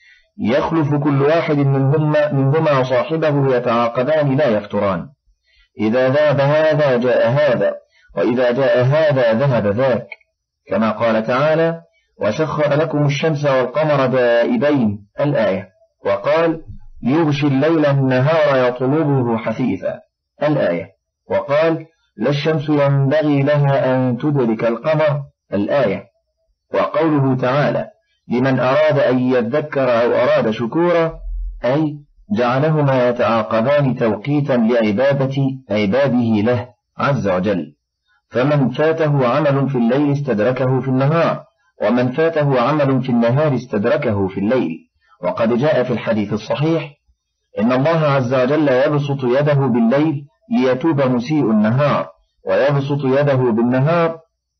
يخلف كل واحد منهما, منهما صاحبه يتعاقبان لا يفتران، إذا ذهب هذا جاء هذا، وإذا جاء هذا ذهب ذاك، كما قال تعالى: وسخر لكم الشمس والقمر دائبين الآية. وقال: يغشي الليل النهار يطلبه حثيثا الآية. وقال: لا الشمس ينبغي لها أن تدرك القمر الآية. وقوله تعالى: لمن أراد أن يذكر أو أراد شكورا، أي جعلهما يتعاقبان توقيتا لعبادة عباده له عز وجل، فمن فاته عمل في الليل استدركه في النهار، ومن فاته عمل في النهار استدركه في الليل. وقد جاء في الحديث الصحيح: إن الله عز وجل يبسط يده بالليل ليتوب مسيء النهار، ويبسط يده بالنهار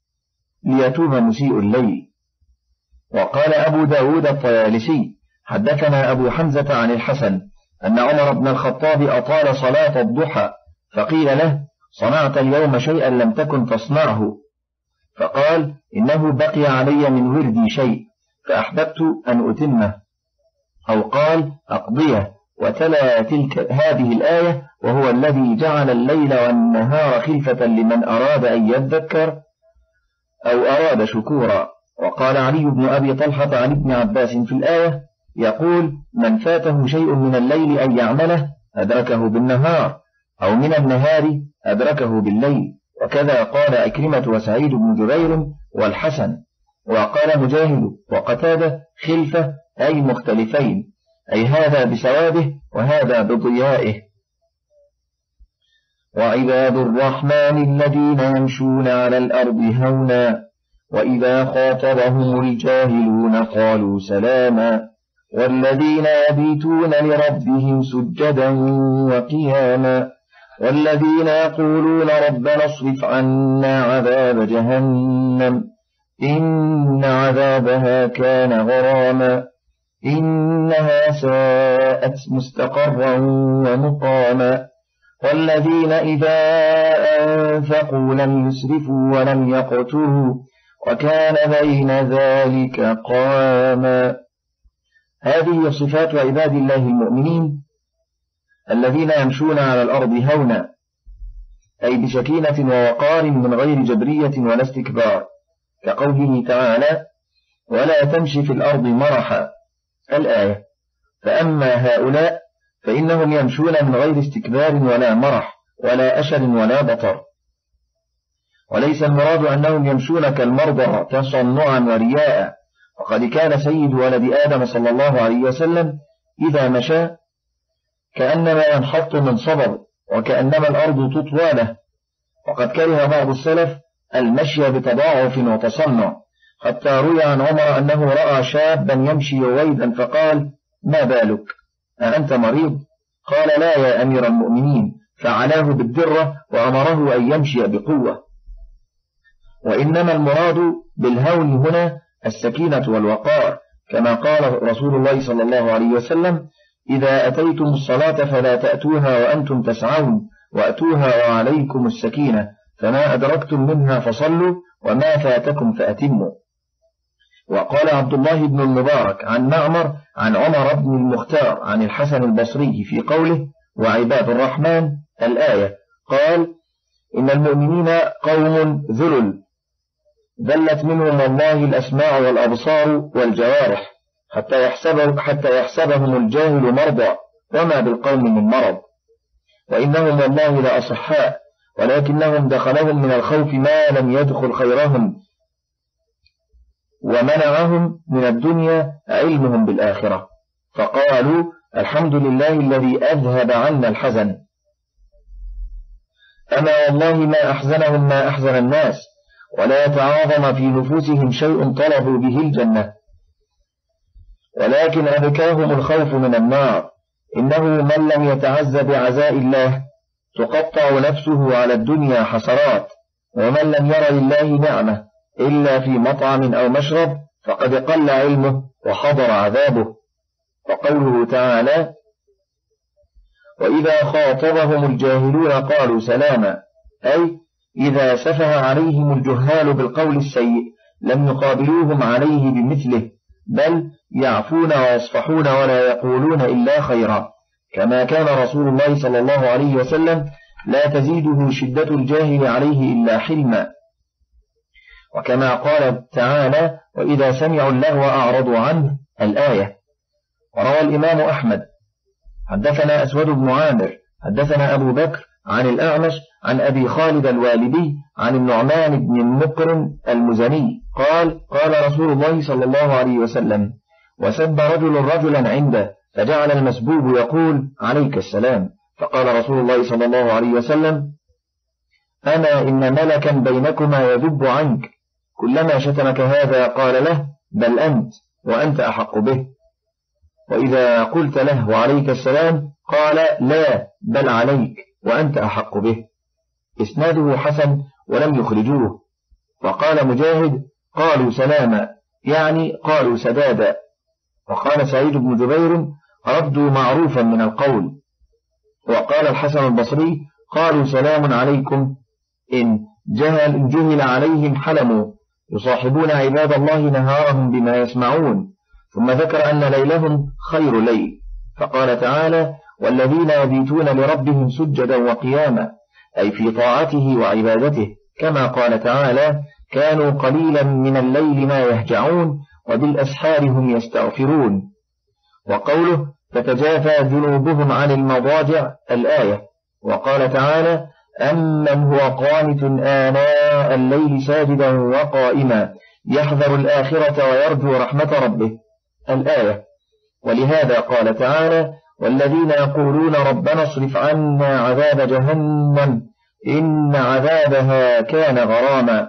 ليتوب مسيء الليل. وقال أبو داود الطيالسي: حدثنا أبو حمزة عن الحسن أن عمر بن الخطاب أطال صلاة الضحى، فقيل له: صنعت اليوم شيئا لم تكن تصنعه؟ فقال: إنه بقي علي من وردي شيء فأحببت أن أتمه، أو قال أقضيه، وتلا تلك هذه الآية: وهو الذي جعل الليل والنهار خلفة لمن أراد أن يذكر أو أراد شكورا. وقال علي بن أبي طلحة عن ابن عباس في الآية يقول: من فاته شيء من الليل أن يعمله أدركه بالنهار، أو من النهار أدركه بالليل. وكذا قال أكرمة وسعيد بن جبير والحسن. وقال مجاهد وقتادة: خلفة أي مختلفين، أي هذا بسواده وهذا بضيائه. وعباد الرحمن الذين يمشون على الأرض هونا وإذا خاطبهم الجاهلون قالوا سلاما والذين يبيتون لربهم سجدا وقياما والذين يقولون ربنا اصرف عنا عذاب جهنم إن عذابها كان غراما إنها ساءت مستقرا ومقاما والذين إذا أنفقوا لم يسرفوا ولم يقتروا وكان بين ذلك قواما. هذه صفات عباد الله المؤمنين الذين يمشون على الأرض هونا، أي بسكينة ووقار من غير جبرية ولا استكبار، كقوله تعالى: ولا تمشي في الأرض مرحا الآية. فأما هؤلاء فإنهم يمشون من غير استكبار ولا مرح ولا أشر ولا بطر، وليس المراد أنهم يمشون كالمرضى تصنعا ورياء. وقد كان سيد ولد آدم صلى الله عليه وسلم إذا مشى كأنما ينحط من صبر وكأنما الأرض تطوى له. وقد كره بعض السلف المشي بتضاعف وتصنع، حتى روي عن عمر أنه رأى شابا يمشي رويدا فقال: ما بالك أأنت مريض؟ قال: لا يا أمير المؤمنين، فعلاه بالدرة وأمره أن يمشي بقوة. وإنما المراد بالهون هنا السكينة والوقار، كما قال رسول الله صلى الله عليه وسلم: إذا أتيتم الصلاة فلا تأتوها وأنتم تسعون وأتوها وعليكم السكينة، فما أدركتم منها فصلوا وما فاتكم فأتموا. وقال عبد الله بن المبارك عن معمر عن عمر بن المختار عن الحسن البصري في قوله: وعباد الرحمن الآية، قال: إن المؤمنين قوم ذلل ذلت منهم والله الأسماع والأبصار والجوارح حتى يحسبهم, حتى يحسبهم الجاهل مرضى وما بالقوم من مرض، وإنهم والله لأصحاء ولكنهم دخلهم من الخوف ما لم يدخل خيرهم ومنعهم من الدنيا علمهم بالآخرة، فقالوا: الحمد لله الذي أذهب عنا الحزن. أما والله ما أحزنهم ما أحزن الناس، ولا تعاظم في نفوسهم شيء طلبوا به الجنة. ولكن أبكاهم الخوف من النار. إنه من لم يتعز بعزاء الله تقطع نفسه على الدنيا حسرات، ومن لم ير لله نعمة إلا في مطعم أو مشرب فقد قل علمه وحضر عذابه. وقوله تعالى: وإذا خاطبهم الجاهلون قالوا سلاما، أي إذا سفه عليهم الجهال بالقول السيء لم يقابلوهم عليه بمثله، بل يعفون ويصفحون ولا يقولون إلا خيرا، كما كان رسول الله صلى الله عليه وسلم لا تزيده شدة الجاهل عليه إلا حلما. وكما قال تعالى: وإذا سمعوا اللغو أعرضوا عنه، الآية. وروى الإمام أحمد حدثنا أسود بن عامر حدثنا أبو بكر عن الأعمش عن أبي خالد الوالدي عن النعمان بن المقرن المزني قال: قال رسول الله صلى الله عليه وسلم: وسب رجل رجلا عنده فجعل المسبوب يقول: عليك السلام، فقال رسول الله صلى الله عليه وسلم: أما إن ملكا بينكما يذب عنك، كلما شتمك هذا قال له: بل أنت، وأنت أحق به. وإذا قلت له: وعليك السلام، قال: لا، بل عليك، وأنت أحق به. إسناده حسن ولم يخرجوه. وقال مجاهد: قالوا سلاما، يعني قالوا سدادا. وقال سعيد بن جبير: ردوا معروفا من القول. وقال الحسن البصري: قالوا سلام عليكم، إن جهل, إن جهل عليهم حلموا، يصاحبون عباد الله نهارهم بما يسمعون. ثم ذكر أن ليلهم خير ليل، فقال تعالى: والذين يبيتون لربهم سجدا وقياما، أي في طاعته وعبادته، كما قال تعالى: كانوا قليلا من الليل ما يهجعون وبالأسحار هم يستغفرون. وقوله: تتجافى جنوبهم عن المضاجع، الآية. وقال تعالى: أمن هو قانت آناء الليل ساجدا وقائما يحذر الآخرة ويرجو رحمة ربه، الآية. ولهذا قال تعالى: والذين يقولون ربنا اصرف عنا عذاب جهنم إن عذابها كان غراما،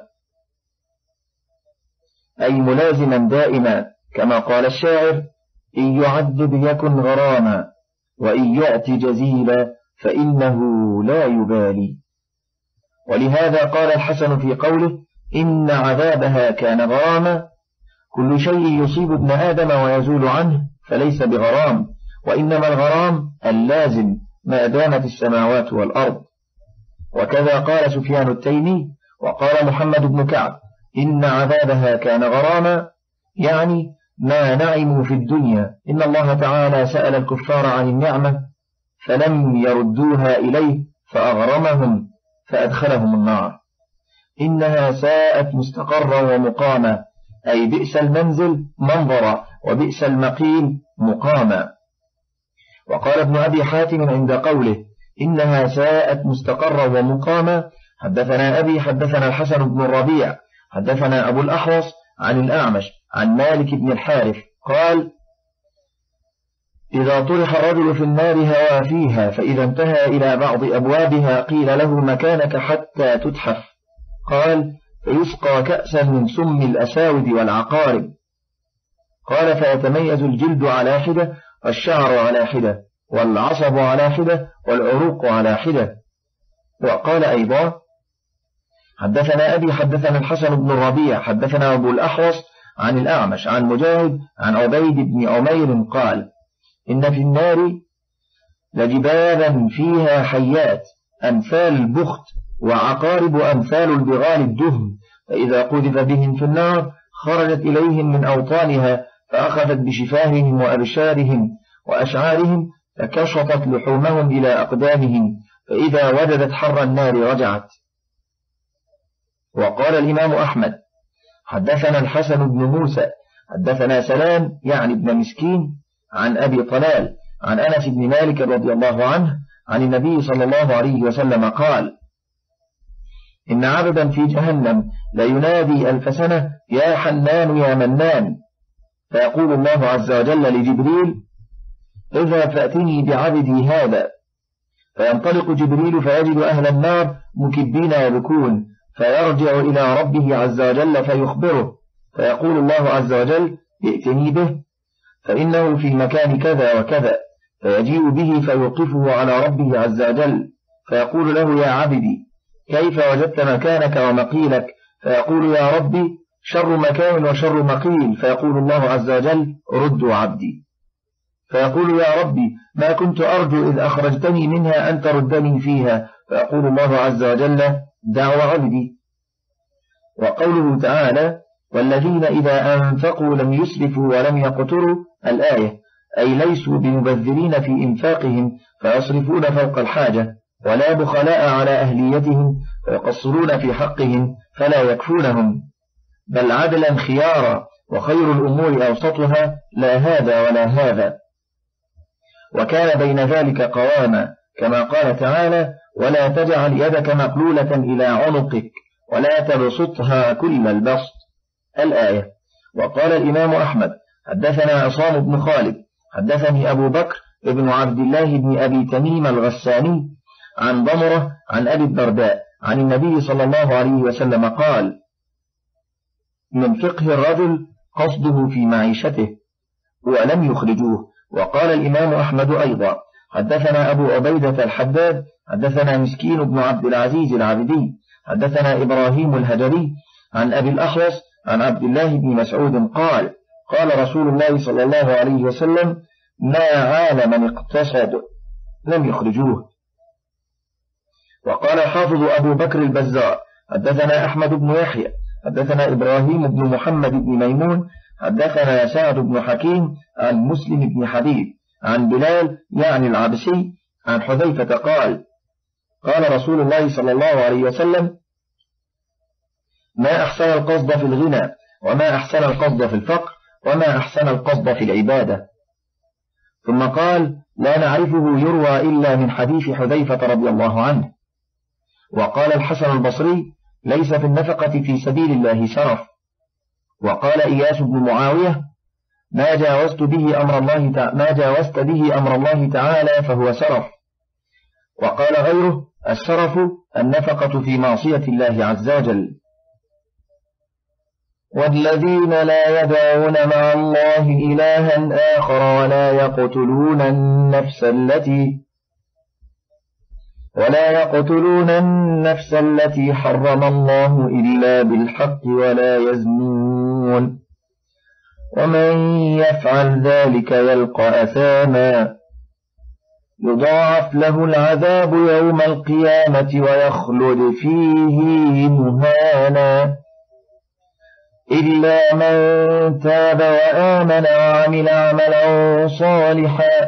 أي ملازما دائما، كما قال الشاعر: إن يعذب يكن غراما، وإن يأتي جزيلا فإنه لا يبالي. ولهذا قال الحسن في قوله: إن عذابها كان غراما: كل شيء يصيب ابن آدم ويزول عنه فليس بغرام، وإنما الغرام اللازم ما دامت السماوات والأرض. وكذا قال سفيان التيمي. وقال محمد بن كعب: إن عذابها كان غراما، يعني ما نعموا في الدنيا. إن الله تعالى سأل الكفار عن النعمة فلم يردوها إليه فأغرمهم فأدخلهم النار. إنها ساءت مستقرا ومقاما، أي بئس المنزل منظرا وبئس المقيم مقاما. وقال ابن أبي حاتم عند قوله: إنها ساءت مستقرا ومقاما: حدثنا أبي حدثنا الحسن بن الربيع حدثنا أبو الأحوص عن الأعمش عن مالك بن الحارث قال: إذا طرح الرجل في النار هوى فيها، فإذا انتهى إلى بعض أبوابها قيل له: مكانك حتى تتحف. قال: فيسقى كأسا من سم الأساود والعقارب. قال: فيتميز الجلد على حدة، والشعر على حدة، والعصب على حدة، والعروق على حدة. وقال أيضا: حدثنا أبي حدثنا الحسن بن الربيع حدثنا أبو الأحوص عن الأعمش عن مجاهد عن عبيد بن عمير قال: إن في النار لجبالا فيها حيات أمثال البخت، وعقارب أمثال البغال الدهم، فإذا قذف بهم في النار خرجت إليهم من أوطانها فأخذت بشفاههم وأبشارهم وأشعارهم فكشطت لحومهم إلى أقدامهم، فإذا وجدت حر النار رجعت. وقال الإمام أحمد: حدثنا الحسن بن موسى حدثنا سلام يعني ابن مسكين عن أبي طلال عن أنس بن مالك رضي الله عنه عن النبي صلى الله عليه وسلم قال: إن عبدا في جهنم لينادي ألف سنة: يا حنان يا منان، فيقول الله عز وجل لجبريل: اذهب فأتني بعبدي هذا، فينطلق جبريل فيجد أهل النار مكبين يبكون، فيرجع إلى ربه عز وجل فيخبره، فيقول الله عز وجل: ائتني به، فإنه في مكان كذا وكذا، فيجيء به فيوقفه على ربه عز وجل، فيقول له يا عبدي كيف وجدت مكانك ومقيلك؟ فيقول يا ربي شر مكان وشر مقيل، فيقول الله عز وجل ردوا عبدي، فيقول يا ربي ما كنت أرجو إذ أخرجتني منها أن تردني فيها، فيقول الله عز وجل دعوا عبدي. وقوله تعالى والذين إذا أنفقوا لم يسرفوا ولم يقتروا الآية، أي ليسوا بمبذرين في إنفاقهم فيصرفون فوق الحاجة، ولا بخلاء على أهليتهم فيقصرون في حقهم فلا يكفونهم، بل عدلا خيارا، وخير الأمور أوسطها لا هذا ولا هذا، وكان بين ذلك قواما، كما قال تعالى ولا تجعل يدك مقلولة إلى عنقك ولا تبسطها كل البسط الآية. وقال الإمام أحمد حدثنا عصام بن خالد حدثني أبو بكر ابن عبد الله بن أبي تميم الغساني عن ضمرة عن أبي الدرداء عن النبي صلى الله عليه وسلم قال من فقه الرجل قصده في معيشته ولم يخرجوه. وقال الإمام أحمد أيضا حدثنا أبو عبيدة الحداد حدثنا مسكين بن عبد العزيز العبدي حدثنا إبراهيم الهجري عن أبي الأحوص عن عبد الله بن مسعود قال قال رسول الله صلى الله عليه وسلم ما عال من اقتصد لم يخرجوه. وقال حافظ أبو بكر البزار حدثنا أحمد بن يحيى حدثنا إبراهيم بن محمد بن ميمون حدثنا سعد بن حكيم عن مسلم بن حبيب عن بلال يعني العبسي عن حذيفة قال قال رسول الله صلى الله عليه وسلم ما أحسن القصد في الغنى وما أحسن القصد في الفقر وما أحسن القصد في العبادة. ثم قال لا نعرفه يروى إلا من حديث حذيفة رضي الله عنه. وقال الحسن البصري ليس في النفقة في سبيل الله شرف. وقال إياس بن معاوية ما جاوزت به أمر الله تعالى ما جاوزت به أمر الله تعالى فهو سرف. وقال غيره السرف النفقة في معصية الله عز وجل. والذين لا يدعون مع الله إلها آخر ولا يقتلون النفس التي ولا يقتلون النفس التي حرم الله إلا بالحق ولا يزنون ومن يفعل ذلك يلقى أثاما يضاعف له العذاب يوم القيامة ويخلد فيه مهانا إلا من تاب وآمن وعمل عملا صالحا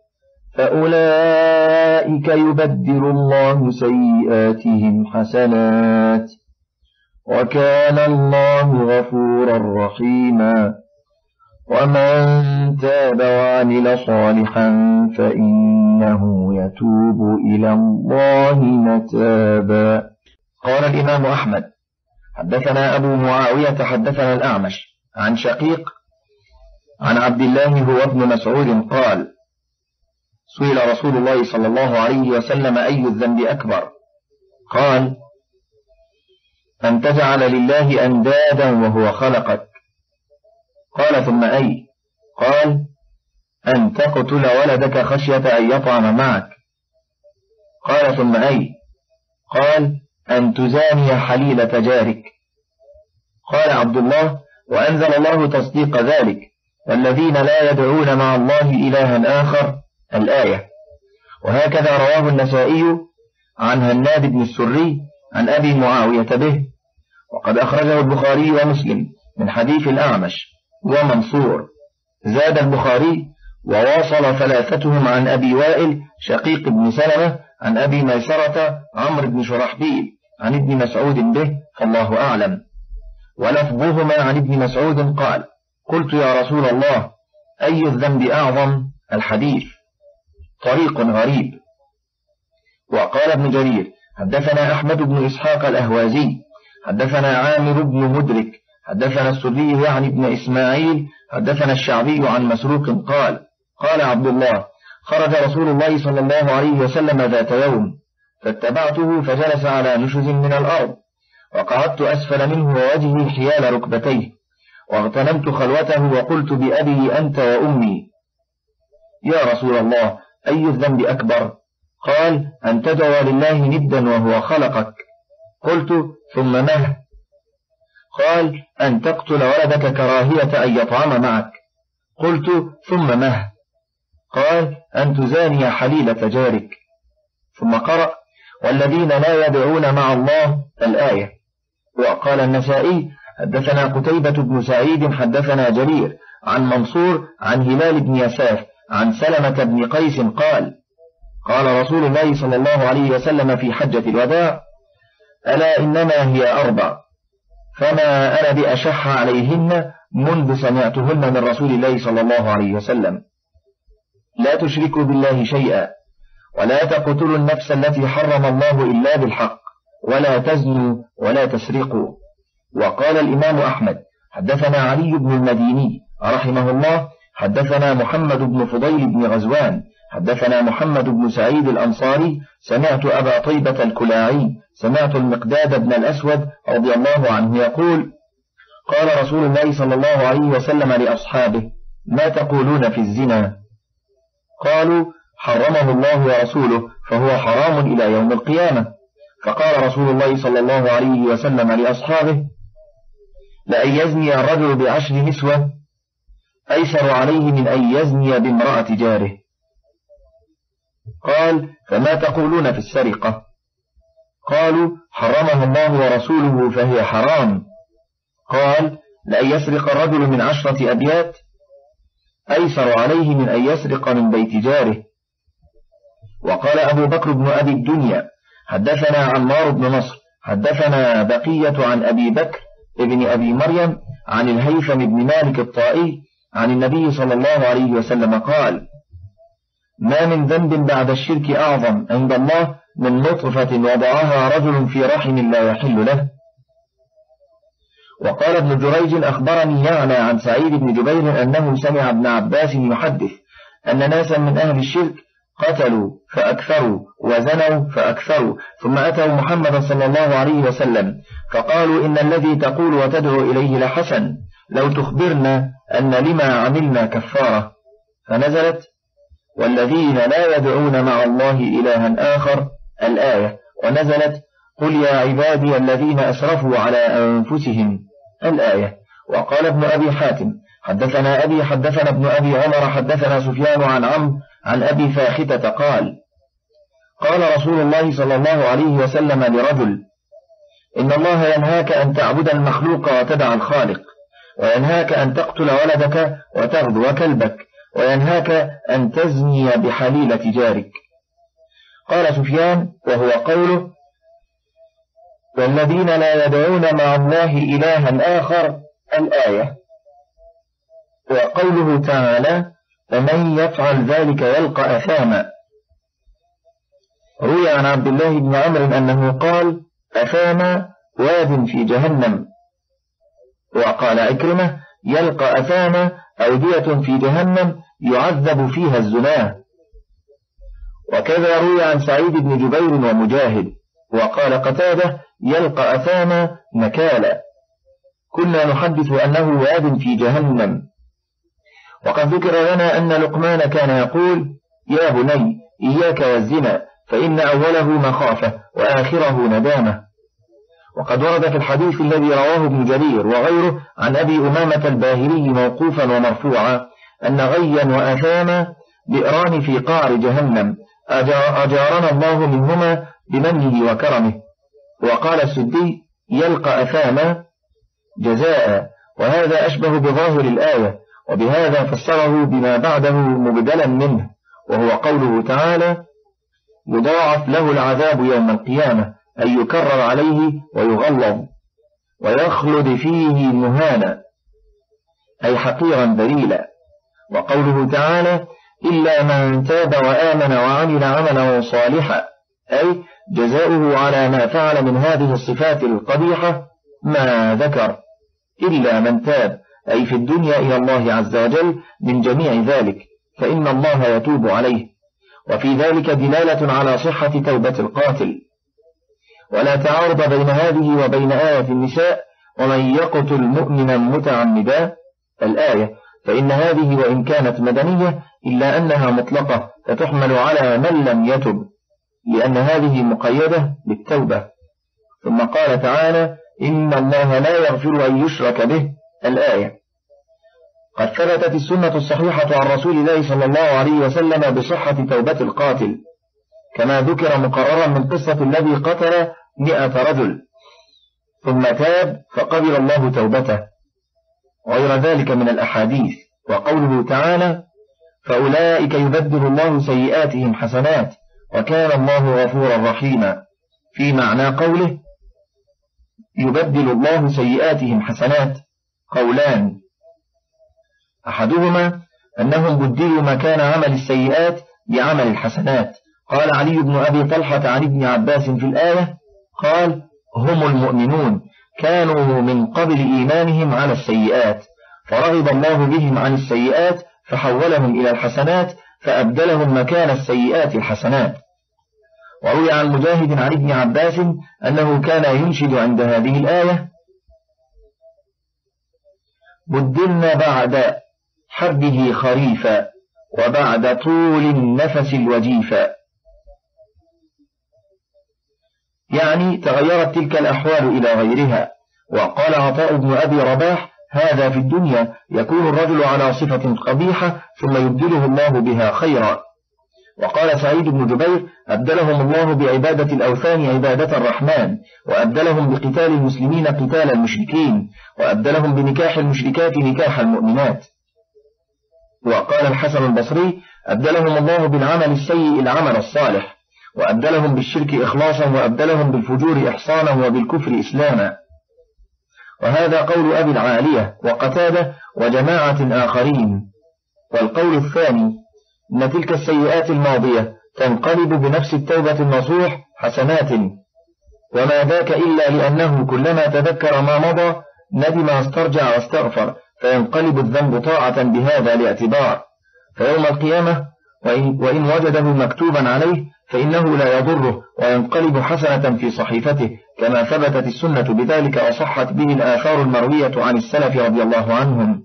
فأولئك يبدل الله سيئاتهم حسنات وكان الله غفورا رحيما ومن تاب وعمل صالحا فإنه يتوب إلى الله متابا. قال الإمام أحمد حدثنا أبو معاوية حدثنا الأعمش عن شقيق عن عبد الله هو ابن مسعود قال سئل رسول الله صلى الله عليه وسلم أي الذنب أكبر؟ قال أن تجعل لله أندادا وهو خلقك. قال ثم أي؟ قال أن تقتل ولدك خشية أن يطعم معك. قال ثم أي؟ قال أن تزاني حليلة جارك. قال عبد الله وأنزل الله تصديق ذلك والذين لا يدعون مع الله إلها آخر الآية. وهكذا رواه النسائي عن هناد بن السري عن أبي معاوية به، وقد أخرجه البخاري ومسلم من حديث الأعمش ومنصور. زاد البخاري وواصل ثلاثتهم عن أبي وائل شقيق بن سلمة عن أبي ميسرة عمرو بن شرحبيل عن ابن مسعود به فالله أعلم. ولفظهما عن ابن مسعود قال قلت يا رسول الله أي الذنب أعظم؟ الحديث. طريق غريب. وقال ابن جرير حدثنا أحمد بن إسحاق الأهوازي حدثنا عامر بن مدرك حدثنا السدي عن ابن إسماعيل حدثنا الشعبي عن مسروق قال قال عبد الله خرج رسول الله صلى الله عليه وسلم ذات يوم فاتبعته فجلس على نشز من الأرض وقعدت أسفل منه ووجهي حيال ركبتيه واغتنمت خلوته وقلت بأبي أنت وأمي: يا رسول الله، أي الذنب أكبر؟ قال: أن تدعو لله ندا وهو خلقك. قلت: ثم ما؟ قال: أن تقتل ولدك كراهية أن يطعم معك. قلت: ثم ما؟ قال: أن تزاني حليلة جارك. ثم قرأ: والذين لا يدعون مع الله الآية. وقال النسائي: حدثنا قتيبة بن سعيد حدثنا جرير عن منصور عن هلال بن يساف عن سلمة بن قيس قال: قال رسول الله صلى الله عليه وسلم في حجة الوداع: ألا إنما هي أربع، فما أنا بأشح عليهن منذ سمعتهن من رسول الله صلى الله عليه وسلم: لا تشركوا بالله شيئا، ولا تقتلوا النفس التي حرم الله إلا بالحق، ولا تزنوا، ولا تسرقوا. وقال الإمام أحمد: حدثنا علي بن المديني رحمه الله حدثنا محمد بن فضيل بن غزوان حدثنا محمد بن سعيد الأنصاري سمعت أبا طيبة الكلاعي سمعت المقداد بن الأسود رضي الله عنه يقول: قال رسول الله صلى الله عليه وسلم لأصحابه: ما تقولون في الزنا؟ قالوا: حرمه الله ورسوله فهو حرام إلى يوم القيامة. فقال رسول الله صلى الله عليه وسلم لأصحابه: لأن يزني الرجل بعشر نسوة أيسر عليه من أن يزني بامرأة جاره. قال: فما تقولون في السرقة؟ قالوا: حرمها الله ورسوله فهي حرام. قال: لأن يسرق الرجل من عشرة أبيات أيسر عليه من أن يسرق من بيت جاره. وقال أبو بكر بن أبي الدنيا: حدثنا عمار بن نصر حدثنا بقية عن أبي بكر ابن أبي مريم عن الهيثم بن مالك الطائي عن النبي صلى الله عليه وسلم قال: ما من ذنب بعد الشرك أعظم عند الله من نطفة وضعها رجل في رحم لا يحل له. وقال ابن جريج: أخبرني يعلى عن سعيد بن جبير أنه سمع ابن عباس يحدث أن ناسا من أهل الشرك قتلوا فأكثروا وزنوا فأكثروا، ثم أتوا محمد صلى الله عليه وسلم فقالوا: إن الذي تقول وتدعو إليه لحسن، لو تخبرنا أن لما عملنا كفارة. فنزلت: والذين لا يدعون مع الله إلها آخر الآية. ونزلت: قل يا عبادي الذين أسرفوا على أنفسهم الآية. وقال ابن أبي حاتم: حدثنا أبي حدثنا ابن أبي عمر حدثنا سفيان عن عمرو عن أبي فاختة قال: قال رسول الله صلى الله عليه وسلم لرجل: إن الله ينهاك أن تعبد المخلوق وتدع الخالق، وينهاك أن تقتل ولدك وتغدو كلبك، وينهاك أن تزني بحليلة جارك. قال سفيان: وهو قوله: والذين لا يدعون مع الله إلها آخر الآية. وقوله تعالى: ومن يفعل ذلك يلقى أثاما. روي عن عبد الله بن عمرو أنه قال: أثاما واد في جهنم. وقال عكرمة: يلقى أثاما أودية في جهنم يعذب فيها الزناه. وكذا روي عن سعيد بن جبير ومجاهد. وقال قتادة: يلقى أثاما نكالا. كنا نحدث أنه واد في جهنم. وقد ذكر لنا أن لقمان كان يقول: يا بني إياك والزنا، فإن أوله مخافة وآخره ندامة. وقد ورد في الحديث الذي رواه ابن جرير وغيره عن أبي أمامة الباهلي موقوفا ومرفوعا أن غيا وأثاما بئران في قعر جهنم أجارنا الله منهما بمنه وكرمه. وقال السدي: يلقى أثاما جزاء. وهذا أشبه بظاهر الآية، وبهذا فسره بما بعده مبدلا منه، وهو قوله تعالى: يضاعف له العذاب يوم القيامة، أي يكرر عليه ويغلظ ويخلد فيه مهانا، أي حقيرا ذليلا. وقوله تعالى: إلا من تاب وآمن وعمل عملا صالحا، أي جزاؤه على ما فعل من هذه الصفات القبيحة ما ذكر، إلا من تاب أي في الدنيا إلى الله عز وجل من جميع ذلك، فإن الله يتوب عليه. وفي ذلك دلالة على صحة توبة القاتل. ولا تعارض بين هذه وبين آية النساء: ومن يقتل مؤمنا متعمدا الآية، فإن هذه وإن كانت مدنية إلا أنها مطلقة فتحمل على من لم يتب، لأن هذه مقيدة بالتوبة. ثم قال تعالى: إن الله لا يغفر أن يشرك به الآية. قد ثبتت السنة الصحيحة عن رسول الله صلى الله عليه وسلم بصحة توبة القاتل، كما ذكر مقررا من قصة الذي قتل مئة رجل ثم تاب فقبل الله توبته، وغير ذلك من الأحاديث. وقوله تعالى: فأولئك يبدل الله سيئاتهم حسنات وكان الله غفورا رحيما، في معنى قوله يبدل الله سيئاتهم حسنات قولان: أحدهما أنهم بدلوا مكان عمل السيئات بعمل الحسنات. قال علي بن أبي طلحة عن ابن عباس في الآية قال: هم المؤمنون كانوا من قبل إيمانهم على السيئات فرغب الله بهم عن السيئات فحولهم إلى الحسنات فأبدلهم مكان السيئات الحسنات. وروي عن مجاهد عن ابن عباس أنه كان ينشد عند هذه الآية: بدلنا بعد حبه خريفا وبعد طول النفس الوجيفا، يعني تغيرت تلك الأحوال إلى غيرها. وقال عطاء بن أبي رباح: هذا في الدنيا يكون الرجل على صفة قبيحة ثم يبدله الله بها خيرا. وقال سعيد بن جبير: أبدلهم الله بعبادة الأوثان عبادة الرحمن، وأبدلهم بقتال المسلمين قتال المشركين، وأبدلهم بنكاح المشركات نكاح المؤمنات. وقال الحسن البصري: أبدلهم الله بالعمل السيء العمل الصالح، وأبدلهم بالشرك إخلاصا، وأبدلهم بالفجور إحصانا، وبالكفر إسلاما. وهذا قول أبي العالية وقتادة وجماعة آخرين. والقول الثاني أن تلك السيئات الماضية تنقلب بنفس التوبة النصوح حسنات، وما ذاك إلا لأنه كلما تذكر ما مضى ندم واسترجع واستغفر، فينقلب الذنب طاعة بهذا الاعتبار. فيوم القيامة وإن, وإن وجده مكتوبا عليه فإنه لا يضره وينقلب حسنة في صحيفته، كما ثبتت السنة بذلك وصحت به الآثار المروية عن السلف رضي الله عنهم.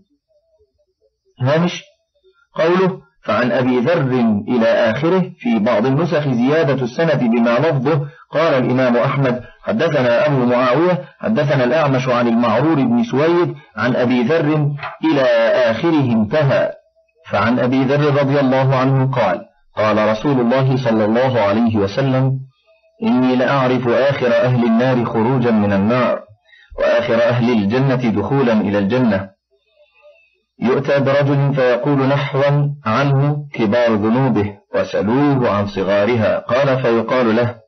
هامش قوله: فعن أبي ذر إلى آخره، في بعض النسخ زيادة السند بما لفظه. قال الإمام أحمد: حدثنا أبو معاوية حدثنا الأعمش عن المعرور بن سويد عن أبي ذر إلى آخره انتهى. فعن أبي ذر رضي الله عنه قال: قال رسول الله صلى الله عليه وسلم: إني لأعرف آخر أهل النار خروجا من النار وآخر أهل الجنة دخولا إلى الجنة. يؤتى برجل فيقول نحوا عنه كبار ذنوبه وسألوه عن صغارها، قال فيقال له: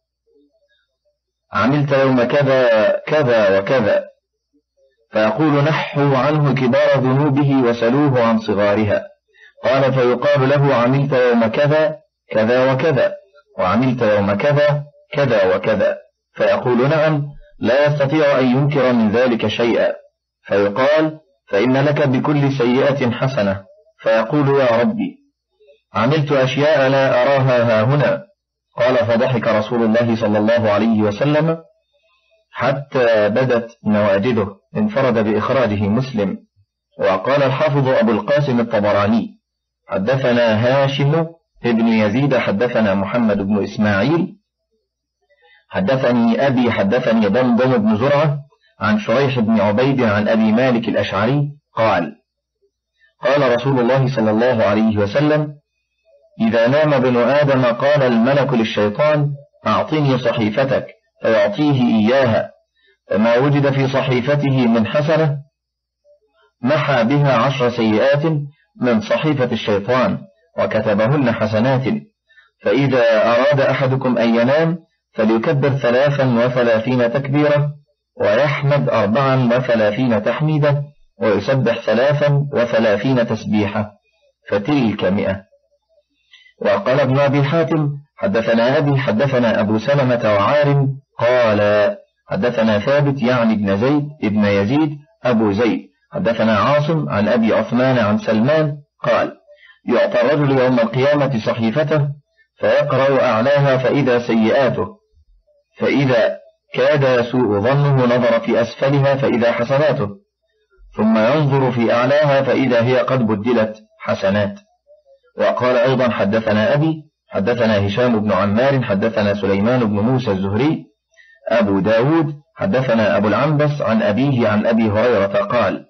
عملت يوم كذا كذا وكذا، فيقول نحو عنه كبار ذنوبه وسألوه عن صغارها، قال فيقال له: عملت يوم كذا كذا وكذا، وعملت يوم كذا كذا وكذا، فيقول نعم، لا يستطيع أن ينكر من ذلك شيئا، فيقال: فإن لك بكل سيئة حسنة، فيقول: يا ربي عملت أشياء لا أراها ها هنا. قال فضحك رسول الله صلى الله عليه وسلم حتى بدت نواجده. انفرد بإخراجه مسلم. وقال الحافظ أبو القاسم الطبراني: حدثنا هاشم ابن يزيد حدثنا محمد بن إسماعيل حدثني أبي حدثني ضمضم بن زرعة عن شريح بن عبيد عن أبي مالك الأشعري قال: قال رسول الله صلى الله عليه وسلم: إذا نام ابن آدم قال الملك للشيطان: أعطني صحيفتك، فيعطيه إياها، فما وجد في صحيفته من حسنة محى بها عشر سيئات من صحيفة الشيطان وكتبهن حسنات. فإذا أراد أحدكم أن ينام فليكبر ثلاثا وثلاثين تكبيرة، ويحمد أربعا وثلاثين تحميدة، ويسبح ثلاثا وثلاثين تسبيحة، فتلك مئة. وقال ابن أبي حاتم: حدثنا أبي حدثنا أبو سلمة وعارم قال: حدثنا ثابت يعني ابن زيد ابن يزيد أبو زيد حدثنا عاصم عن أبي عثمان عن سلمان قال: يعطى الرجل يوم القيامة صحيفته فيقرأ أعلاها فإذا سيئاته فإذا كاد يسوء ظنه نظر في أسفلها فإذا حسناته، ثم ينظر في أعلاها فإذا هي قد بدلت حسنات. وقال أيضا حدثنا أبي حدثنا هشام بن عمار حدثنا سليمان بن موسى الزهري أبو داود حدثنا أبو العنبس عن أبيه عن أبي هريرة قال: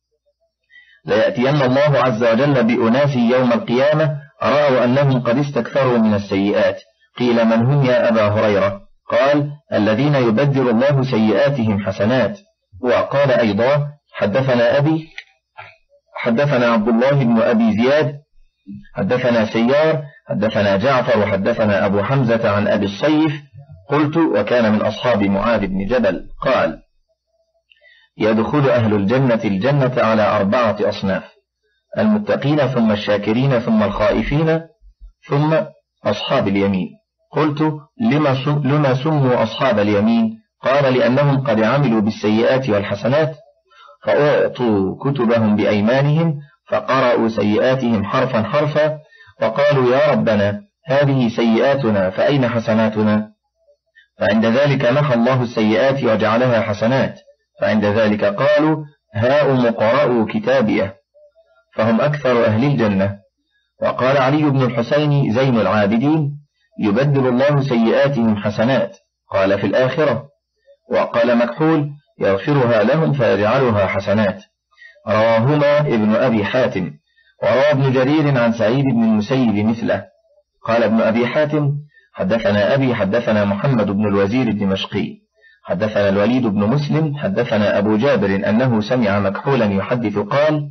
ليأتين الله عز وجل بأناس يوم القيامة رأوا أنهم قد استكثروا من السيئات. قيل: من هم يا أبا هريرة؟ قال: الذين يبدل الله سيئاتهم حسنات. وقال أيضا حدثنا أبي حدثنا عبد الله بن أبي زياد حدثنا سيار حدثنا جعفر وحدثنا أبو حمزة عن أبي الصيف قلت: وكان من أصحاب معاذ بن جبل قال: يدخل أهل الجنة الجنة على أربعة أصناف: المتقين ثم الشاكرين ثم الخائفين ثم أصحاب اليمين. قلت: لما سموا أصحاب اليمين؟ قال: لأنهم قد عملوا بالسيئات والحسنات فأعطوا كتبهم بأيمانهم فقرأوا سيئاتهم حرفا حرفا وقالوا: يا ربنا هذه سيئاتنا فأين حسناتنا؟ فعند ذلك محى الله السيئات وجعلها حسنات، فعند ذلك قالوا: هاؤم اقرءوا كتابيه، فهم أكثر أهل الجنة. وقال علي بن الحسين زين العابدين: يبدل الله سيئاتهم حسنات. قال: في الآخرة. وقال مكحول: يغفرها لهم فيجعلها حسنات. رواهما ابن أبي حاتم. وروى ابن جرير عن سعيد بن المسيب مثله. قال ابن أبي حاتم: حدثنا أبي حدثنا محمد بن الوزير الدمشقي حدثنا الوليد بن مسلم حدثنا أبو جابر أنه سمع مكحولا يحدث قال: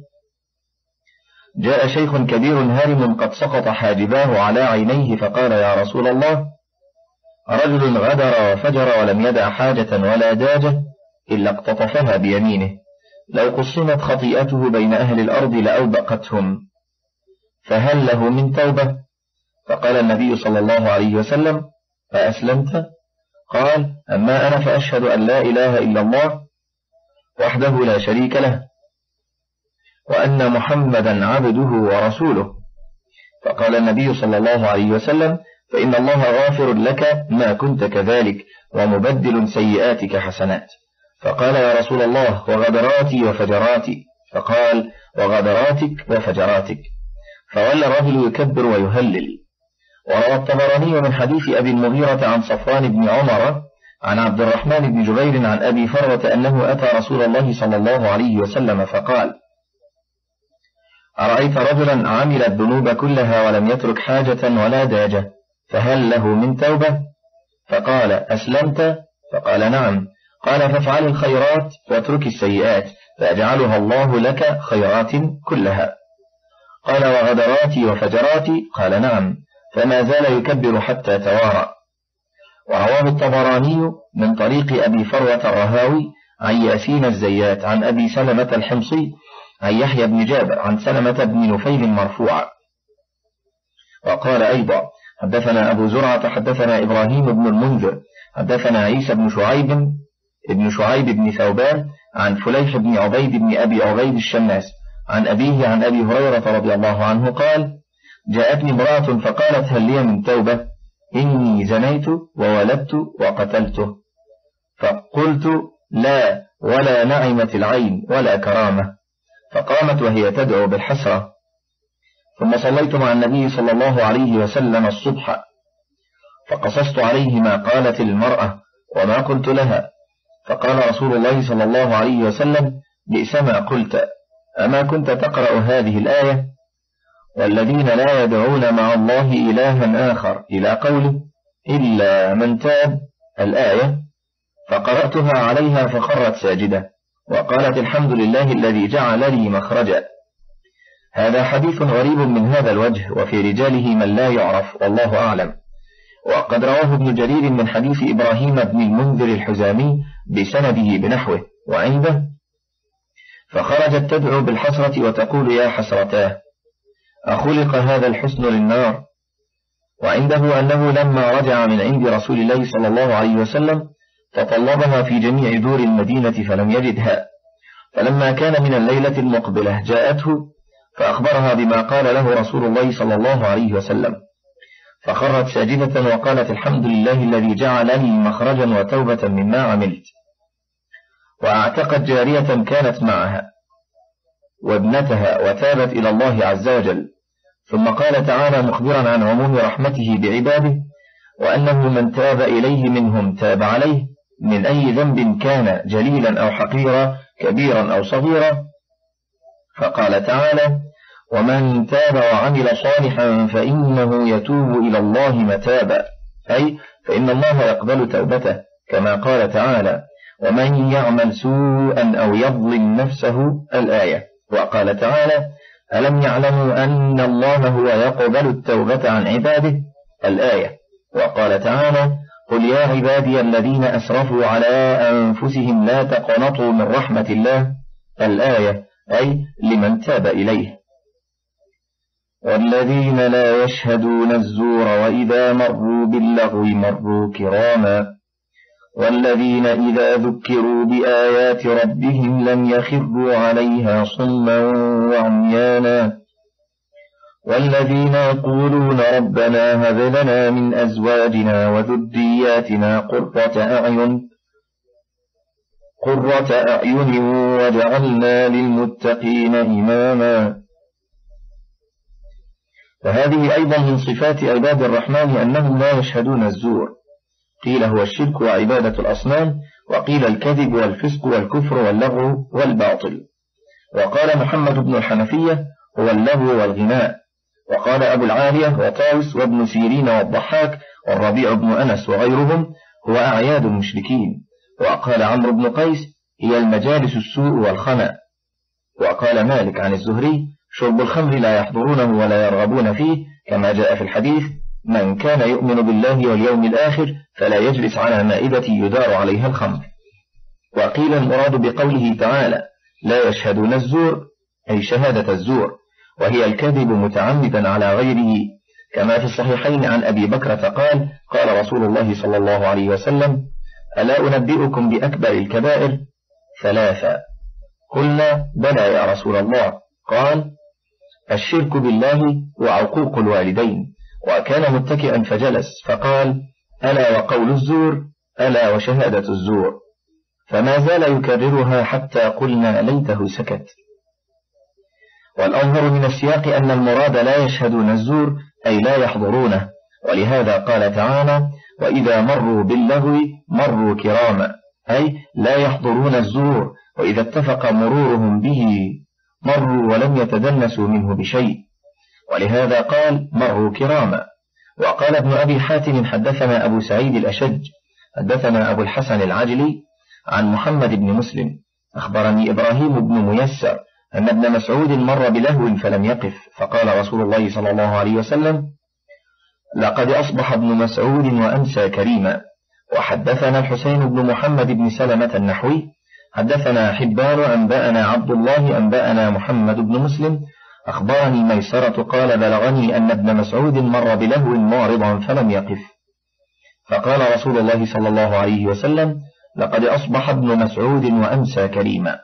جاء شيخ كبير هرم قد سقط حاجباه على عينيه فقال: يا رسول الله، رجل غدر وفجر ولم يدع حاجة ولا داجة إلا اقتطفها بيمينه، لو قسمت خطيئته بين أهل الأرض لأوبقتهم، فهل له من توبة؟ فقال النبي صلى الله عليه وسلم: فأسلمت؟ قال: أما أنا فأشهد أن لا إله إلا الله وحده لا شريك له وأن محمدا عبده ورسوله. فقال النبي صلى الله عليه وسلم: فإن الله غافر لك ما كنت كذلك ومبدل سيئاتك حسنات. فقال: يا رسول الله، وغدراتي وفجراتي؟ فقال: وغدراتك وفجراتك. فولى الرجل يكبر ويهلل. وروى الطبراني من حديث أبي المغيرة عن صفوان بن عمر عن عبد الرحمن بن جبير عن أبي فرة أنه أتى رسول الله صلى الله عليه وسلم فقال: أرأيت رجلا عمل الذنوب كلها ولم يترك حاجة ولا داجة، فهل له من توبة؟ فقال: أسلمت؟ فقال: نعم. قال: فافعل الخيرات واترك السيئات فأجعلها الله لك خيرات كلها. قال: وغدراتي وفجراتي؟ قال: نعم. فما زال يكبر حتى توارى. ورواه الطبراني من طريق أبي فروة الرهاوي عن ياسين الزيات عن أبي سلمة الحمصي عن يحيى بن جابر عن سلمة بن نفيل مرفوعا. وقال أيضا: حدثنا أبو زرعة حدثنا إبراهيم بن المنذر حدثنا عيسى بن شعيب ابن شعيب بن ثوبان عن فليح بن عبيد بن أبي عبيد الشماس عن أبيه عن أبي هريرة رضي الله عنه قال: جاءتني امرأة فقالت: هل لي من توبة؟ إني زنيت وولدت وقتلته. فقلت: لا، ولا نعمت العين ولا كرامة. فقامت وهي تدعو بالحسرة. ثم صليت مع النبي صلى الله عليه وسلم الصبح فقصصت عليه ما قالت المرأة وما قلت لها. فقال رسول الله صلى الله عليه وسلم: بئس ما قلت، أما كنت تقرأ هذه الآية: والذين لا يدعون مع الله إلها آخر إلى قوله إلا من تاب الآية. فقرأتها عليها فخرت ساجدة وقالت: الحمد لله الذي جعل لي مخرجا. هذا حديث غريب من هذا الوجه، وفي رجاله من لا يعرف والله أعلم. وقد رواه ابن جرير من حديث إبراهيم بن المنذر الحزامي بسنده بنحوه، وعنده: فخرجت تدعو بالحسرة وتقول: يا حسرتاه، أخلق هذا الحسن للنار. وعنده أنه لما رجع من عند رسول الله صلى الله عليه وسلم فطلبها في جميع دور المدينة فلم يجدها، فلما كان من الليلة المقبلة جاءته فأخبرها بما قال له رسول الله صلى الله عليه وسلم، فخرت ساجدة وقالت الحمد لله الذي جعل لي مخرجا وتوبة مما عملت. وأعتقت جارية كانت معها وابنتها وتابت إلى الله عز وجل. ثم قال تعالى مخبرا عن عموم رحمته بعباده وأنه من تاب إليه منهم تاب عليه من أي ذنب كان جليلا أو حقيرا كبيرا أو صغيرا. فقال تعالى ومن تاب وعمل صالحا فإنه يتوب إلى الله متابا، أي فإن الله يقبل توبته، كما قال تعالى ومن يعمل سوءا أو يظلم نفسه الآية. وقال تعالى ألم يعلموا أن الله هو يقبل التوبة عن عباده الآية. وقال تعالى قل يا عبادي الذين أسرفوا على أنفسهم لا تقنطوا من رحمة الله الآية، أي لمن تاب إليه. والذين لا يشهدون الزور وإذا مروا باللغو مروا كراما والذين إذا ذكروا بآيات ربهم لم يخروا عليها صما وعميانا والذين يقولون ربنا هب لنا من أزواجنا وذرياتنا قرة أعين قرة أعين وجعلنا للمتقين إماما. فهذه أيضا من صفات عباد الرحمن أنهم لا يشهدون الزور. قيل هو الشرك وعبادة الأصنام، وقيل الكذب والفسق والكفر واللغو والباطل. وقال محمد بن الحنفية هو اللغو والغناء. وقال أبو العالية وطاوس وابن سيرين والضحاك والربيع بن أنس وغيرهم هو أعياد المشركين. وقال عمرو بن قيس هي المجالس السوء والخنا. وقال مالك عن الزهري شرب الخمر لا يحضرونه ولا يرغبون فيه، كما جاء في الحديث من كان يؤمن بالله واليوم الآخر فلا يجلس على مائدة يدار عليها الخمر. وقيل المراد بقوله تعالى لا يشهدون الزور أي شهادة الزور، وهي الكذب متعمدا على غيره، كما في الصحيحين عن أبي بكرة قال قال رسول الله صلى الله عليه وسلم ألا أنبئكم بأكبر الكبائر؟ ثلاثة. قلنا بلى يا رسول الله. قال الشرك بالله وعقوق الوالدين. وكان متكئا فجلس فقال ألا وقول الزور ألا وشهادة الزور، فما زال يكررها حتى قلنا ليته سكت. والأظهر من السياق أن المراد لا يشهدون الزور أي لا يحضرونه، ولهذا قال تعالى وإذا مروا باللغو مروا كراما، أي لا يحضرون الزور، وإذا اتفق مرورهم به مروا ولم يتدنسوا منه بشيء، ولهذا قال مروا كراما. وقال ابن أبي حاتم حدثنا أبو سعيد الأشج حدثنا أبو الحسن العجلي عن محمد بن مسلم أخبرني إبراهيم بن ميسر أن ابن مسعود مر بلهو فلم يقف، فقال رسول الله صلى الله عليه وسلم لقد أصبح ابن مسعود وأمسى كريما. وحدثنا الحسين بن محمد بن سلمة النحوي حدثنا حبان أنبأنا عبد الله أنبأنا محمد بن مسلم أخبرني ميسرة قال بلغني أن ابن مسعود مر بلهو معرضا فلم يقف، فقال رسول الله صلى الله عليه وسلم لقد أصبح ابن مسعود وأمسى كريما.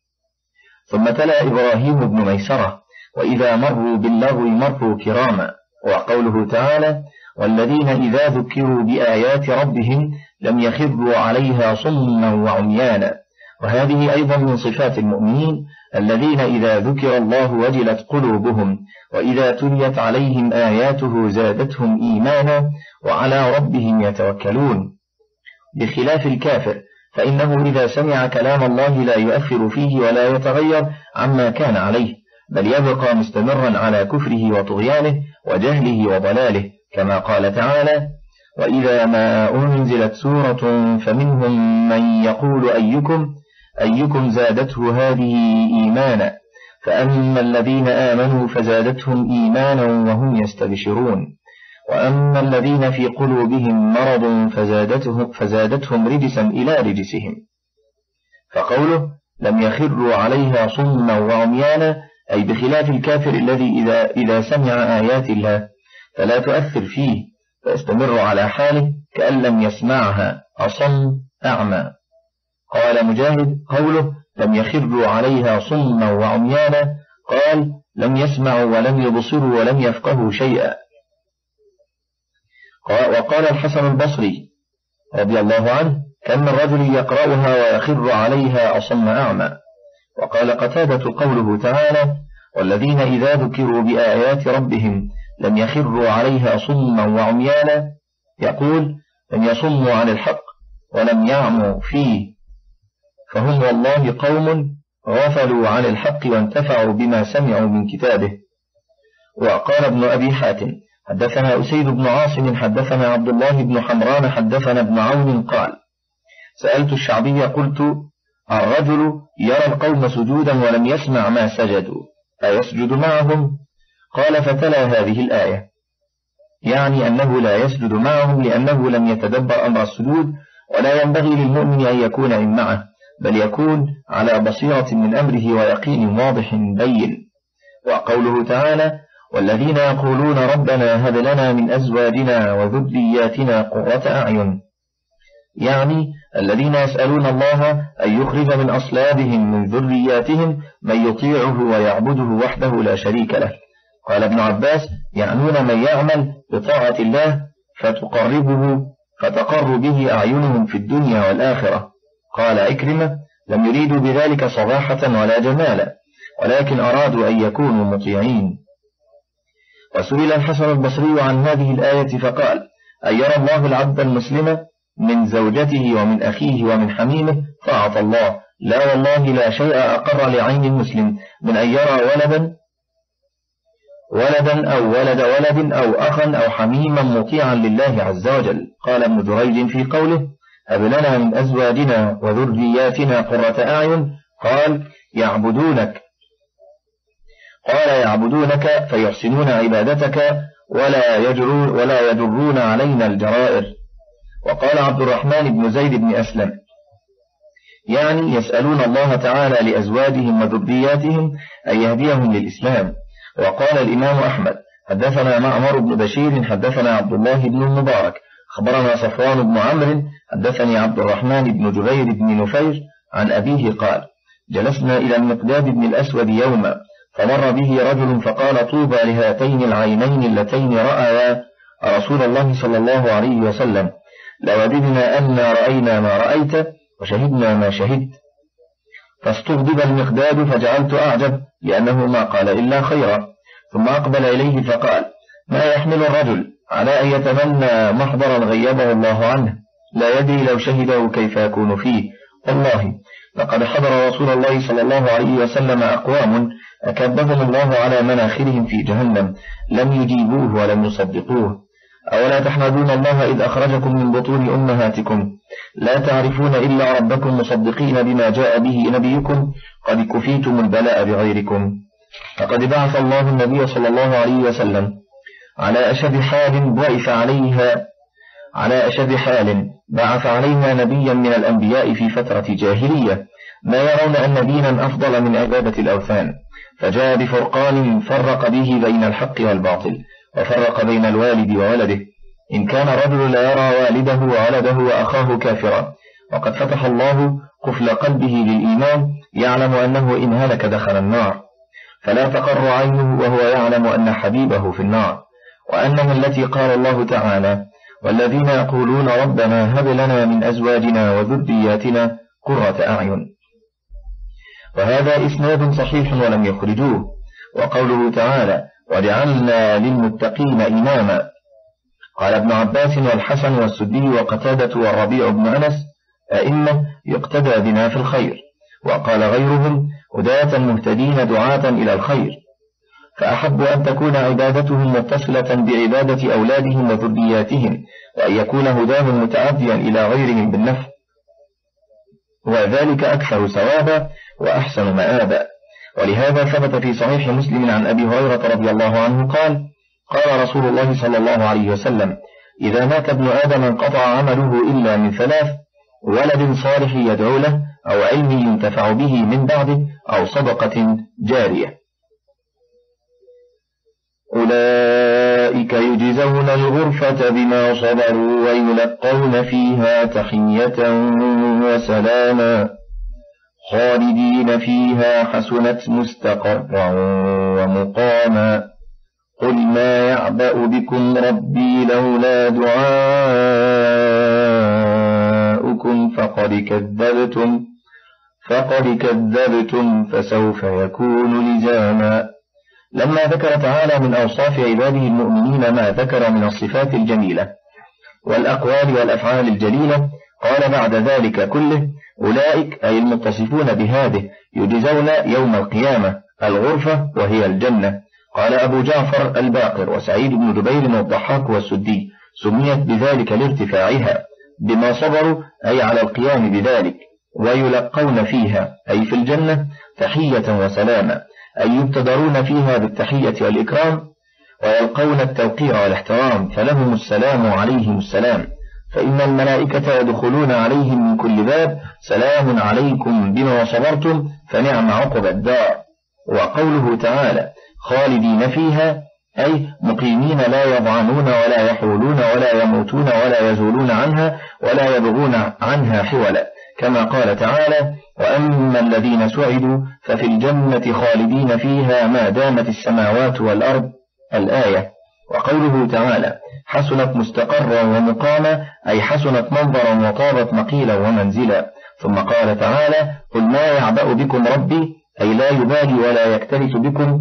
ثم تلا إبراهيم بن ميسرة وإذا مروا باللغو مروا كراما. وقوله تعالى والذين إذا ذكروا بآيات ربهم لم يخروا عليها صما وعميانا. وهذه أيضا من صفات المؤمنين الذين إذا ذكر الله وجلت قلوبهم وإذا تليت عليهم آياته زادتهم إيمانا وعلى ربهم يتوكلون، بخلاف الكافر فإنه إذا سمع كلام الله لا يؤثر فيه ولا يتغير عما كان عليه، بل يبقى مستمرا على كفره وطغيانه وجهله وضلاله، كما قال تعالى وإذا ما أنزلت سورة فمنهم من يقول أيكم أيكم زادته هذه إيمانا، فأما الذين آمنوا فزادتهم إيمانا وهم يستبشرون، وأما الذين في قلوبهم مرض فزادتهم, فزادتهم رجسا إلى رجسهم. فقوله لم يخروا عليها صما وعميانا أي بخلاف الكافر الذي إذا, إذا سمع آيات الله فلا تؤثر فيه فيستمر على حاله كأن لم يسمعها أصم أعمى. قال مجاهد قوله لم يخروا عليها صما وعميانا قال لم يسمعوا ولم يبصروا ولم يفقهوا شيئا. وقال الحسن البصري رضي الله عنه: كان من رجل يقرأها ويخر عليها أصم أعمى. وقال قتادة: قوله تعالى: والذين إذا ذكروا بآيات ربهم لم يخروا عليها صما وعميانا، يقول: لم يصموا عن الحق ولم يعموا فيه، فهم والله قوم غفلوا عن الحق وانتفعوا بما سمعوا من كتابه. وقال ابن أبي حاتم: حدثنا أسيد بن عاصم حدثنا عبد الله بن حمران حدثنا ابن عون قال: سألت الشعبي قلت: الرجل يرى القوم سجودا ولم يسمع ما سجدوا أيسجد معهم؟ قال: فتلا هذه الآية، يعني أنه لا يسجد معهم لأنه لم يتدبر أمر السجود، ولا ينبغي للمؤمن أن يكون إن معه، بل يكون على بصيرة من أمره ويقين واضح بين. وقوله تعالى: والذين يقولون ربنا هب لنا من أزواجنا وذرياتنا قرة أعين، يعني الذين يسألون الله أن يخرج من أصلابهم من ذرياتهم من يطيعه ويعبده وحده لا شريك له. قال ابن عباس: يعنون من يعمل بطاعة الله فتقربه فتقر به أعينهم في الدنيا والآخرة. قال عكرمة: لم يريدوا بذلك صباحة ولا جمالا، ولكن أرادوا أن يكونوا مطيعين. وسئل الحسن البصري عن هذه الآية فقال: أن يرى الله العبد المسلم من زوجته ومن أخيه ومن حميمه طاعة الله، لا والله لا شيء أقر لعين المسلم من أن يرى ولدا ولدا أو ولد ولد أو أخا أو حميما مطيعا لله عز وجل. قال ابن جريج في قوله: هب لنا من أزواجنا وذرياتنا قرة أعين، قال: يعبدونك قال يعبدونك فيحسنون عبادتك ولا يجرون, ولا يجرون علينا الجرائر. وقال عبد الرحمن بن زيد بن أسلم: يعني يسألون الله تعالى لأزواجهم وذرياتهم أن يهديهم للإسلام. وقال الإمام أحمد: حدثنا معمر بن بشير حدثنا عبد الله بن المبارك أخبرنا صفوان بن عمرو حدثني عبد الرحمن بن جبير بن نفير عن أبيه قال: جلسنا إلى المقداد بن الأسود يوما، فمر به رجل فقال: طوبى لهاتين العينين اللتين رأيا رسول الله صلى الله عليه وسلم، لوددنا أننا رأينا ما رأيت وشهدنا ما شهدت. فاستغضب المقداد فجعلت أعجب لأنه ما قال إلا خيرا، ثم أقبل إليه فقال: ما يحمل الرجل على أن يتمنى محضرا غيبه الله عنه، لا يدري لو شهده كيف يكون فيه. والله لقد حضر رسول الله صلى الله عليه وسلم أقوام أكبهم الله على مناخرهم في جهنم لم يجيبوه ولم يصدقوه. أولا تحمدون الله إذ أخرجكم من بطون أمهاتكم لا تعرفون إلا ربكم مصدقين بما جاء به نبيكم قد كفيتم البلاء بغيركم. فقد بعث الله النبي صلى الله عليه وسلم على أشد حال بعث عليها على أشد حال بعث عليها نبيا من الأنبياء في فترة جاهلية ما يرون أن دينا أفضل من عبادة الأوثان، فجاء بفرقان فرق به بين الحق والباطل، وفرق بين الوالد وولده، إن كان الرجل لا يرى والده وولده وأخاه كافرا، وقد فتح الله قفل قلبه للإيمان يعلم أنه إن هلك دخل النار، فلا تقر عينه وهو يعلم أن حبيبه في النار، وأنها التي قال الله تعالى: والذين يقولون ربنا هب لنا من أزواجنا وذرياتنا قرة أعين. وهذا إسناد صحيح ولم يخرجوه. وقوله تعالى: وجعلنا للمتقين إماما، قال ابن عباس والحسن والسدي وقتادة والربيع بن أنس: أئمة يقتدى بنا في الخير. وقال غيرهم: هداة مهتدين دعاة إلى الخير. فأحب أن تكون عبادتهم متصلة بعبادة أولادهم وذرياتهم، وأن يكون هداهم متعديا إلى غيرهم بالنفع، وذلك أكثر ثوابا وأحسن مآبا. ولهذا ثبت في صحيح مسلم عن أبي هريرة رضي الله عنه قال: قال رسول الله صلى الله عليه وسلم: إذا مات ابن آدم انقطع عمله إلا من ثلاث: ولد صالح يدعو له، أو علم ينتفع به من بعده، أو صدقة جارية. أولئك يجزون الغرفة بما صبروا ويلقون فيها تحية وسلاما خالدين فيها حسنت مستقرا ومقاما. قل ما يعبأ بكم ربي لولا دعاؤكم فقد كذبتم فقد كذبتم فسوف يكون لزاما. لما ذكر تعالى من أوصاف عباده المؤمنين ما ذكر من الصفات الجميلة والأقوال والأفعال الجليلة، قال بعد ذلك كله: أولئك أي المتصفون بهذه يجزون يوم القيامة الغرفة وهي الجنة. قال أبو جعفر الباقر وسعيد بن جبير والضحاك والسدي: سميت بذلك لارتفاعها بما صبروا أي على القيام بذلك، ويلقون فيها أي في الجنة تحية وسلاما، أي يبتدرون فيها بالتحية والإكرام، ويلقون التوقير والاحترام، فلهم السلام عليهم السلام، فإن الملائكة يدخلون عليهم من كل باب: سلام عليكم بما صبرتم فنعم عقب الدار. وقوله تعالى: خالدين فيها أي مقيمين لا يضعنون ولا يحولون ولا يموتون ولا يزولون عنها ولا يبغون عنها حولا، كما قال تعالى: وأما الذين سعدوا ففي الجنة خالدين فيها ما دامت السماوات والأرض الآية. وقوله تعالى: حسنت مستقرا ومقاما أي حسنت منظرا وطابت مقيلا ومنزلا. ثم قال تعالى: قل ما يعبأ بكم ربي أي لا يبالي ولا يكترث بكم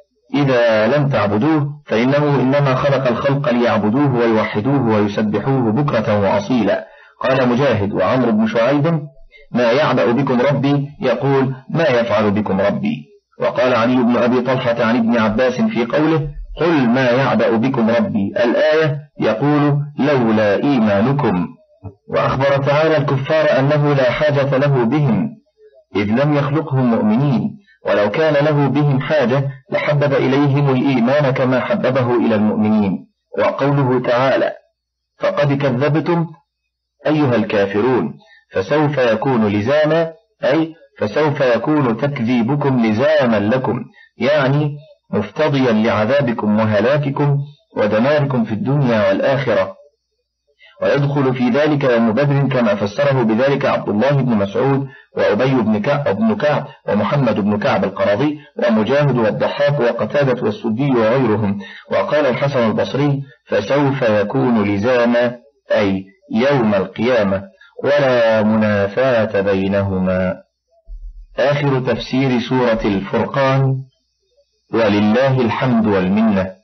إذا لم تعبدوه، فإنه إنما خلق الخلق ليعبدوه ويوحدوه ويسبحوه بكرة وأصيلا. قال مجاهد وعمرو بن شعيب: ما يعبأ بكم ربي يقول ما يفعل بكم ربي. وقال علي بن أبي طلحة عن ابن عباس في قوله: قل ما يعبأ بكم ربي الآية يقول لولا إيمانكم. وأخبر تعالى الكفار أنه لا حاجة له بهم إذ لم يخلقهم مؤمنين، ولو كان له بهم حاجة لحبب إليهم الإيمان كما حببه إلى المؤمنين. وقوله تعالى: فقد كذبتم أيها الكافرون فسوف يكون لزاما أي فسوف يكون تكذيبكم لزاما لكم، يعني مفتضيا لعذابكم وهلاككم ودماركم في الدنيا والآخرة. ويدخل في ذلك يوم بدر كما فسره بذلك عبد الله بن مسعود وأبي بن كعب, بن كعب ومحمد بن كعب القرظي ومجاهد والضحاك وقتادة والسدي وغيرهم. وقال الحسن البصري: فسوف يكون لزاما أي يوم القيامة، ولا منافاة بينهما. آخر تفسير سورة الفرقان، ولله الحمد والمنة.